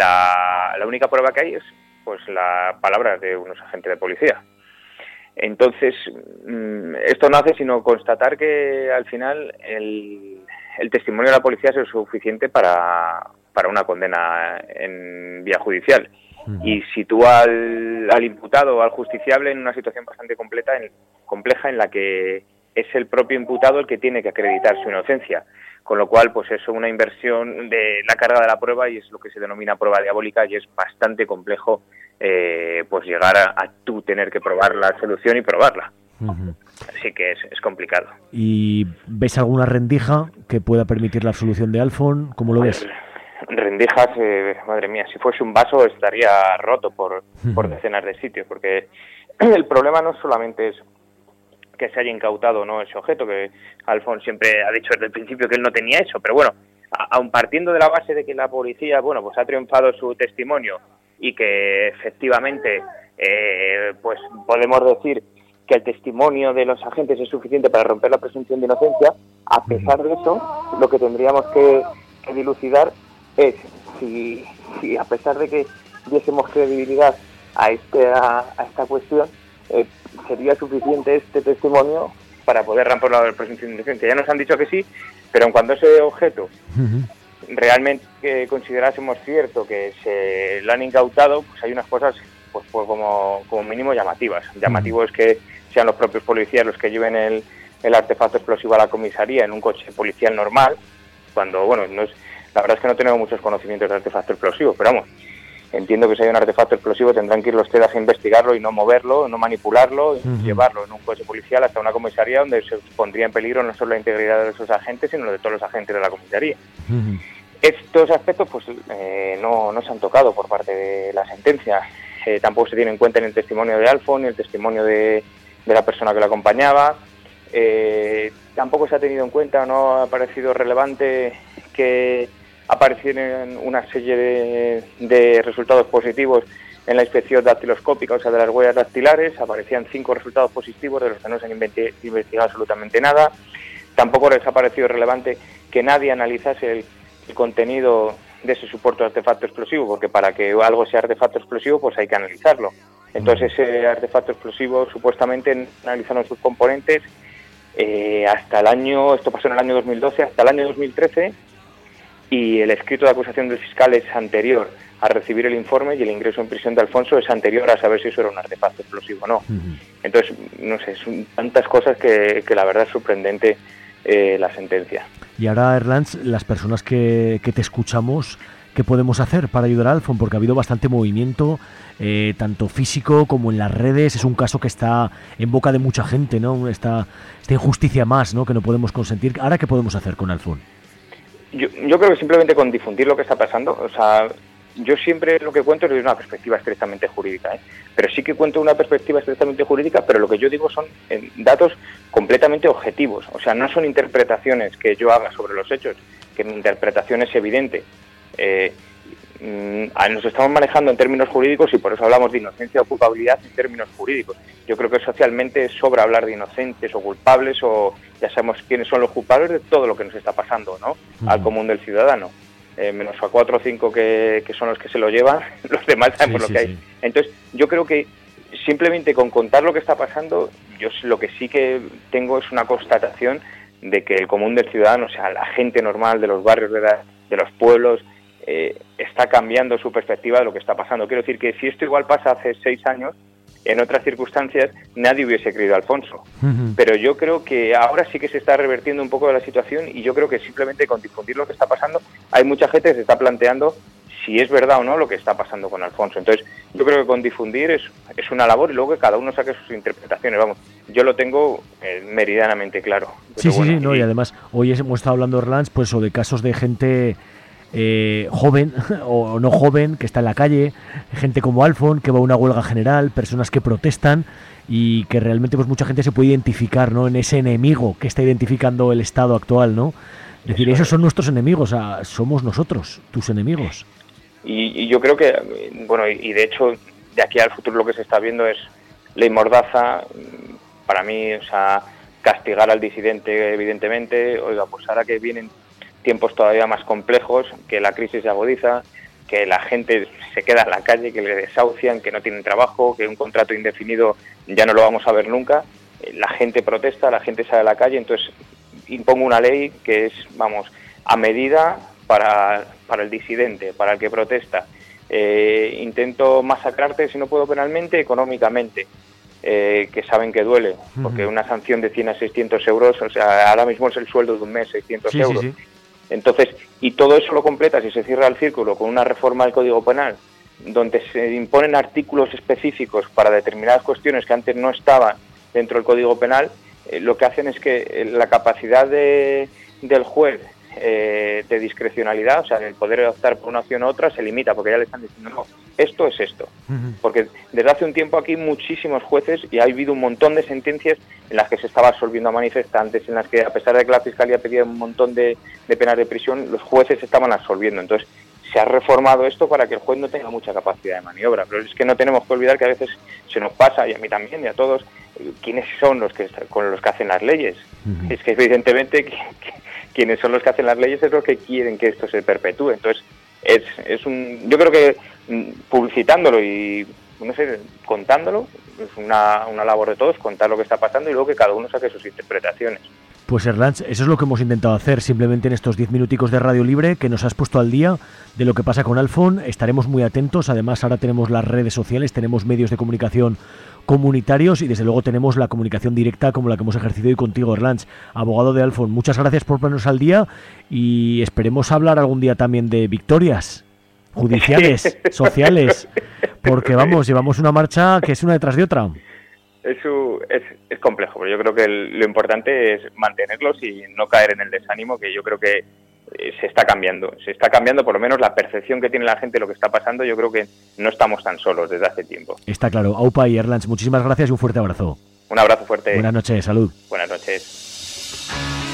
la única prueba que hay es pues la palabra de unos agentes de policía. Entonces, esto no hace sino constatar que al final el testimonio de la policía es suficiente para una condena en vía judicial. Y sitúa al imputado o al justiciable en una situación bastante compleja en la que es el propio imputado el que tiene que acreditar su inocencia. Con lo cual, pues eso es una inversión de la carga de la prueba y es lo que se denomina prueba diabólica, y es bastante complejo pues llegar a tú tener que probar la solución y probarla. Así que es complicado. ¿Y ves alguna rendija que pueda permitir la absolución de Alfón? ¿Cómo lo ves? Rendijas, madre mía, si fuese un vaso estaría roto por decenas de sitios, porque el problema no solamente es que se haya incautado no ese objeto, que Alfón siempre ha dicho desde el principio que él no tenía eso, pero bueno, aun partiendo de la base de que la policía, bueno, pues ha triunfado su testimonio y que efectivamente pues podemos decir que el testimonio de los agentes es suficiente para romper la presunción de inocencia, a pesar de eso, lo que tendríamos que dilucidar es si a pesar de que diésemos credibilidad a esta cuestión, sería suficiente este testimonio para poder romper la presunción de inocencia. Ya nos han dicho que sí, pero en cuanto a ese objeto realmente considerásemos cierto que se lo han incautado, pues hay unas cosas pues como mínimo llamativas. Llamativo es que sean los propios policías los que lleven el artefacto explosivo a la comisaría en un coche policial normal, cuando, bueno, la verdad es que no tenemos muchos conocimientos de artefacto explosivo, pero vamos, entiendo que si hay un artefacto explosivo tendrán que ir los TEDAS a investigarlo y no moverlo, no manipularlo, y llevarlo en un coche policial hasta una comisaría donde se pondría en peligro no solo la integridad de esos agentes, sino de todos los agentes de la comisaría. Estos aspectos pues no se han tocado por parte de la sentencia. Tampoco se tiene en cuenta en el testimonio de Alfón, en el testimonio de la persona que lo acompañaba. Tampoco se ha tenido en cuenta, no ha parecido relevante que aparecieran una serie de resultados positivos en la inspección dactiloscópica, o sea, de las huellas dactilares. Aparecían 5 resultados positivos de los que no se han investigado absolutamente nada. Tampoco les ha parecido relevante que nadie analizase el contenido de ese supuesto artefacto explosivo, porque para que algo sea artefacto explosivo pues hay que analizarlo. Entonces ese artefacto explosivo supuestamente analizaron sus componentes hasta el año, esto pasó en el año 2012, hasta el año 2013, y el escrito de acusación del fiscal es anterior a recibir el informe y el ingreso en prisión de Alfonso es anterior a saber si eso era un artefacto explosivo o no. Entonces, no sé, son tantas cosas que la verdad es sorprendente la sentencia. Y ahora, Erlanz, las personas que te escuchamos, ¿qué podemos hacer para ayudar a Alfón? Porque ha habido bastante movimiento, tanto físico como en las redes. Es un caso que está en boca de mucha gente, ¿no? Esta injusticia más, ¿no?, que no podemos consentir. ¿Ahora qué podemos hacer con Alfón? Yo creo que simplemente con difundir lo que está pasando, o sea, yo siempre lo que cuento es de una perspectiva estrictamente jurídica, pero sí que cuento una perspectiva estrictamente jurídica, pero lo que yo digo son datos completamente objetivos, o sea, no son interpretaciones que yo haga sobre los hechos, que mi interpretación es evidente. Nos estamos manejando en términos jurídicos y por eso hablamos de inocencia o culpabilidad en términos jurídicos. Yo creo que socialmente sobra hablar de inocentes o culpables, o ya sabemos quiénes son los culpables de todo lo que nos está pasando, ¿no? Al común del ciudadano. Menos a 4 o 5 que son los que se lo llevan, los demás saben por lo que hay. Entonces, yo creo que simplemente con contar lo que está pasando, yo lo que sí que tengo es una constatación de que el común del ciudadano, o sea, la gente normal de los barrios, de los pueblos, está cambiando su perspectiva de lo que está pasando. Quiero decir que si esto igual pasa hace 6 años, en otras circunstancias nadie hubiese creído a Alfonso. Pero yo creo que ahora sí que se está revertiendo un poco de la situación y yo creo que simplemente con difundir lo que está pasando, hay mucha gente que se está planteando si es verdad o no lo que está pasando con Alfonso. Entonces, yo creo que con difundir es una labor y luego que cada uno saque sus interpretaciones. Vamos, yo lo tengo meridianamente claro. Sí, sí, no, y además hoy hemos estado hablando, Erlanz, pues o de casos de gente joven o no joven que está en la calle, gente como Alfon que va a una huelga general, personas que protestan y que realmente pues mucha gente se puede identificar, ¿no?, en ese enemigo que está identificando el Estado actual, ¿no? Es decir, esos son nuestros enemigos, somos nosotros, tus enemigos. Y yo creo que, bueno, y de hecho, de aquí al futuro lo que se está viendo es ley mordaza, para mí, o sea, castigar al disidente, evidentemente. Oiga, pues ahora que vienen tiempos todavía más complejos, que la crisis se agudiza, que la gente se queda en la calle, que le desahucian, que no tienen trabajo, que un contrato indefinido ya no lo vamos a ver nunca, la gente protesta, la gente sale a la calle, entonces impongo una ley que es, vamos, a medida para el disidente, para el que protesta. Intento masacrarte, si no puedo penalmente, económicamente, que saben que duele, porque una sanción de 100 a 600 euros, o sea, ahora mismo es el sueldo de un mes, 600 euros. Sí. Entonces, y todo eso lo completas y se cierra el círculo con una reforma del Código Penal, donde se imponen artículos específicos para determinadas cuestiones que antes no estaban dentro del Código Penal. Lo que hacen es que la capacidad del juez de discrecionalidad, o sea, el poder optar por una opción u otra, se limita, porque ya le están diciendo, no, esto es esto. Porque desde hace un tiempo aquí muchísimos jueces, y ha habido un montón de sentencias en las que se estaba absolviendo a manifestantes, en las que, a pesar de que la Fiscalía pedía un montón de penas de prisión, los jueces estaban absolviendo. Entonces, se ha reformado esto para que el juez no tenga mucha capacidad de maniobra. Pero es que no tenemos que olvidar que a veces se nos pasa, y a mí también, y a todos, quiénes son los que hacen las leyes. Es que evidentemente quienes son los que hacen las leyes es los que quieren que esto se perpetúe. Entonces, yo creo que publicitándolo y, no sé, contándolo, es una labor de todos, contar lo que está pasando y luego que cada uno saque sus interpretaciones. Pues Erlanz, eso es lo que hemos intentado hacer simplemente en estos 10 minuticos de Radio Libre, que nos has puesto al día de lo que pasa con Alfon. Estaremos muy atentos, además ahora tenemos las redes sociales, tenemos medios de comunicación comunitarios y desde luego tenemos la comunicación directa como la que hemos ejercido hoy contigo, Erlanz, abogado de Alfon. Muchas gracias por ponernos al día y esperemos hablar algún día también de victorias judiciales, sociales, porque vamos, llevamos una marcha que es una detrás de otra. Es complejo, pero yo creo que lo importante es mantenerlos y no caer en el desánimo, que yo creo que se está cambiando por lo menos la percepción que tiene la gente de lo que está pasando. Yo creo que no estamos tan solos desde hace tiempo. Está claro. Aupa y Erlanz, muchísimas gracias y un fuerte abrazo. Un abrazo fuerte. Buenas noches, salud. Buenas noches.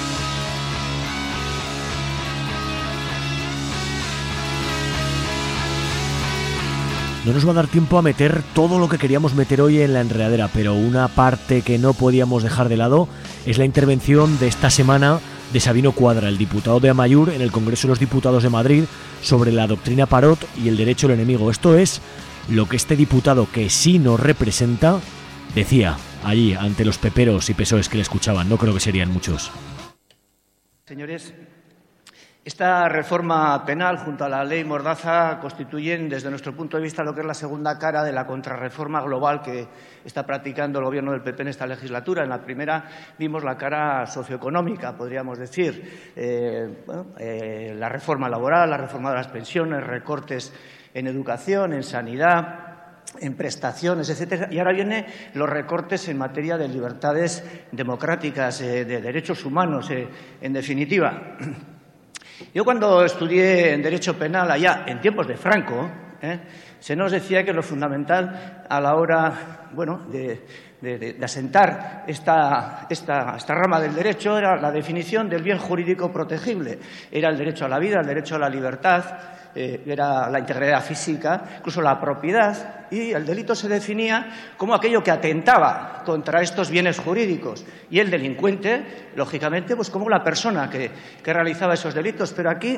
No nos va a dar tiempo a meter todo lo que queríamos meter hoy en la enredadera, pero una parte que no podíamos dejar de lado es la intervención de esta semana de Sabino Cuadra, el diputado de Amaiur en el Congreso de los Diputados de Madrid, sobre la doctrina Parot y el derecho al enemigo. Esto es lo que este diputado, que sí nos representa, decía allí ante los peperos y pesoes que le escuchaban. No creo que serían muchos. Señores, esta reforma penal junto a la ley Mordaza constituyen, desde nuestro punto de vista, lo que es la segunda cara de la contrarreforma global que está practicando el Gobierno del PP en esta legislatura. En la primera vimos la cara socioeconómica, podríamos decir, la reforma laboral, la reforma de las pensiones, recortes en educación, en sanidad, en prestaciones, etcétera. Y ahora vienen los recortes en materia de libertades democráticas, de derechos humanos, en definitiva. Yo cuando estudié en Derecho Penal allá, en tiempos de Franco, se nos decía que lo fundamental a la hora, de asentar esta rama del derecho era la definición del bien jurídico protegible. Era el derecho a la vida, el derecho a la libertad, era la integridad física, incluso la propiedad, y el delito se definía como aquello que atentaba contra estos bienes jurídicos, y el delincuente, lógicamente, pues como la persona que realizaba esos delitos. Pero aquí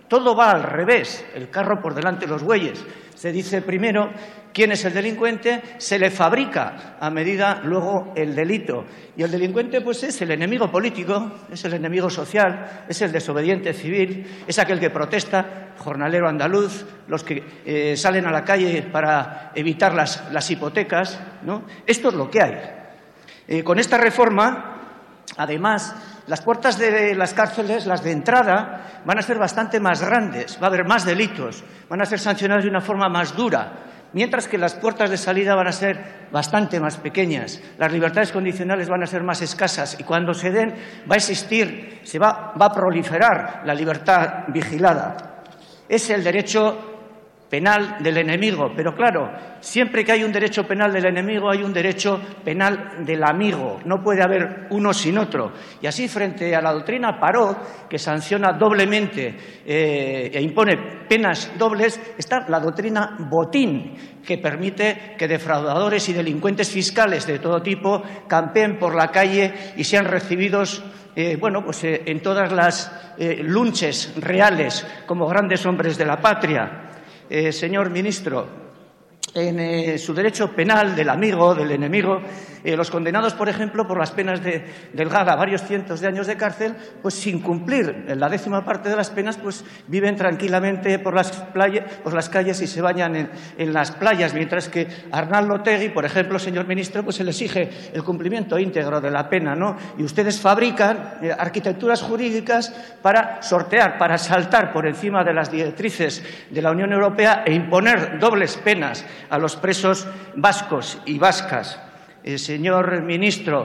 Todo va al revés, el carro por delante de los bueyes. Se dice primero quién es el delincuente, se le fabrica a medida luego el delito. Y el delincuente pues es el enemigo político, es el enemigo social, es el desobediente civil, es aquel que protesta, jornalero andaluz, los que salen a la calle para evitar las hipotecas, ¿no? Esto es lo que hay. Con esta reforma, además, las puertas de las cárceles, las de entrada, van a ser bastante más grandes, va a haber más delitos, van a ser sancionados de una forma más dura, mientras que las puertas de salida van a ser bastante más pequeñas. Las libertades condicionales van a ser más escasas y cuando se den va a existir, va a proliferar la libertad vigilada. Es el derecho penal del enemigo, pero claro, siempre que hay un derecho penal del enemigo hay un derecho penal del amigo, no puede haber uno sin otro. Y así, frente a la doctrina Parot, que sanciona doblemente e impone penas dobles, está la doctrina Botín, que permite que defraudadores y delincuentes fiscales de todo tipo campeen por la calle y sean recibidos en todas las lunches reales como grandes hombres de la patria. Señor ministro, en su derecho penal del amigo, del enemigo, los condenados, por ejemplo, por las penas de Delgada, varios cientos de años de cárcel, pues sin cumplir la 10ª parte de las penas, pues viven tranquilamente por las calles y se bañan en las playas, mientras que a Arnaldo Otegi, por ejemplo, señor ministro, pues se le exige el cumplimiento íntegro de la pena, ¿no? Y ustedes fabrican arquitecturas jurídicas para sortear, para saltar por encima de las directrices de la Unión Europea e imponer dobles penas a los presos vascos y vascas. Señor ministro,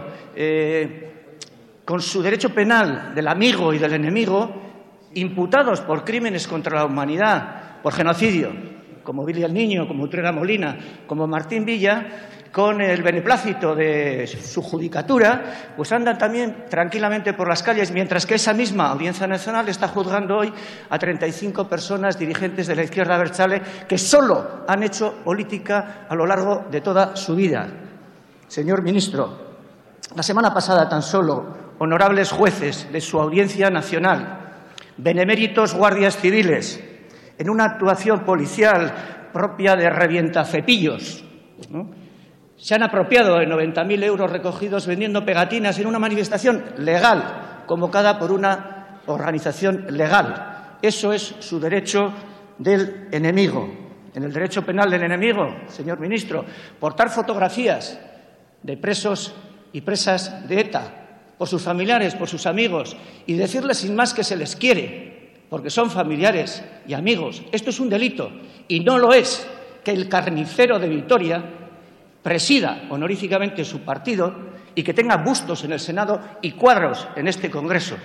con su derecho penal del amigo y del enemigo, imputados por crímenes contra la humanidad, por genocidio, como Billy el Niño, como Utrera Molina, como Martín Villa, con el beneplácito de su judicatura, pues andan también tranquilamente por las calles, mientras que esa misma Audiencia Nacional está juzgando hoy a 35 personas dirigentes de la izquierda abertzale que solo han hecho política a lo largo de toda su vida. Señor ministro, la semana pasada tan solo honorables jueces de su Audiencia Nacional, beneméritos guardias civiles, en una actuación policial propia de revientacepillos, ¿no?, se han apropiado de 90.000 euros recogidos vendiendo pegatinas en una manifestación legal, convocada por una organización legal. Eso es su derecho del enemigo. En el derecho penal del enemigo, señor ministro, portar fotografías de presos y presas de ETA, por sus familiares, por sus amigos, y decirles sin más que se les quiere, porque son familiares y amigos. Esto es un delito, y no lo es que el carnicero de Vitoria presida honoríficamente su partido y que tenga bustos en el Senado y cuadros en este Congreso.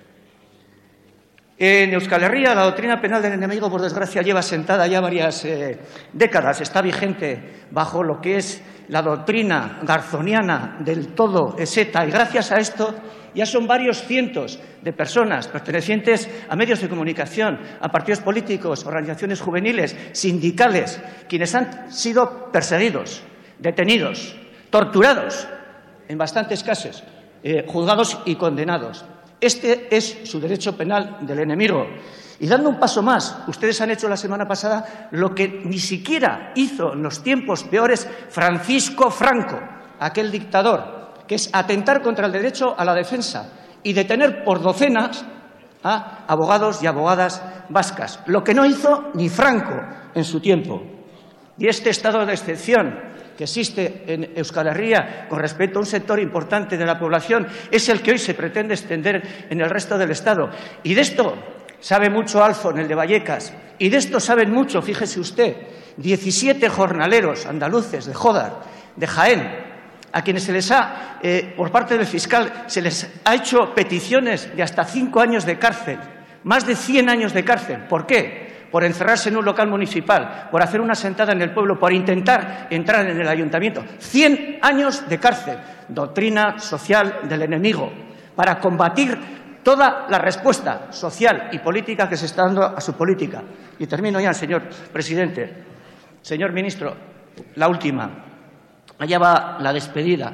En Euskal Herria la doctrina penal del enemigo, por desgracia, lleva sentada ya varias décadas. Está vigente bajo lo que es la doctrina garzoniana del todo es ETA, y gracias a esto ya son varios cientos de personas pertenecientes a medios de comunicación, a partidos políticos, organizaciones juveniles, sindicales, quienes han sido perseguidos, detenidos, torturados, en bastantes casos, juzgados y condenados. Este es su derecho penal del enemigo. Y dando un paso más, ustedes han hecho la semana pasada lo que ni siquiera hizo en los tiempos peores Francisco Franco, aquel dictador, que es atentar contra el derecho a la defensa y detener por docenas a abogados y abogadas vascas, lo que no hizo ni Franco en su tiempo. Y este estado de excepción que existe en Euskal Herria con respecto a un sector importante de la población es el que hoy se pretende extender en el resto del Estado. Y de esto sabe mucho Alfon, el de Vallecas, y de esto saben mucho, fíjese usted, 17 jornaleros andaluces de Jódar, de Jaén, a quienes se les ha, por parte del fiscal, se les ha hecho peticiones de hasta 5 años de cárcel, más de 100 años de cárcel. ¿Por qué? Por encerrarse en un local municipal, por hacer una sentada en el pueblo, por intentar entrar en el ayuntamiento. 100 años de cárcel. Doctrina social del enemigo, para combatir toda la respuesta social y política que se está dando a su política. Y termino ya, señor presidente. Señor ministro, la última. Allá va la despedida.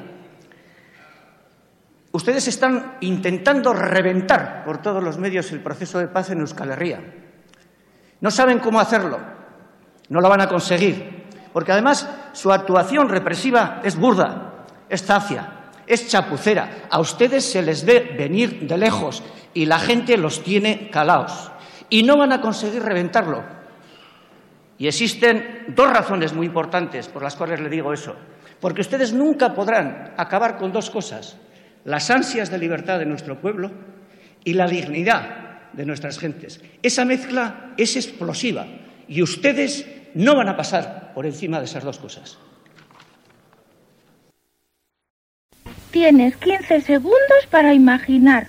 Ustedes están intentando reventar por todos los medios el proceso de paz en Euskal Herria. No saben cómo hacerlo, no lo van a conseguir, porque además su actuación represiva es burda, es zafia, es chapucera. A ustedes se les ve venir de lejos y la gente los tiene calaos y no van a conseguir reventarlo. Y existen dos razones muy importantes por las cuales le digo eso. Porque ustedes nunca podrán acabar con dos cosas: las ansias de libertad de nuestro pueblo y la dignidad de nuestras gentes. Esa mezcla es explosiva y ustedes no van a pasar por encima de esas dos cosas. Tienes 15 segundos para imaginar.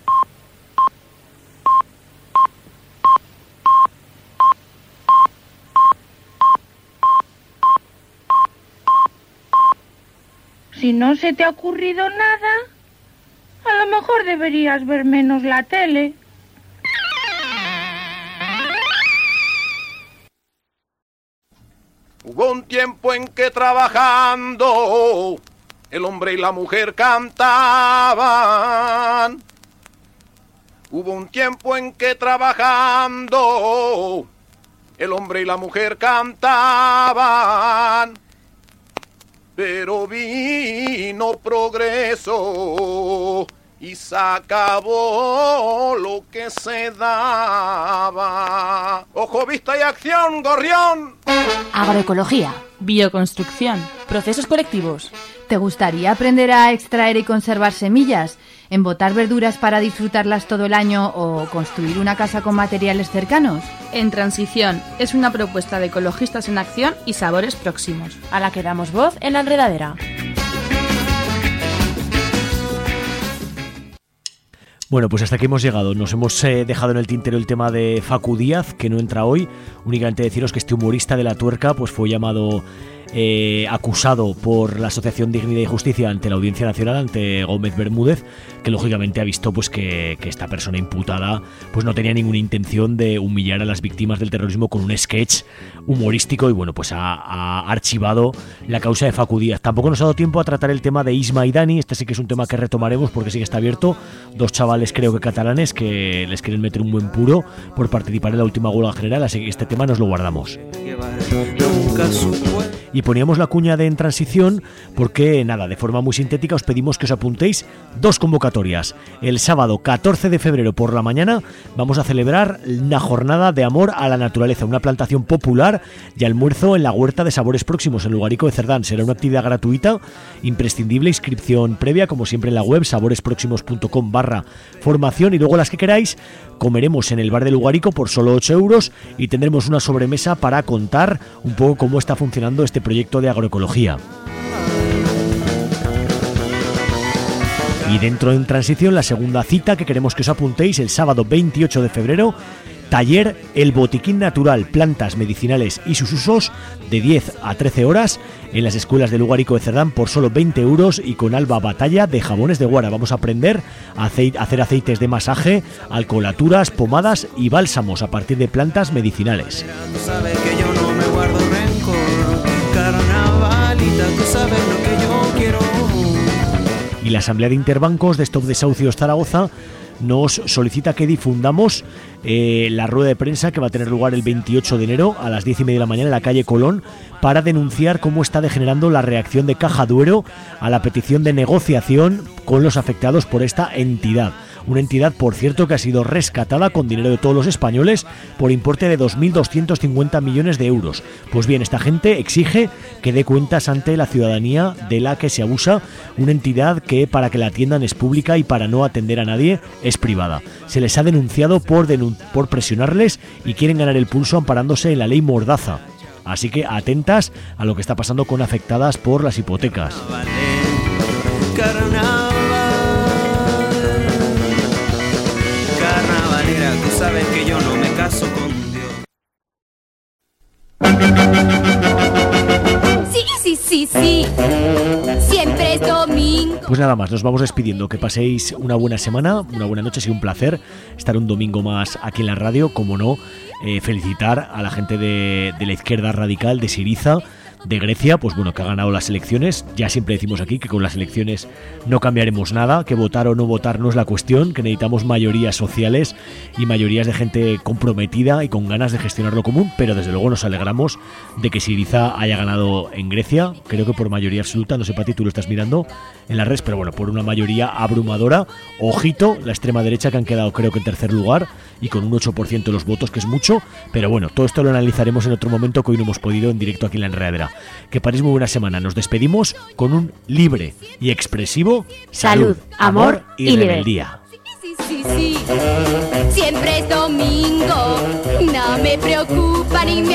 Si no se te ha ocurrido nada, a lo mejor deberías ver menos la tele. Hubo un tiempo en que trabajando el hombre y la mujer cantaban. Hubo un tiempo en que trabajando el hombre y la mujer cantaban. Pero vino progreso y se acabó lo que se daba. Ojo, vista y acción, gorrión. Agroecología, bioconstrucción, procesos colectivos. ¿Te gustaría aprender a extraer y conservar semillas, embotar verduras para disfrutarlas todo el año o construir una casa con materiales cercanos? En Transición es una propuesta de ecologistas en acción y sabores próximos, a la que damos voz en La Enredadera. Bueno, pues hasta aquí hemos llegado. Nos hemos dejado en el tintero el tema de Facu Díaz, que no entra hoy. Únicamente deciros que este humorista de La Tuerca pues fue llamado acusado por la Asociación Dignidad y Justicia ante la Audiencia Nacional, ante Gómez Bermúdez, que lógicamente ha visto pues que esta persona imputada pues no tenía ninguna intención de humillar a las víctimas del terrorismo con un sketch humorístico, y bueno, pues ha archivado la causa de Facu Díaz. Tampoco nos ha dado tiempo a tratar el tema de Isma y Dani. Este sí que es un tema que retomaremos porque sí que está abierto. Dos chavales, creo que catalanes, que les quieren meter un buen puro por participar en la última huelga general, así que este tema nos lo guardamos. Y poníamos la cuña de En Transición porque, nada, de forma muy sintética os pedimos que os apuntéis dos convocatorias. El sábado 14 de febrero por la mañana vamos a celebrar una jornada de amor a la naturaleza, una plantación popular y almuerzo en la Huerta de Sabores Próximos, en Lugarico de Cerdán. Será una actividad gratuita, imprescindible, inscripción previa, como siempre en la web saboresproximos.com/formación, y luego las que queráis comeremos en el bar de Lugarico por solo 8 euros y tendremos una sobremesa para contar un poco cómo está funcionando este proyecto de agroecología. Y dentro de En Transición, la segunda cita que queremos que os apuntéis: el sábado 28 de febrero, taller El Botiquín Natural, plantas medicinales y sus usos, de 10 a 13 horas en las escuelas de Lugarico de Cerdán por solo 20 euros y con Alba Batalla de Jabones de Guara. Vamos a aprender a hacer aceites de masaje, alcoholaturas, pomadas y bálsamos a partir de plantas medicinales. Tú sabes que yo no me guardo rencor, carnavalita, tú sabes lo que yo quiero. Y la Asamblea de Interbancos de Stop Desahucios Zaragoza nos solicita que difundamos la rueda de prensa que va a tener lugar el 28 de enero a las 10:30 de la mañana en la calle Colón, para denunciar cómo está degenerando la reacción de Caja Duero a la petición de negociación con los afectados por esta entidad. Una entidad, por cierto, que ha sido rescatada con dinero de todos los españoles por importe de 2.250 millones de euros. Pues bien, esta gente exige que dé cuentas ante la ciudadanía de la que se abusa, una entidad que, para que la atiendan, es pública y para no atender a nadie es privada. Se les ha denunciado por presionarles y quieren ganar el pulso amparándose en la ley Mordaza. Así que atentas a lo que está pasando con afectadas por las hipotecas. Carnavalera, tú sabes que yo no me caso con Dios. Sí, siempre es domingo. Pues nada más, nos vamos despidiendo. Que paséis una buena semana, una buena noche. Ha sido un placer estar un domingo más aquí en la radio. Como no, felicitar a la gente de la izquierda radical de Syriza, de Grecia, pues bueno, que ha ganado las elecciones. Ya siempre decimos aquí que con las elecciones no cambiaremos nada, que votar o no votar no es la cuestión, que necesitamos mayorías sociales y mayorías de gente comprometida y con ganas de gestionar lo común, pero desde luego nos alegramos de que Syriza haya ganado en Grecia, creo que por mayoría absoluta, no sé, Pati, tú lo estás mirando en las redes, pero bueno, por una mayoría abrumadora. Ojito, la extrema derecha, que han quedado creo que en tercer lugar y con un 8% de los votos, que es mucho, pero bueno, todo esto lo analizaremos en otro momento, que hoy no hemos podido en directo aquí en La Enredadera. Que paréis muy buena semana. Nos despedimos con un libre y expresivo salud, amor y rebeldía. Sí, siempre es domingo, no me preocupa ni me